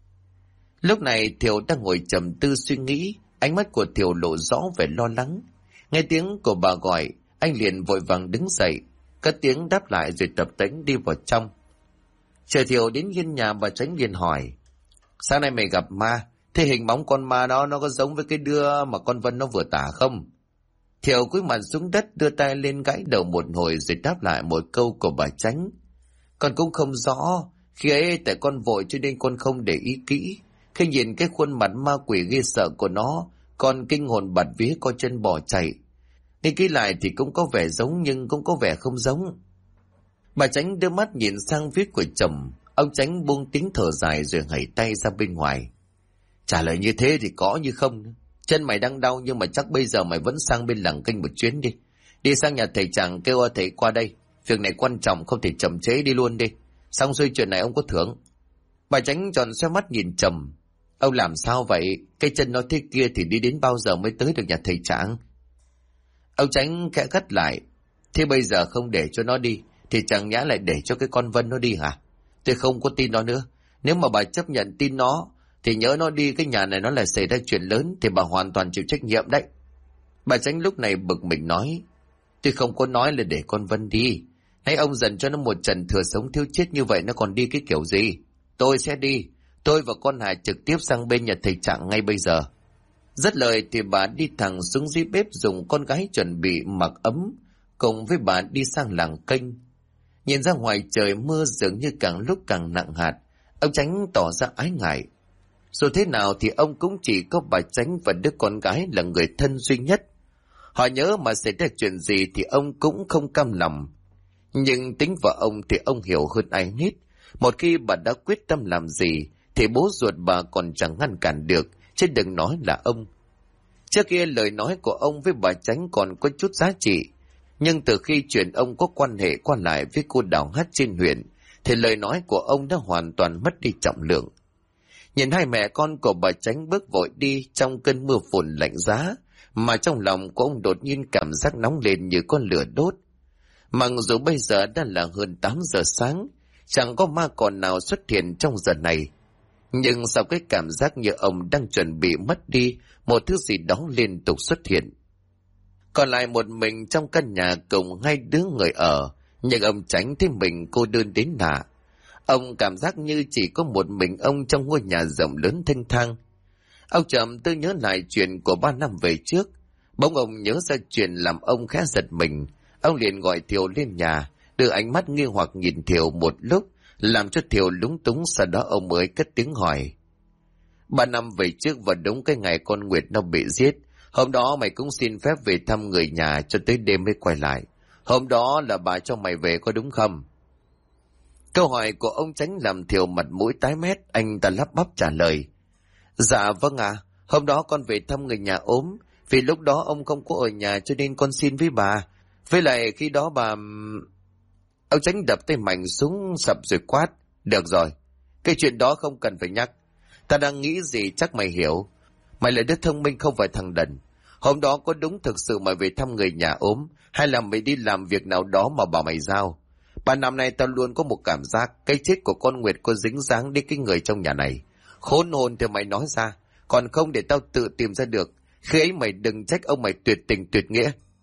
Lúc này Thiều đang ngồi trầm tư suy nghĩ, ánh mắt của Thiều lộ rõ vẻ lo lắng. Nghe tiếng của bà gọi, anh liền vội vàng đứng dậy, cất tiếng đáp lại rồi tập tễnh đi vào trong. Chờ Thiều đến hiên nhà, bà Chánh liền hỏi. Sáng nay mày gặp ma, thế hình bóng con ma đó nó có giống với cái đứa mà con Vân nó vừa tả không? Thiều cúi mặt xuống đất, đưa tay lên gãi đầu một hồi rồi đáp lại một câu của bà Chánh. Con cũng không rõ, khi ấy tại con vội cho nên con không để ý kỹ. Khi nhìn cái khuôn mặt ma quỷ ghê sợ của nó, con kinh hồn bạt vía co chân bỏ chạy. Nghĩ kỹ lại thì cũng có vẻ giống nhưng cũng có vẻ không giống. Bà Chánh đưa mắt nhìn sang phía của chồng, ông Chánh buông tiếng thở dài rồi hẩy tay ra bên ngoài. Trả lời như thế thì có như không. Chân mày đang đau nhưng mà chắc bây giờ mày vẫn sang bên làng kênh một chuyến đi. Đi sang nhà thầy Trạng kêu thầy qua đây. Việc này quan trọng không thể chậm chế, đi luôn đi. Xong xuôi chuyện này ông có thưởng. Bà Chánh tròn xoe mắt nhìn chồng. Ông làm sao vậy? Cái chân nó thế kia thì đi đến bao giờ mới tới được nhà thầy Trạng? Ông Chánh khẽ gắt lại. Thế bây giờ không để cho nó đi thì chẳng nhẽ lại để cho cái con Vân nó đi hả? Tôi không có tin nó nữa. Nếu mà bà chấp nhận tin nó thì nhớ nó đi cái nhà này nó lại xảy ra chuyện lớn thì bà hoàn toàn chịu trách nhiệm đấy. Bà Chánh lúc này bực mình nói. Tôi không có nói là để con Vân đi. Hãy ông dần cho nó một trận thừa sống thiếu chết như vậy, nó còn đi cái kiểu gì? Tôi sẽ đi. Tôi và con Hải trực tiếp sang bên nhà thầy Trạng ngay bây giờ. Dứt lời thì bà đi thẳng xuống dưới bếp dùng con gái chuẩn bị mặc ấm, cùng với bà đi sang làng kênh. Nhìn ra ngoài trời mưa dường như càng lúc càng nặng hạt, ông Chánh tỏ ra ái ngại. Dù thế nào thì ông cũng chỉ có bà Chánh và đứa con gái là người thân duy nhất. Họ nhớ mà xảy ra chuyện gì thì ông cũng không cam lòng. Nhưng tính vợ ông thì ông hiểu hơn ai hết. Một khi bà đã quyết tâm làm gì thì bố ruột bà còn chẳng ngăn cản được, chứ đừng nói là ông. Trước kia lời nói của ông với bà Chánh còn có chút giá trị, nhưng từ khi chuyện ông có quan hệ qua lại với cô Đào Hát trên huyện thì lời nói của ông đã hoàn toàn mất đi trọng lượng. Nhìn hai mẹ con của bà Chánh bước vội đi trong cơn mưa phùn lạnh giá, mà trong lòng của ông đột nhiên cảm giác nóng lên như con lửa đốt. Mặc dù bây giờ đã là hơn 8 giờ sáng, chẳng có ma còn nào xuất hiện trong giờ này, nhưng sau cái cảm giác như ông đang chuẩn bị mất đi một thứ gì đó liên tục xuất hiện. Còn lại một mình trong căn nhà cùng hai đứa người ở, nhưng ông Chánh thấy mình cô đơn đến lạ. Ông cảm giác như chỉ có một mình ông trong ngôi nhà rộng lớn thênh thang. Ông chậm tư nhớ lại chuyện của 3 năm về trước. Bỗng ông nhớ ra chuyện làm ông khá giật mình. Ông liền gọi Thiều lên nhà, đưa ánh mắt nghi hoặc nhìn Thiều một lúc, làm cho Thiều lúng túng. Sau đó ông mới cất tiếng hỏi. 3 năm về trước và đúng cái ngày con Nguyệt nó bị giết, hôm đó mày cũng xin phép về thăm người nhà cho tới đêm mới quay lại. Hôm đó là bà cho mày về có đúng không? Câu hỏi của ông Chánh làm Thiều mặt mũi tái mét, anh ta lắp bắp trả lời. Dạ vâng ạ, hôm đó con về thăm người nhà ốm, vì lúc đó ông không có ở nhà cho nên con xin với bà. Với lại khi đó bà... Ông Chánh đập tay mạnh xuống sập rồi quát. Được rồi, cái chuyện đó không cần phải nhắc. Ta đang nghĩ gì chắc mày hiểu. Mày là đứa thông minh không phải thằng đần. Hôm đó có đúng thực sự mày về thăm người nhà ốm, hay là mày đi làm việc nào đó mà bảo mày giao? 3 năm nay tao luôn có một cảm giác cái chết của con Nguyệt có dính dáng đến cái người trong nhà này. Khốn hồn thì mày nói ra, còn không để tao tự tìm ra được. Khi ấy mày đừng trách ông mày tuyệt tình tuyệt nghĩa.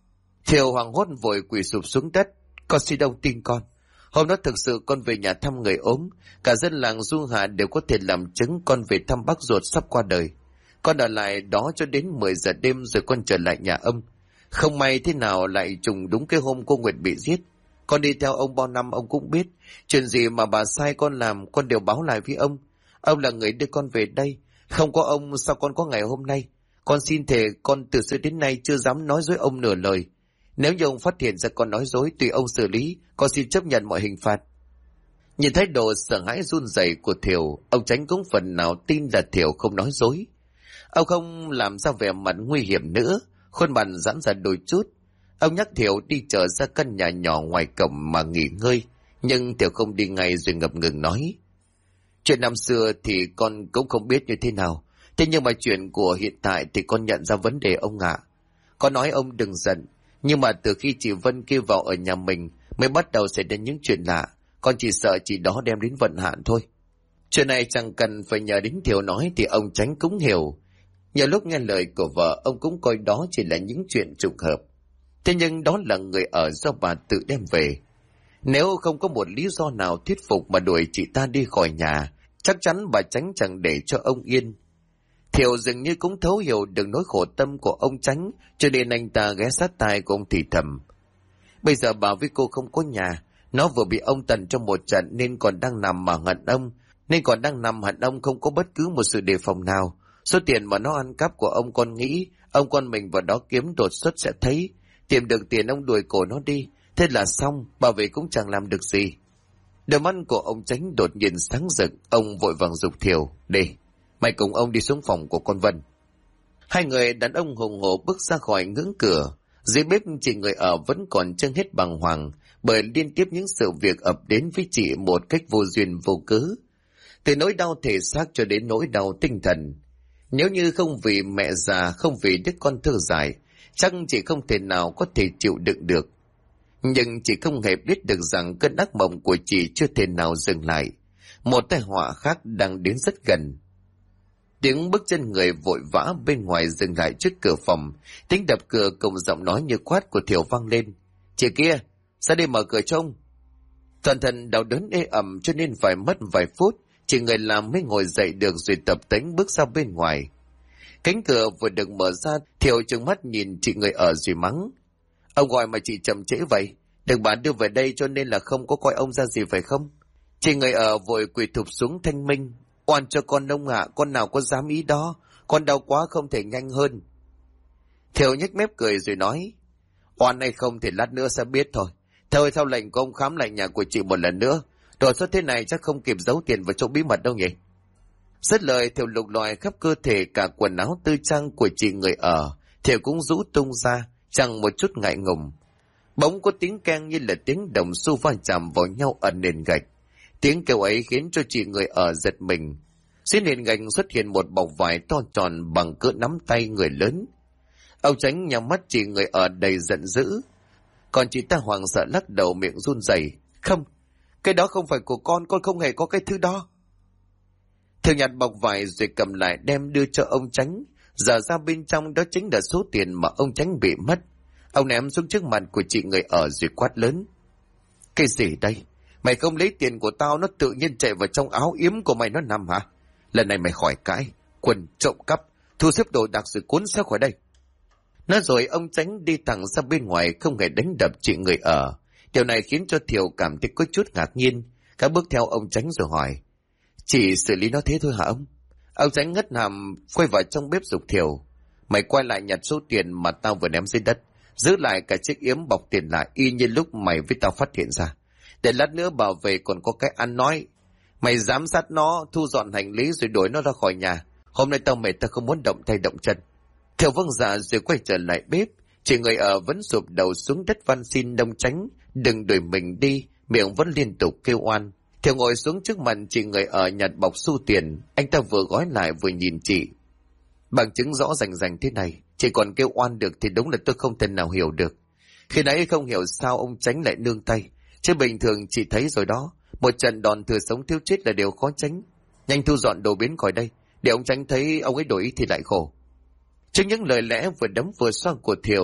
Thiều hoảng hốt vội quỳ sụp xuống đất. Con xin ông tin con. Hôm đó thực sự con về nhà thăm người ốm. Cả dân làng Du Hà đều có thể làm chứng con về thăm bác ruột sắp qua đời. Con ở lại đó cho đến 10 giờ đêm rồi con trở lại nhà ông. Không may thế nào lại trùng đúng cái hôm cô Nguyệt bị giết. Con đi theo ông bao năm ông cũng biết. Chuyện gì mà bà sai con làm con đều báo lại với ông. Ông là người đưa con về đây. Không có ông sao con có ngày hôm nay. Con xin thề con từ xưa đến nay chưa dám nói dối ông nửa lời. Nếu như ông phát hiện ra con nói dối tùy ông xử lý. Con xin chấp nhận mọi hình phạt. Nhìn thái độ sợ hãi run rẩy của Thiều, ông Chánh cũng phần nào tin là Thiều không nói dối. Ông không làm ra vẻ mặt nguy hiểm nữa, khuôn mặt giãn ra đôi chút. Ông nhắc Thiều đi trở ra căn nhà nhỏ ngoài cổng mà nghỉ ngơi, nhưng Thiều không đi ngay rồi ngập ngừng nói. Chuyện năm xưa thì con cũng không biết như thế nào, thế nhưng mà chuyện của hiện tại thì con nhận ra vấn đề ông ạ. Con nói ông đừng giận, nhưng mà từ khi chị Vân kêu vào ở nhà mình mới bắt đầu xảy ra những chuyện lạ, con chỉ sợ chị đó đem đến vận hạn thôi. Chuyện này chẳng cần phải nhờ đến Thiều nói thì ông Chánh cũng hiểu. Nhiều lúc nghe lời của vợ, ông cũng coi đó chỉ là những chuyện trùng hợp. Thế nhưng đó là người ở do bà tự đem về. Nếu không có một lý do nào thuyết phục mà đuổi chị ta đi khỏi nhà, chắc chắn bà Chánh chẳng để cho ông yên. Thiều dường như cũng thấu hiểu được nỗi khổ tâm của ông Chánh, cho nên anh ta ghé sát tai của ông thì thầm. Bây giờ bà với cô không có nhà, nó vừa bị ông tần trong một trận nên còn đang nằm mà hận ông, không có bất cứ một sự đề phòng nào. Số tiền mà nó ăn cắp của ông con nghĩ ông con mình vào đó kiếm đột xuất sẽ thấy. Tìm được tiền ông đuổi cổ nó đi. Thế là xong, bảo vệ cũng chẳng làm được gì. Đôi mắt của ông Chánh đột nhiên sáng rực. Ông vội vàng giục Thiều. Đi, mày cùng ông đi xuống phòng của con Vân. Hai người đàn ông hùng hổ bước ra khỏi ngưỡng cửa. Dưới bếp chị người ở vẫn còn chưa hết bàng hoàng, bởi liên tiếp những sự việc ập đến với chị một cách vô duyên vô cớ. Từ nỗi đau thể xác cho đến nỗi đau tinh thần. Nếu như không vì mẹ già, không vì đứa con thơ dại, chắc chị không thể nào có thể chịu đựng được. Nhưng chị không hề biết được rằng cơn ác mộng của chị chưa thể nào dừng lại. Một tai họa khác đang đến rất gần. Tiếng bước chân người vội vã bên ngoài dừng lại trước cửa phòng. Tiếng đập cửa cùng giọng nói như quát của Thiều vang lên. Chị kia, ra đây mở cửa trông. Toàn thân đau đớn ê ẩm cho nên phải mất vài phút. Chị người làm mới ngồi dậy được rồi tập tễnh bước ra bên ngoài. Cánh cửa vừa được mở ra, Thiều trừng mắt nhìn chị người ở rồi mắng. Ông gọi mà chị chậm trễ vậy, được bà đưa về đây cho nên là không có coi ông ra gì phải không? Chị người ở vội quỳ thụp xuống thanh minh. Oan cho con ông ạ, con nào có dám ý đó, con đau quá không thể nhanh hơn. Thiều nhếch mép cười rồi nói. Oan hay không thì lát nữa sẽ biết thôi. Thôi theo lệnh của ông khám lại nhà của chị một lần nữa. Đột xuất thế này chắc không kịp giấu tiền vào chỗ bí mật đâu nhỉ? Dứt lời Thiều lục lọi khắp cơ thể cả quần áo tư trang của chị người ở. Thiều cũng rũ tung ra, chẳng một chút ngại ngùng. Bỗng có tiếng keng như là tiếng đồng xu va chạm vào nhau ở nền gạch. Tiếng kêu ấy khiến cho chị người ở giật mình. Dưới nền gạch xuất hiện một bọc vải to tròn bằng cỡ nắm tay người lớn. Ông Chánh nhắm mắt chị người ở đầy giận dữ. Còn chị ta hoảng sợ lắc đầu miệng run rẩy. Không, cái đó không phải của con không hề có cái thứ đó. Thiều nhặt bọc vải rồi cầm lại đem đưa cho ông Chánh. Giờ ra bên trong đó chính là số tiền mà ông Chánh bị mất. Ông ném xuống trước mặt của chị người ở rồi quát lớn. Cái gì đây? Mày không lấy tiền của tao, nó tự nhiên chạy vào trong áo yếm của mày nó nằm hả? Lần này mày khỏi cãi, quần trộm cắp, thu xếp đồ đạc rồi cuốn xác khỏi đây. Nói rồi ông Chánh đi thẳng ra bên ngoài không hề đánh đập chị người ở. Điều này khiến cho Thiều cảm thấy có chút ngạc nhiên. Cả bước theo ông Chánh rồi hỏi. Chỉ xử lý nó thế thôi hả ông? Ông Chánh ngất hàm quay vào trong bếp giục Thiều. Mày quay lại nhặt số tiền mà tao vừa ném dưới đất. Giữ lại cả chiếc yếm bọc tiền lại y như lúc mày với tao phát hiện ra. Để lát nữa bảo vệ còn có cái ăn nói. Mày giám sát nó, thu dọn hành lý rồi đuổi nó ra khỏi nhà. Hôm nay tao mệt, tao không muốn động tay động chân. Thiều vâng dạ rồi quay trở lại bếp. Chị người ở vẫn sụp đầu xuống đất van xin ông Chánh đừng đuổi mình đi, miệng vẫn liên tục kêu oan. Thiều ngồi xuống trước mặt chị người ở nhặt bọc xu tiền. Anh ta vừa gói lại vừa nhìn chị. Bằng chứng rõ rành thế này, chị còn kêu oan được thì đúng là tôi không thể nào hiểu được. Khi nãy không hiểu sao ông Chánh lại nương tay. Chứ bình thường chị thấy rồi đó, một trận đòn thừa sống thiếu chết là điều khó tránh. Nhanh thu dọn đồ biến khỏi đây, để ông Chánh thấy ông ấy đổi ý thì lại khổ. Trước những lời lẽ vừa đấm vừa xoa của Thiều,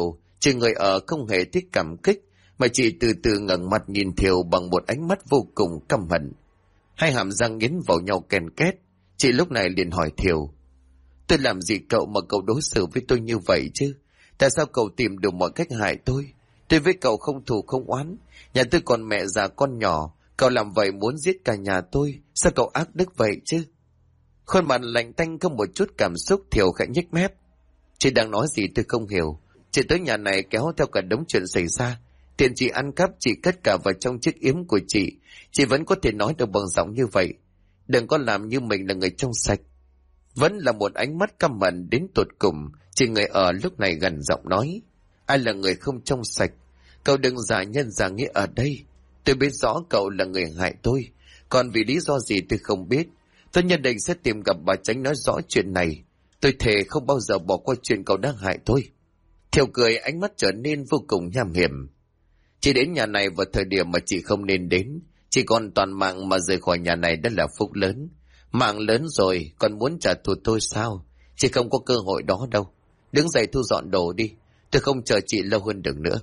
Chị người ở không hề thích cảm kích, mà chị từ từ ngẩng mặt nhìn Thiều bằng một ánh mắt vô cùng căm hận. Hai hàm răng nghiến vào nhau ken két. Chị lúc này liền hỏi Thiều: tôi làm gì cậu mà cậu đối xử với tôi như vậy chứ? Tại sao cậu tìm được mọi cách hại tôi? Tôi với cậu không thù không oán, nhà tôi còn mẹ già con nhỏ, cậu làm vậy muốn giết cả nhà tôi, sao cậu ác đức vậy chứ? Khuôn mặt lạnh tanh có một chút cảm xúc. Thiều khẽ nhếch mép: chị đang nói gì tôi không hiểu. Chị tới nhà này kéo theo cả đống chuyện xảy ra, tiền chị ăn cắp chị cất cả vào trong chiếc yếm của chị vẫn có thể nói được bằng giọng như vậy. Đừng có làm như mình là người trong sạch. Vẫn là một ánh mắt căm hận đến tột cùng. Chị người ở lúc này gần giọng nói: ai là người không trong sạch? Cậu đừng giả nhân giả nghĩa ở đây. Tôi biết rõ cậu là người hại tôi, còn vì lý do gì tôi không biết. Tôi nhất định sẽ tìm gặp bà Chánh nói rõ chuyện này. Tôi thề không bao giờ bỏ qua chuyện cậu đang hại tôi. Thiều cười, ánh mắt trở nên vô cùng nham hiểm. Chị đến nhà này vào thời điểm mà chị không nên đến. Chị còn toàn mạng mà rời khỏi nhà này đã là phúc lớn. Mạng lớn rồi còn muốn trả thù tôi sao? Chị không có cơ hội đó đâu. Đứng dậy thu dọn đồ đi. Tôi không chờ chị lâu hơn được nữa.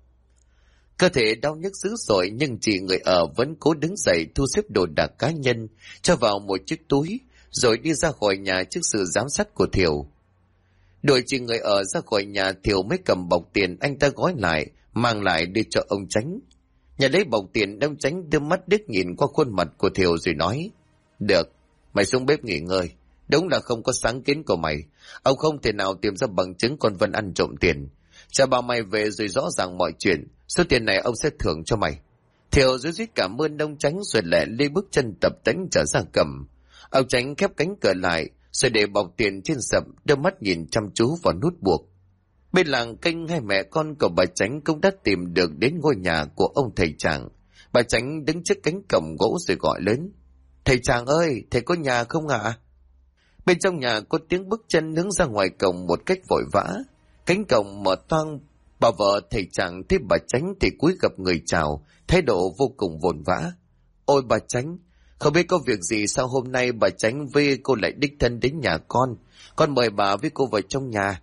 Cơ thể đau nhức dữ dội, nhưng chị người ở vẫn cố đứng dậy thu xếp đồ đạc cá nhân, cho vào một chiếc túi, rồi đi ra khỏi nhà trước sự giám sát của Thiều. Đuổi chị người ở ra khỏi nhà, Thiều mới cầm bọc tiền anh ta gói lại, mang lại đưa cho ông Chánh. Nhận lấy bọc tiền, ông Chánh đưa mắt điếc nhìn qua khuôn mặt của Thiều rồi nói: được, mày xuống bếp nghỉ ngơi. Đúng là không có sáng kiến của mày. Ông không thể nào tìm ra bằng chứng con Vân ăn trộm tiền. Chờ bảo mày về rồi rõ ràng mọi chuyện, số tiền này ông sẽ thưởng cho mày. Thiều rối rít cảm ơn ông Chánh rồi lẹ lê bước chân tập tễnh trở ra cầm. Ông Chánh khép cánh cửa lại rồi để bọc tiền trên sập, đưa mắt nhìn chăm chú vào nút buộc. Bên làng kênh, hai mẹ con của bà Chánh cũng đã tìm được đến ngôi nhà của ông thầy Tràng. Bà Chánh đứng trước cánh cổng gỗ rồi gọi lớn: thầy Tràng ơi, thầy có nhà không ạ? Bên trong nhà có tiếng bước chân hướng ra ngoài cổng một cách vội vã. Cánh cổng mở toang. Bà vợ thầy Tràng thấy bà Chánh thì cúi gập người chào, thái độ vô cùng vồn vã. Ôi bà Chánh, không biết có việc gì sao hôm nay bà Chánh với cô lại đích thân đến nhà con mời bà với cô vào trong nhà.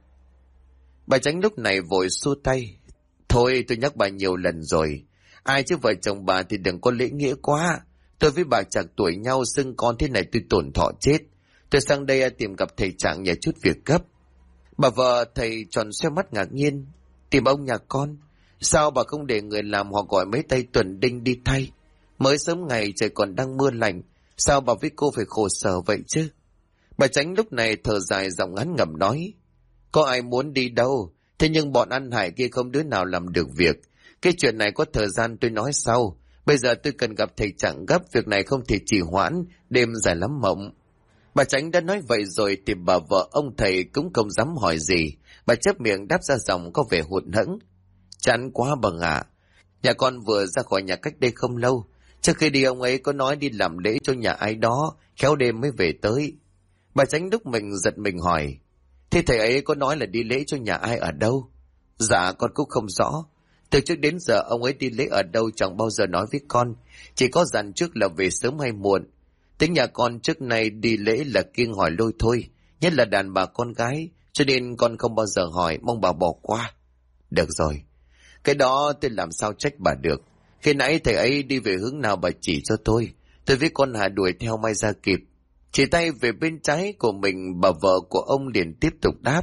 Bà Chánh lúc này vội xua tay: thôi tôi nhắc bà nhiều lần rồi, ai chứ vợ chồng bà thì đừng có lễ nghĩa quá. Tôi với bà chạc tuổi nhau, xưng con thế này tôi tổn thọ chết. Tôi sang đây tìm gặp thầy Trạng nhờ chút việc gấp. Bà vợ thầy tròn xoe mắt ngạc nhiên: tìm ông nhà con? Sao bà không để người làm hoặc gọi mấy tay tuần đinh đi thay? Mới sớm ngày trời còn đang mưa lạnh, sao bà với cô phải khổ sở vậy chứ? Bà Chánh lúc này thở dài, giọng ngắn ngẩm nói: có ai muốn đi đâu, thế nhưng bọn ăn hại kia không đứa nào làm được việc. Cái chuyện này có thời gian tôi nói sau. Bây giờ tôi cần gặp thầy Trạng gấp, việc này không thể trì hoãn, đêm dài lắm mộng. Bà Chánh đã nói vậy rồi thì bà vợ ông thầy cũng không dám hỏi gì. Bà chép miệng đáp ra dòng có vẻ hụt hẫng: chán quá bà ạ. Nhà con vừa ra khỏi nhà cách đây không lâu. Trước khi đi ông ấy có nói đi làm lễ cho nhà ai đó, khéo đêm mới về tới. Bà Chánh lúc mình giật mình hỏi: thế thầy ấy có nói là đi lễ cho nhà ai ở đâu? Dạ con cũng không rõ. Từ trước đến giờ ông ấy đi lễ ở đâu chẳng bao giờ nói với con, chỉ có dặn trước là về sớm hay muộn. Tính nhà con trước nay đi lễ là kiêng hỏi lôi thôi, nhất là đàn bà con gái, cho nên con không bao giờ hỏi, mong bà bỏ qua. Được rồi, cái đó tôi làm sao trách bà được. Khi nãy thầy ấy đi về hướng nào bà chỉ cho tôi với con Hà đuổi theo may ra kịp. Chỉ tay về bên trái của mình, bà vợ của ông liền tiếp tục đáp: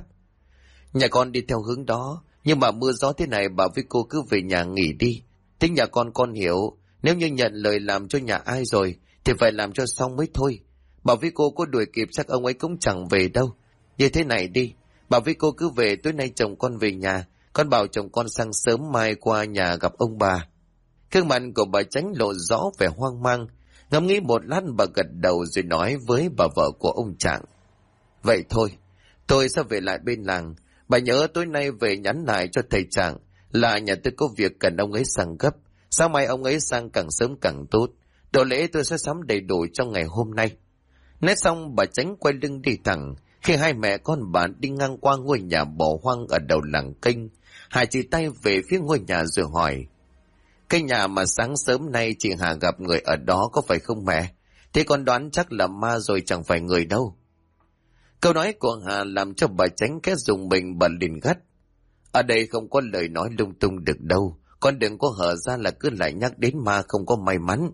nhà con đi theo hướng đó, nhưng mà mưa gió thế này bà với cô cứ về nhà nghỉ đi. Tính nhà con hiểu, nếu như nhận lời làm cho nhà ai rồi thì phải làm cho xong mới thôi. Bà với cô có đuổi kịp chắc ông ấy cũng chẳng về đâu. Như thế này đi, bà với cô cứ về, tối nay chồng con về nhà, con bảo chồng con sang sớm mai qua nhà gặp ông bà. Gương mặt của bà Chánh lộ rõ vẻ hoang mang. Ngẫm nghĩ một lát bà gật đầu rồi nói với bà vợ của ông Trạng: vậy thôi, tôi sẽ về lại bên làng. Bà nhớ tối nay về nhắn lại cho thầy Trạng là nhà tôi có việc cần ông ấy sang gấp. Sáng mai ông ấy sang càng sớm càng tốt. Đồ lễ tôi sẽ sắm đầy đủ trong ngày hôm nay. Nói xong bà Chánh quay lưng đi thẳng. Khi hai mẹ con bà đi ngang qua ngôi nhà bỏ hoang ở đầu làng kênh, Hà chỉ tay về phía ngôi nhà rồi hỏi: cái nhà mà sáng sớm nay chị Hà gặp người ở đó có phải không mẹ? Thế con đoán chắc là ma rồi, chẳng phải người đâu. Câu nói của Hà làm cho bà Chánh cái dùng mình, bà liền gắt: Ở đây không có lời nói lung tung được đâu. Con đừng có hở ra là cứ lại nhắc đến ma không có may mắn.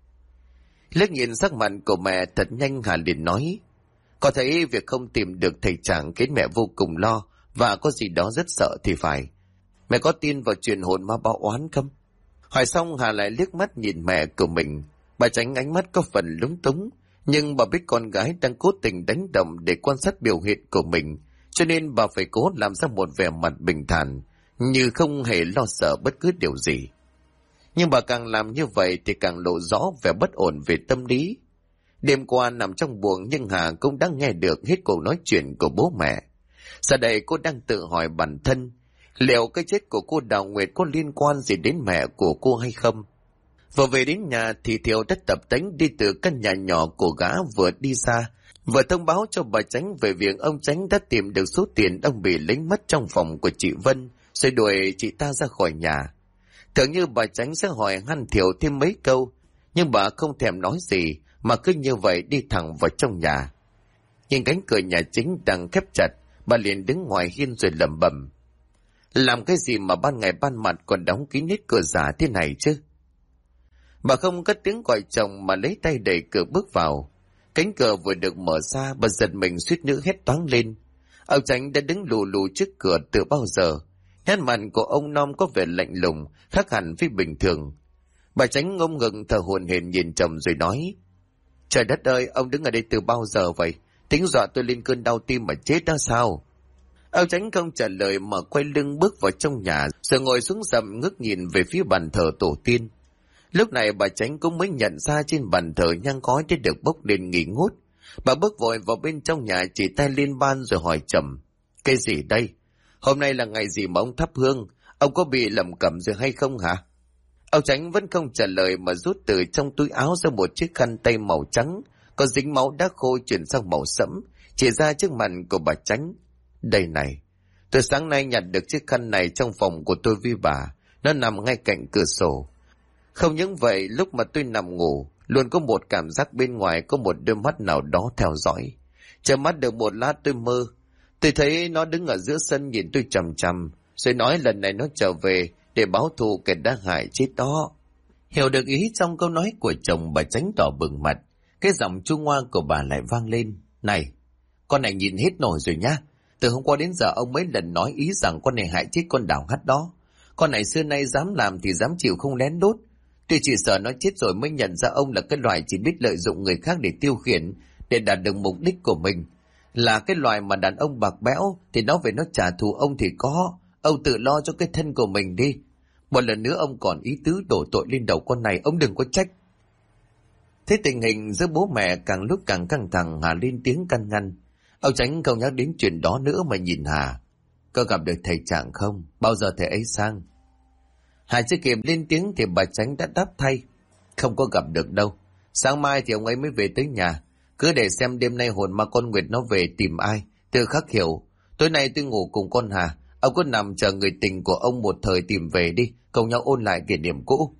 Liếc nhìn sắc mặt của mẹ thật nhanh, Hà liền nói. Có thấy việc không tìm được thầy chàng khiến mẹ vô cùng lo và có gì đó rất sợ thì phải. Mẹ có tin vào chuyện hồn ma báo oán không? Hỏi xong Hà lại liếc mắt nhìn mẹ của mình. Bà tránh ánh mắt có phần lúng túng, nhưng bà biết con gái đang cố tình đánh động để quan sát biểu hiện của mình, cho nên bà phải cố làm ra một vẻ mặt bình thản, như không hề lo sợ bất cứ điều gì. Nhưng bà càng làm như vậy thì càng lộ rõ vẻ bất ổn về tâm lý. Đêm qua nằm trong buồng nhưng Hà cũng đã nghe được hết cuộc nói chuyện của bố mẹ. Giờ đây cô đang tự hỏi bản thân, liệu cái chết của cô Đào Nguyệt có liên quan gì đến mẹ của cô hay không? Vừa về đến nhà thì Thiệu đã tập tễnh đi từ căn nhà nhỏ của gã vừa đi ra, vừa thông báo cho bà Chánh về việc ông Chánh đã tìm được số tiền ông bị lấy mất trong phòng của chị Vân, rồi đuổi chị ta ra khỏi nhà. Tưởng như bà Chánh sẽ hỏi han Thiệu thêm mấy câu, nhưng bà không thèm nói gì, mà cứ như vậy đi thẳng vào trong nhà. Nhìn cánh cửa nhà chính đang khép chặt, bà liền đứng ngoài hiên rồi lẩm bẩm. Làm cái gì mà ban ngày ban mặt còn đóng kín hết cửa giả thế này chứ? Bà không cất tiếng gọi chồng mà lấy tay đẩy cửa bước vào. Cánh cửa vừa được mở ra, bà giật mình suýt nữa hét toáng lên. Ông Chánh đã đứng lù lù trước cửa từ bao giờ. Nét mặt của ông Nom có vẻ lạnh lùng, khác hẳn với bình thường. Bà Chánh ngông ngừng thở hổn hển nhìn chồng rồi nói. Trời đất ơi, ông đứng ở đây từ bao giờ vậy? Tính dọa tôi lên cơn đau tim mà chết đó sao? Ông Chánh không trả lời mà quay lưng bước vào trong nhà, rồi ngồi xuống rậm ngước nhìn về phía bàn thờ tổ tiên. Lúc này bà Chánh cũng mới nhận ra trên bàn thờ nhang khói đã được bốc lên nghỉ ngút. Bà bước vội vào bên trong nhà, chỉ tay lên ban rồi hỏi chồng. Cái gì đây? Hôm nay là ngày gì mà ông thắp hương? Ông có bị lầm cẩm rồi hay không hả? Ông Chánh vẫn không trả lời mà rút từ trong túi áo ra một chiếc khăn tay màu trắng, có dính máu đã khô chuyển sang màu sẫm, chỉ ra trước mặt của bà Chánh. Đây này, tôi sáng nay nhặt được chiếc khăn này trong phòng của tôi với bà, nó nằm ngay cạnh cửa sổ. Không những vậy, lúc mà tôi nằm ngủ, luôn có một cảm giác bên ngoài có một đôi mắt nào đó theo dõi. Chợp mắt được một lát tôi mơ. Tôi thấy nó đứng ở giữa sân nhìn tôi chằm chằm, rồi nói lần này nó trở về để báo thù kẻ đã hại chết đó. Hiểu được ý trong câu nói của chồng, bà Chánh đỏ bừng mặt. Cái giọng chua ngoa của bà lại vang lên. Này, con này nhìn hết nổi rồi nhá. Từ hôm qua đến giờ ông mấy lần nói ý rằng con này hại chết con Đào Hắt đó. Con này xưa nay dám làm thì dám chịu, không lén lút. Tôi chỉ sợ nó chết rồi mới nhận ra ông là cái loài chỉ biết lợi dụng người khác để tiêu khiển, để đạt được mục đích của mình. Là cái loài mà đàn ông bạc bẽo thì nó về nó trả thù ông thì có. Ông tự lo cho cái thân của mình đi. Một lần nữa ông còn ý tứ đổ tội lên đầu con này, ông đừng có trách. Thế tình hình giữa bố mẹ càng lúc càng căng thẳng, Hà lên tiếng can ngăn. Ông Chánh không nhắc đến chuyện đó nữa mà nhìn Hà. Có gặp được thầy Trạng không? Bao giờ thầy ấy sang? Hà chưa kịp lên tiếng thì bà Chánh đã đáp thay. Không có gặp được đâu. Sáng mai thì ông ấy mới về tới nhà. Cứ để xem đêm nay hồn ma con Nguyệt nó về tìm ai. Từ khắc hiểu. Tối nay tôi ngủ cùng con Hà. Ông cứ nằm chờ người tình của ông một thời tìm về đi. Cùng nhau ôn lại kỷ niệm cũ.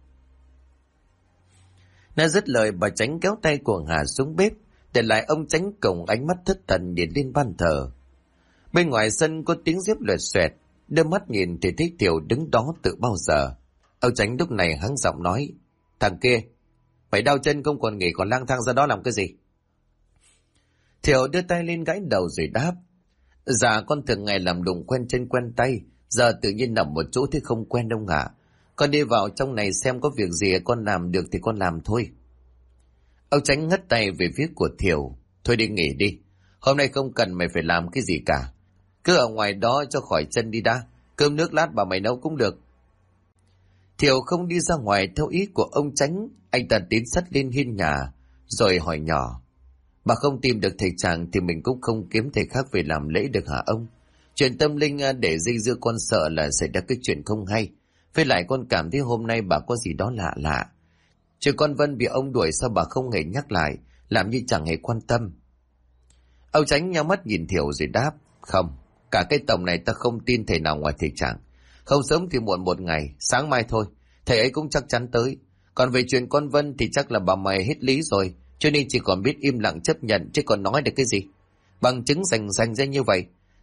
Nói dứt lời, bà Chánh kéo tay của Hà xuống bếp, để lại ông Chánh cùng ánh mắt thất thần nhìn lên ban thờ. Bên ngoài sân có tiếng dép loẹt xoẹt, đưa mắt nhìn thì thấy Thiệu đứng đó từ bao giờ. Ông Chánh lúc này hắng giọng nói. Thằng kia, mày đau chân không còn nghỉ còn lang thang ra đó làm cái gì? Thiệu đưa tay lên gãi đầu rồi đáp. Dạ con thường ngày làm đụng quen chân quen tay, giờ tự nhiên nằm một chỗ thì không quen đâu ạ. Con đi vào trong này xem có việc gì con làm được thì con làm thôi. Ông Chánh ngắt tay về phía của Thiệu. Thôi đi nghỉ đi. Hôm nay không cần mày phải làm cái gì cả. Cứ ở ngoài đó cho khỏi chân đi đã. Cơm nước lát bà mày nấu cũng được. Thiệu không đi ra ngoài theo ý của ông Chánh. Anh ta tiến sát lên hiên nhà, rồi hỏi nhỏ. Bà không tìm được thầy Trạng thì mình cũng không kiếm thầy khác về làm lễ được hả ông? Chuyện tâm linh để dây dưa con sợ là xảy ra cái chuyện không hay. Với lại con cảm thấy hôm nay bà có gì đó lạ lạ. Chuyện con Vân bị ông đuổi sao bà không hề nhắc lại, làm như chẳng hề quan tâm. Ông Chánh nhắm mắt nhìn Thiệu rồi đáp. Không, cả cái tổng này ta không tin thầy nào ngoài thầy Trạng. Không sớm thì muộn một ngày, sáng mai thôi, thầy ấy cũng chắc chắn tới. Còn về chuyện con Vân thì chắc là bà mày hết lý rồi, cho nên chỉ còn biết im lặng chấp nhận chứ còn nói được cái gì. Bằng chứng rành rành ra như vậy,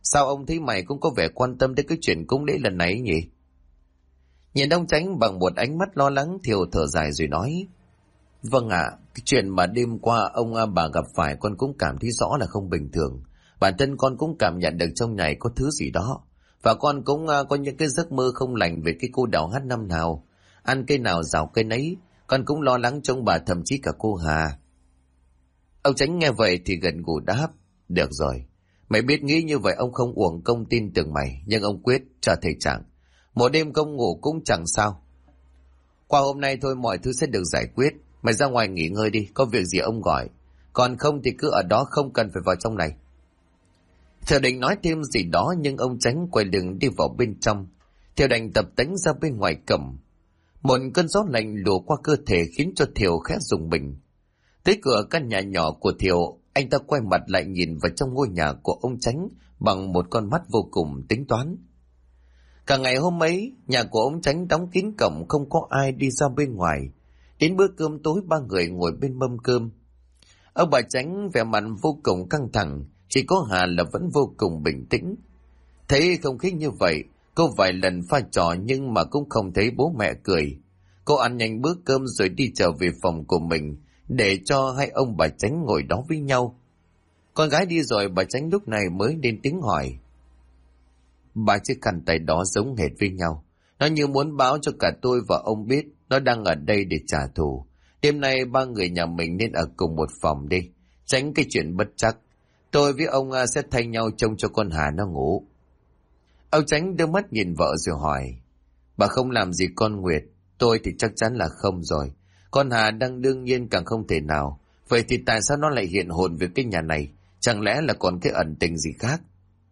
Sao ông thấy mày cũng có vẻ quan tâm đến cái chuyện cúng lễ lần này nhỉ? Nhìn ông Chánh bằng một ánh mắt lo lắng, Thiều thở dài rồi nói: Vâng ạ, cái chuyện mà đêm qua ông bà gặp phải con cũng cảm thấy rõ là không bình thường. Bản thân con cũng cảm nhận được trong này có thứ gì đó. Và con cũng có những cái giấc mơ không lành về cái cô đào hát năm nào. Ăn cây nào rào cây nấy, con cũng lo lắng trong bà, thậm chí cả cô Hà. Ông Chánh nghe vậy thì gần gù đáp: Được rồi, mày biết nghĩ như vậy ông không uổng công tin tưởng mày, nhưng ông quyết cho thầy Trạng. Một đêm không ngủ cũng chẳng sao. Qua hôm nay thôi mọi thứ sẽ được giải quyết. Mày ra ngoài nghỉ ngơi đi, có việc gì ông gọi. Còn không thì cứ ở đó, không cần phải vào trong này. Thiều định nói thêm gì đó nhưng ông Chánh quay lưng đi vào bên trong. Thiều đành tập tễnh ra bên ngoài cổng. Một cơn gió lạnh lùa qua cơ thể khiến cho Thiều khẽ rùng mình. Tới cửa căn nhà nhỏ của Thiều, anh ta quay mặt lại nhìn vào trong ngôi nhà của ông Chánh bằng một con mắt vô cùng tính toán. Cả ngày hôm ấy, nhà của ông Chánh đóng kín cổng, không có ai đi ra bên ngoài. Đến bữa cơm tối, ba người ngồi bên mâm cơm. Ông bà Chánh vẻ mặt vô cùng căng thẳng, chỉ có Hà là vẫn vô cùng bình tĩnh. Thấy không khí như vậy, cô vài lần pha trò nhưng mà cũng không thấy bố mẹ cười. Cô ăn nhanh bữa cơm rồi đi trở về phòng của mình để cho hai ông bà Chánh ngồi đó với nhau. Con gái đi rồi, bà Chánh lúc này mới lên tiếng hỏi: Ba chiếc khăn tay đó giống hệt với nhau. Nó như muốn báo cho cả tôi và ông biết nó đang ở đây để trả thù. Đêm nay ba người nhà mình nên ở cùng một phòng đi, tránh cái chuyện bất trắc. Tôi với ông sẽ thay nhau trông cho con Hà nó ngủ. Ông Chánh đưa mắt nhìn vợ rồi hỏi: Bà không làm gì con Nguyệt? Tôi thì chắc chắn là không rồi. Con Hà đang đương nhiên càng không thể nào. Vậy thì tại sao nó lại hiện hồn về cái nhà này? Chẳng lẽ là còn cái ẩn tình gì khác?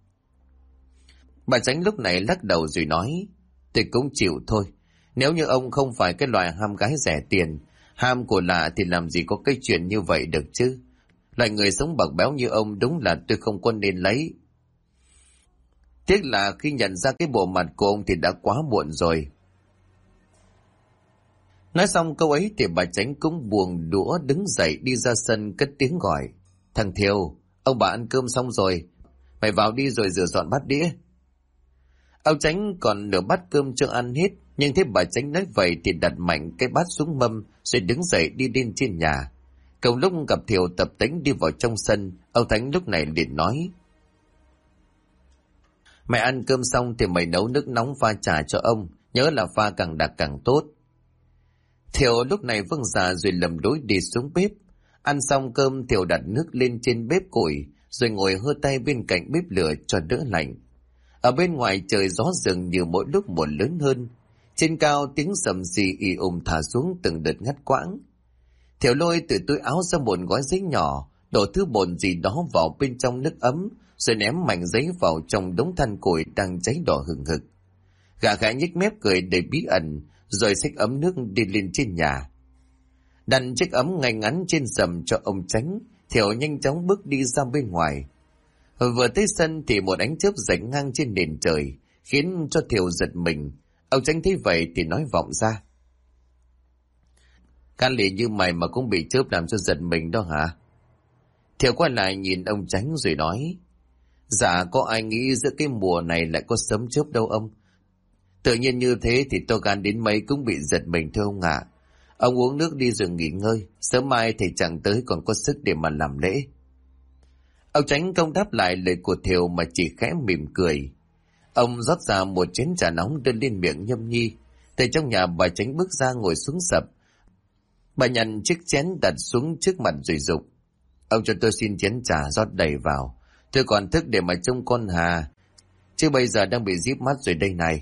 Bà Chánh lúc này lắc đầu rồi nói: Tôi cũng chịu thôi. Nếu như ông không phải cái loại ham gái rẻ tiền, ham của lạ thì làm gì có cái chuyện như vậy được chứ. Loại người sống bạc béo như ông đúng là tôi không có nên lấy. Tiếc là khi nhận ra cái bộ mặt của ông thì đã quá muộn rồi. Nói xong câu ấy thì bà Chánh cũng buông đũa đứng dậy đi ra sân cất tiếng gọi: Thằng Thiều, ông bà ăn cơm xong rồi. Mày vào đi rồi rửa dọn bát đĩa. Ông Chánh còn nửa bát cơm chưa ăn hết, nhưng thấy bà Chánh nói vậy thì đặt mạnh cái bát xuống mâm rồi đứng dậy đi lên trên nhà. Cùng lúc gặp Thiều tập tễnh đi vào trong sân, ông Thánh lúc này liền nói: Mày ăn cơm xong thì mày nấu nước nóng pha trà cho ông, nhớ là pha càng đặc càng tốt. Thiều lúc này vâng dạ rồi lầm lũi đi xuống bếp. Ăn xong cơm, Thiều đặt nước lên trên bếp củi rồi ngồi hơ tay bên cạnh bếp lửa cho đỡ lạnh. Ở bên ngoài trời gió dường như mỗi lúc một lớn hơn. Trên cao tiếng sầm xì ì thả xuống từng đợt ngắt quãng. Thiều lôi từ túi áo ra một gói giấy nhỏ, đổ thứ bột gì đó vào bên trong nước ấm, rồi ném mảnh giấy vào trong đống than củi đang cháy đỏ hừng hực. Gã gái nhếch mép cười đầy bí ẩn, rồi xách ấm nước đi lên trên nhà. Đặt chiếc ấm ngay ngắn trên sầm cho ông Chánh, Thiều nhanh chóng bước đi ra bên ngoài. Vừa tới sân thì một ánh chớp rạch ngang trên nền trời, khiến cho Thiều giật mình. Ông Chánh thấy vậy thì nói vọng ra: Can lì như mày mà cũng bị chớp làm cho giật mình đó hả? Thiều quay lại nhìn ông Chánh rồi nói: Dạ, có ai nghĩ giữa cái mùa này lại có sấm chớp đâu ông. Tự nhiên như thế thì tôi gan đến mấy cũng bị giật mình thôi ông ạ. Ông uống nước đi rồi nghỉ ngơi, sớm mai thầy Trạng tới còn có sức để mà làm lễ. Ông Chánh không đáp lại lời của Thiều mà chỉ khẽ mỉm cười. Ông rót ra một chén trà nóng đưa lên miệng nhâm nhi. Từ trong nhà bà Chánh bước ra ngồi xuống sập. Bà nhận chiếc chén đặt xuống trước mặt rồi dục: Ông cho tôi xin chén trà rót đầy vào. Tôi còn thức để mà trông con Hà, chứ bây giờ đang bị díp mắt rồi đây này.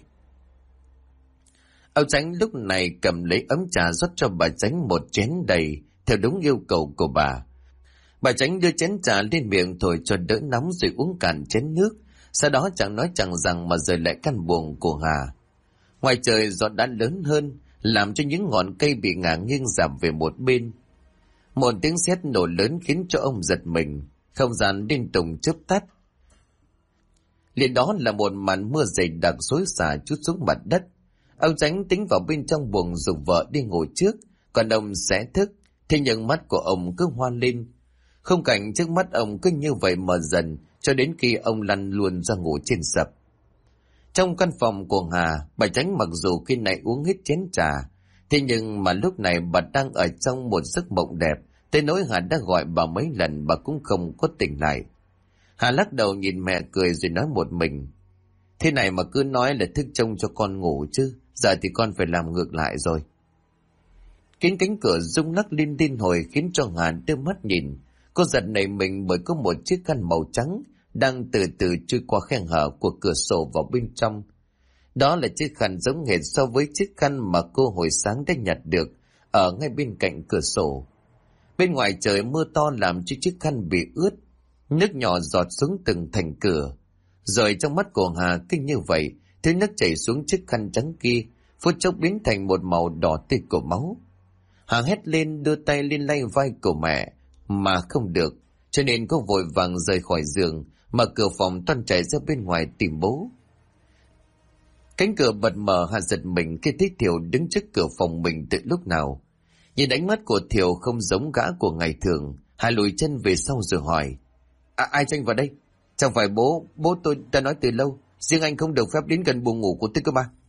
Ông Chánh lúc này cầm lấy ấm trà rót cho bà Chánh một chén đầy theo đúng yêu cầu của bà. Bà Chánh đưa chén trà lên miệng thổi cho đỡ nóng rồi uống cạn chén nước. Sau đó chẳng nói chẳng rằng mà rời lại căn buồng của Hà. Ngoài trời gió đã lớn hơn, làm cho những ngọn cây bị ngả nghiêng giảm về một bên. Một tiếng sét nổ lớn khiến cho ông giật mình, không gian liên tục chớp tắt. Liền đó là một màn mưa dày đặc xối xả chút xuống mặt đất. Ông Chánh tính vào bên trong buồng giục vợ đi ngủ trước, còn ông sẽ thức. Thế nhưng mắt của ông cứ hoa lên. Khung cảnh trước mắt ông cứ như vậy mờ dần, cho đến khi ông lăn luôn ra ngủ trên sập. Trong căn phòng của Hà, bà Tránh mặc dù khi này uống hết chén trà, thế nhưng mà lúc này bà đang ở trong một giấc mộng đẹp, tới nỗi Hà đã gọi bà mấy lần bà cũng không có tỉnh lại. Hà lắc đầu nhìn mẹ cười rồi nói một mình: thế này mà cứ nói là thức trông cho con ngủ chứ, giờ thì con phải làm ngược lại rồi. Cánh cửa rung lắc liên liên hồi khiến cho Hà đưa mắt nhìn. Cô giật nảy mình bởi có một chiếc khăn màu trắng đang từ từ chui qua khe hở của cửa sổ vào bên trong. Đó là chiếc khăn giống hệt so với chiếc khăn mà cô hồi sáng đã nhặt được ở ngay bên cạnh cửa sổ. Bên ngoài trời mưa to làm cho chiếc khăn bị ướt, nước nhỏ giọt xuống từng thành cửa. Rồi trong mắt của Hà kinh như vậy, thứ nước chảy xuống chiếc khăn trắng kia, phút chốc biến thành một màu đỏ tươi của máu. Hà hét lên đưa tay lên lay vai của mẹ, mà không được, cho nên cô vội vàng rời khỏi giường, mở cửa phòng toan chạy ra bên ngoài tìm bố. Cánh cửa bật mở, Hà giật mình khi thấy Thiều đứng trước cửa phòng mình từ lúc nào. Nhìn ánh mắt của Thiều không giống gã của ngày thường, Hà lùi chân về sau rồi hỏi: ai cho anh vào đây? Chẳng phải bố tôi đã nói từ lâu, riêng anh không được phép đến gần buồng ngủ của tôi cơ mà.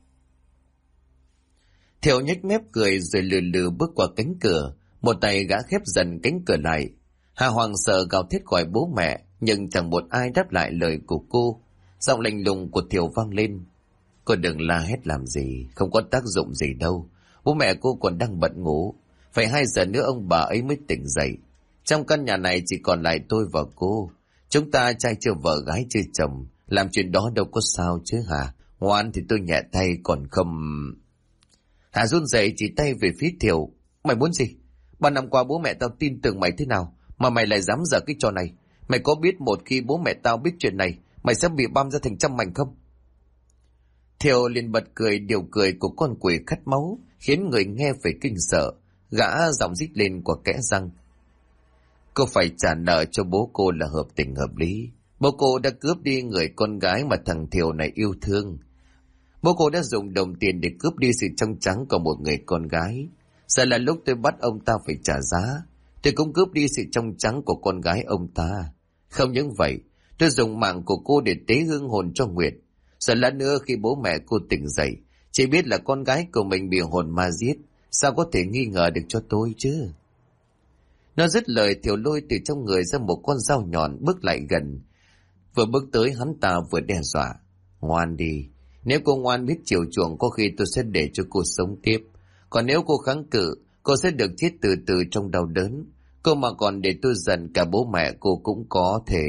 Thiều nhếch mép cười rồi lừ lừ bước qua cánh cửa, một tay gã khép dần cánh cửa lại. Hà hoàng sợ gào thét gọi bố mẹ, nhưng chẳng một ai đáp lại lời của cô. Giọng lạnh lùng của Thiều vang lên: cô đừng la hét làm gì, không có tác dụng gì đâu. Bố mẹ cô còn đang bận ngủ, phải 2 giờ nữa ông bà ấy mới tỉnh dậy. Trong căn nhà này chỉ còn lại tôi và cô. Chúng ta trai chưa vợ gái chưa chồng, làm chuyện đó đâu có sao chứ hả? Ngoan thì tôi nhẹ tay, còn không... Hà run rẩy chỉ tay về phía Thiều: mày muốn gì? 3 năm qua bố mẹ tao tin tưởng mày thế nào mà mày lại dám dở cái trò này? Mày có biết một khi bố mẹ tao biết chuyện này, mày sẽ bị băm ra thành trăm mảnh không? Thiều liền bật cười, điều cười của con quỷ khát máu khiến người nghe phải kinh sợ. Gã giọng rít lên qua kẽ răng: cô phải trả nợ cho bố cô là hợp tình hợp lý. Bố cô đã cướp đi người con gái mà thằng Thiều này yêu thương. Bố cô đã dùng đồng tiền để cướp đi sự trong trắng của một người con gái. Giờ là lúc tôi bắt ông ta phải trả giá. Tôi cũng cướp đi sự trong trắng của con gái ông ta. Không những vậy, tôi dùng mạng của cô để tế hương hồn cho Nguyệt. Giờ lát nữa khi bố mẹ cô tỉnh dậy, chỉ biết là con gái của mình bị hồn ma giết, sao có thể nghi ngờ được cho tôi chứ? Nó dứt lời, Thiều lôi từ trong người ra một con dao nhọn bước lại gần. Vừa bước tới, hắn ta vừa đe dọa: ngoan đi, nếu cô ngoan biết chiều chuộng, có khi tôi sẽ để cho cô sống tiếp. Còn nếu cô kháng cự, cô sẽ được chết từ từ trong đau đớn. Cô mà còn để tôi giận, cả bố mẹ cô cũng có thể...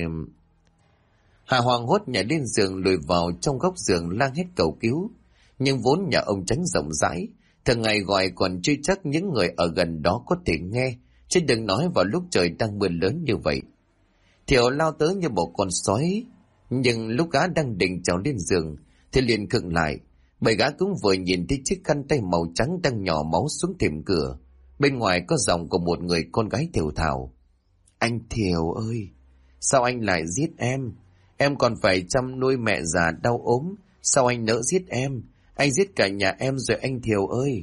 Hà hoảng hốt nhảy lên giường, lùi vào trong góc giường lang hết cầu cứu. Nhưng vốn nhà ông Tránh rộng rãi, thường ngày gọi còn chưa chắc những người ở gần đó có thể nghe, chứ đừng nói vào lúc trời đang mưa lớn như vậy. Thiệu lao tới như một con sói, nhưng lúc gã đang định trèo lên giường thì liền khựng lại, bởi gã cũng vừa nhìn thấy chiếc khăn tay màu trắng đang nhỏ máu xuống thềm cửa. Bên ngoài có giọng của một người con gái thều thào: anh Thiều ơi, sao anh lại giết em? Em còn phải chăm nuôi mẹ già đau ốm, sao anh nỡ giết em? Anh giết cả nhà em rồi anh Thiều ơi.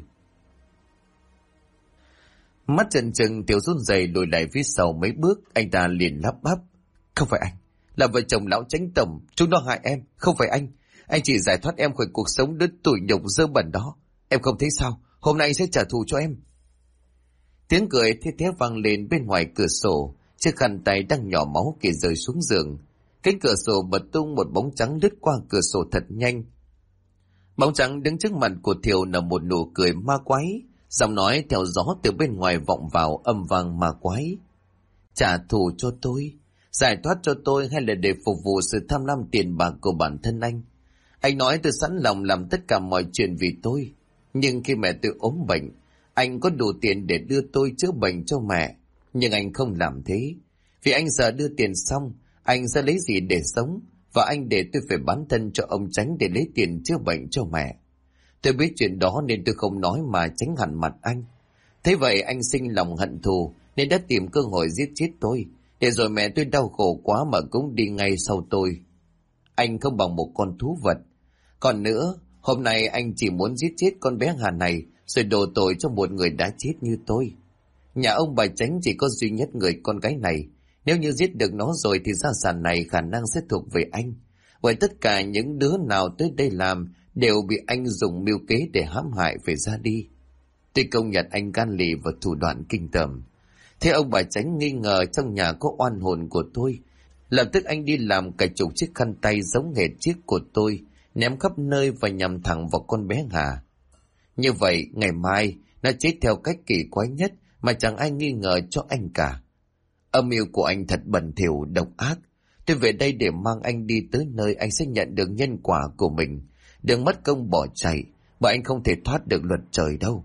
Mắt chần chừng, Thiều run rẩy lùi lại phía sau mấy bước. Anh ta liền lắp bắp: không phải anh, là vợ chồng lão Tránh tổng, chúng nó hại em, không phải anh chỉ giải thoát em khỏi cuộc sống đứt tủi nhục dơ bẩn đó. Em không thấy sao, hôm nay anh sẽ trả thù cho em. Tiếng cười thê thé vang lên bên ngoài cửa sổ, chiếc khăn tay đang nhỏ máu kia rơi xuống giường. Cánh cửa sổ bật tung, một bóng trắng lướt qua cửa sổ thật nhanh. Bóng trắng đứng trước mặt của Thiều nở một nụ cười ma quái, giọng nói theo gió từ bên ngoài vọng vào âm vang ma quái: trả thù cho tôi, giải thoát cho tôi, hay là để phục vụ sự tham lam tiền bạc của bản thân anh? Anh nói tôi sẵn lòng làm tất cả mọi chuyện vì tôi, nhưng khi mẹ tôi ốm bệnh, anh có đủ tiền để đưa tôi chữa bệnh cho mẹ, nhưng anh không làm thế. Vì anh sợ đưa tiền xong, anh sẽ lấy gì để sống, và anh để tôi phải bán thân cho ông Tránh để lấy tiền chữa bệnh cho mẹ. Tôi biết chuyện đó nên tôi không nói mà tránh hẳn mặt anh. Thế vậy anh sinh lòng hận thù nên đã tìm cơ hội giết chết tôi, để rồi mẹ tôi đau khổ quá mà cũng đi ngay sau tôi. Anh không bằng một con thú vật. Còn nữa, hôm nay anh chỉ muốn giết chết con bé Hà này, rồi đổ tội cho một người đã chết như tôi. Nhà ông bà Tránh chỉ có duy nhất người con gái này, Nếu như giết được nó rồi thì gia sản này khả năng sẽ thuộc về anh. Bởi tất cả những đứa nào tới đây làm đều bị anh dùng mưu kế để hãm hại về ra đi. Tôi công nhận anh gan lì và thủ đoạn kinh tởm. Thế ông bà Chánh nghi ngờ trong nhà có oan hồn của tôi. Lập tức anh đi làm cả chục chiếc khăn tay giống hệt chiếc của tôi, ném khắp nơi và nhằm thẳng vào con bé Hà. Như vậy, ngày mai, nó chết theo cách kỳ quái nhất mà chẳng ai nghi ngờ cho anh cả. Âm mưu của anh thật bẩn thỉu, độc ác. Tôi về đây để mang anh đi tới nơi anh sẽ nhận được nhân quả của mình. Đừng mất công bỏ chạy, bởi anh không thể thoát được luật trời đâu.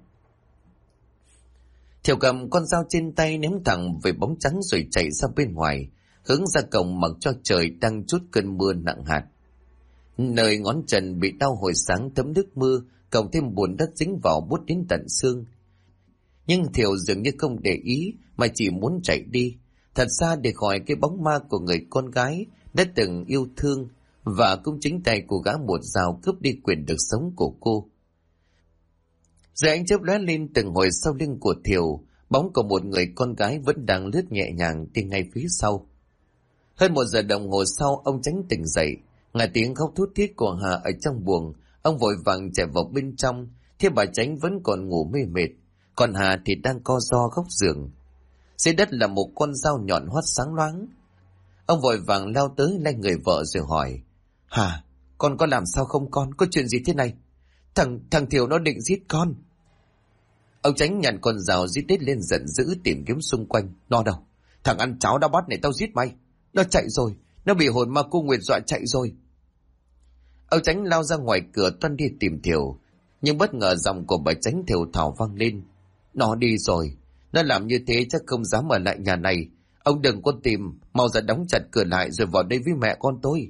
Thiều cầm con dao trên tay ném thẳng về bóng trắng rồi chạy ra bên ngoài, hướng ra cổng mặc cho trời đang trút cơn mưa nặng hạt. Nơi ngón chân bị đau hồi sáng thấm nước mưa, cộng thêm bùn đất dính vào buốt đến tận xương. Nhưng Thiều dường như không để ý mà chỉ muốn chạy đi, thật xa để khỏi cái bóng ma của người con gái đã từng yêu thương, và cũng chính tay của gã một dao cướp đi quyền được sống của cô. Rồi ánh chớp lóe lên từng hồi sau lưng của Thiều, bóng của một người con gái vẫn đang lướt nhẹ nhàng đi ngay phía sau. Hơn 1 giờ đồng hồ sau, ông Chánh tỉnh dậy, nghe tiếng khóc thút thít của Hà ở trong buồng. Ông vội vàng chạy vào bên trong, thế bà Chánh vẫn còn ngủ mê mệt, còn Hà thì đang co ro góc giường. Dưới đất là một con dao nhọn hoắt sáng loáng. Ông vội vàng lao tới lay người vợ rồi hỏi: Hà, con có làm sao không con? Có chuyện gì thế này? Thằng Thiều nó định giết con. Ông Chánh nhặt con dao giết đít lên giận dữ tìm kiếm xung quanh. Nó đâu? Thằng ăn cháo đã bắt này tao giết mày. Nó chạy rồi, nó bị hồn ma cô Nguyệt dọa chạy rồi. Ông Chánh lao ra ngoài cửa toan đi tìm Thiều, nhưng bất ngờ giọng của bà Chánh thều thào vang lên: Nó đi rồi, nó làm như thế chắc không dám ở lại nhà này. Ông đừng có tìm, mau ra đóng chặt cửa lại rồi vào đây với mẹ con tôi.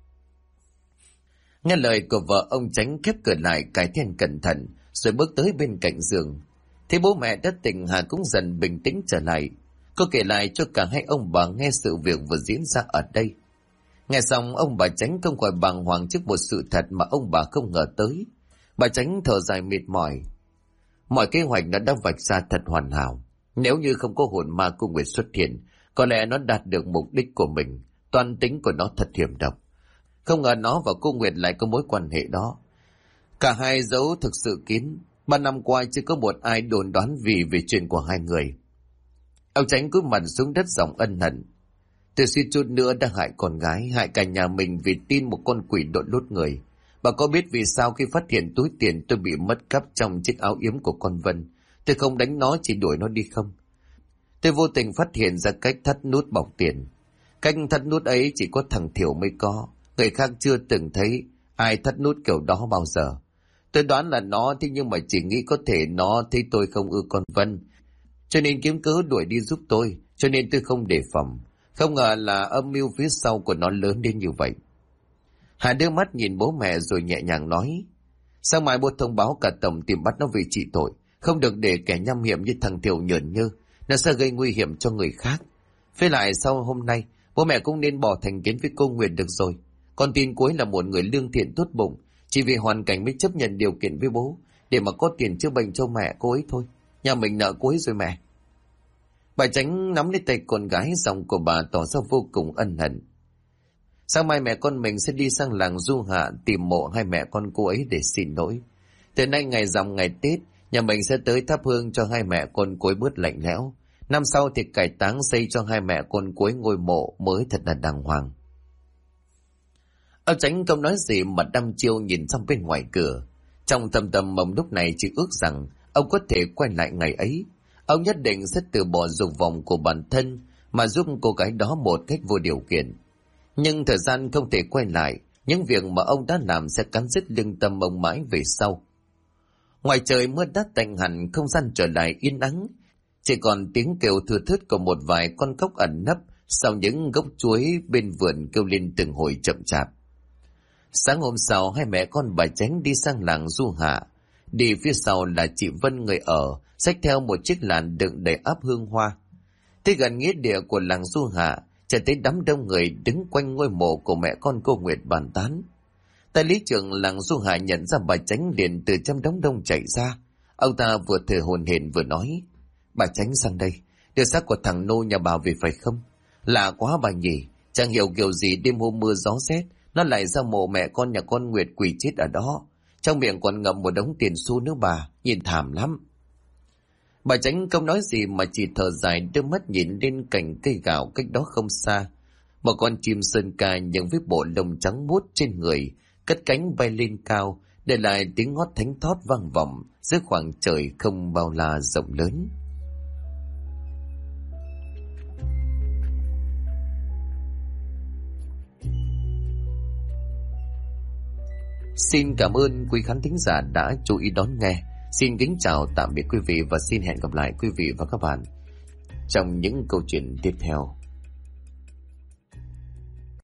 Nghe lời của vợ, ông Chánh khép cửa lại, cài then cẩn thận rồi bước tới bên cạnh giường. Thấy bố mẹ đã tỉnh, Hà cũng dần bình tĩnh trở lại. Cô kể lại cho cả hai ông bà nghe sự việc vừa diễn ra ở đây. Nghe xong, ông bà Chánh không khỏi bàng hoàng trước một sự thật mà ông bà không ngờ tới. Bà Chánh thở dài mệt mỏi. Mọi kế hoạch nó đã vạch ra thật hoàn hảo. Nếu như không có hồn ma cô Nguyệt xuất hiện, có lẽ nó đạt được mục đích của mình. Toan tính của nó thật hiểm độc. Không ngờ nó và cô Nguyệt lại có mối quan hệ đó. Cả hai giấu thực sự kín. 3 năm qua chưa có một ai đồn đoán về chuyện của hai người. Ông Chánh cúi mặt xuống đất giọng ân hận. Tôi suýt chút nữa đã hại con gái, hại cả nhà mình vì tin một con quỷ đội lốt người. Bà có biết vì sao khi phát hiện túi tiền tôi bị mất cắp trong chiếc áo yếm của con Vân, tôi không đánh nó chỉ đuổi nó đi không? Tôi vô tình phát hiện ra cách thắt nút bọc tiền. Cách thắt nút ấy chỉ có thằng Thiểu mới có, người khác chưa từng thấy ai thắt nút kiểu đó bao giờ. Tôi đoán là nó, thế nhưng mà chỉ nghĩ có thể nó thấy tôi không ưa con Vân, cho nên kiếm cớ đuổi đi giúp tôi, cho nên tôi không đề phòng. Không ngờ là âm mưu phía sau của nó lớn đến như vậy. Hà đưa mắt nhìn bố mẹ rồi nhẹ nhàng nói: Sáng mai bố thông báo cả tổng tìm bắt nó vì trị tội, không được để kẻ nham hiểm như thằng Thiểu nhởn nhơ, nó sẽ gây nguy hiểm cho người khác. Với lại sau hôm nay, bố mẹ cũng nên bỏ thành kiến với cô Nguyệt được rồi. Con tin cô ấy là một người lương thiện tốt bụng, chỉ vì hoàn cảnh mới chấp nhận điều kiện với bố để mà có tiền chữa bệnh cho mẹ cô ấy thôi. Nhà mình nợ cô ấy rồi mẹ. Bà Chánh nắm lấy tay con gái, giọng của bà tỏ ra vô cùng ân hận. Sáng mai mẹ con mình sẽ đi sang làng Du Hạ tìm mộ hai mẹ con cô ấy để xin lỗi. Từ nay ngày rằm ngày Tết, nhà mình sẽ tới thắp hương cho hai mẹ con cô ấy bớt lạnh lẽo. Năm sau thì cải táng xây cho hai mẹ con cô ấy ngôi mộ mới thật là đàng hoàng. Ông Chánh không nói gì mà đăm chiêu nhìn sang bên ngoài cửa. Trong thâm tâm ông lúc này chỉ ước rằng ông có thể quay lại ngày ấy. Ông nhất định sẽ từ bỏ dục vọng của bản thân mà giúp cô gái đó một cách vô điều kiện. Nhưng thời gian không thể quay lại, những việc mà ông đã làm sẽ cắn rứt lương tâm ông mãi về sau. Ngoài trời mưa đã tạnh hẳn, không gian trở lại yên ắng, chỉ còn tiếng kêu thưa thớt của một vài con cóc ẩn nấp sau những gốc chuối bên vườn kêu lên từng hồi chậm chạp. Sáng hôm sau, hai mẹ con bà Chánh đi sang làng Du Hạ. Đi phía sau là chị Vân người ở, xách theo một chiếc làn đựng đầy ắp hương hoa. Tới gần nghĩa địa của làng Du Hạ, chỉ thấy đám đông người đứng quanh ngôi mộ của mẹ con cô Nguyệt bàn tán. Tại lý trưởng làng Du Hạ nhận ra bà Chánh liền từ trong đám đông chạy ra. Ông ta vừa thở hổn hển vừa nói: Bà Chánh sang đây, đưa xác của thằng Nô nhà bà về phải không? Lạ quá bà nhỉ, chẳng hiểu kiểu gì đêm hôm mưa gió rét, nó lại ra mộ mẹ con nhà con Nguyệt quỳ chết ở đó. Trong miệng còn ngậm một đống tiền xu nữa bà, nhìn thảm lắm. Bà Tránh không nói gì mà chỉ thở dài đưa mắt nhìn lên cành cây gạo cách đó không xa. Một con chim sơn ca nhưng với bộ lông trắng muốt trên người, cất cánh bay lên cao, để lại tiếng hót thánh thót vang vọng giữa khoảng trời không bao la rộng lớn. Xin cảm ơn quý khán thính giả đã chú ý đón nghe. Xin kính chào tạm biệt quý vị và xin hẹn gặp lại quý vị và các bạn trong những câu chuyện tiếp theo.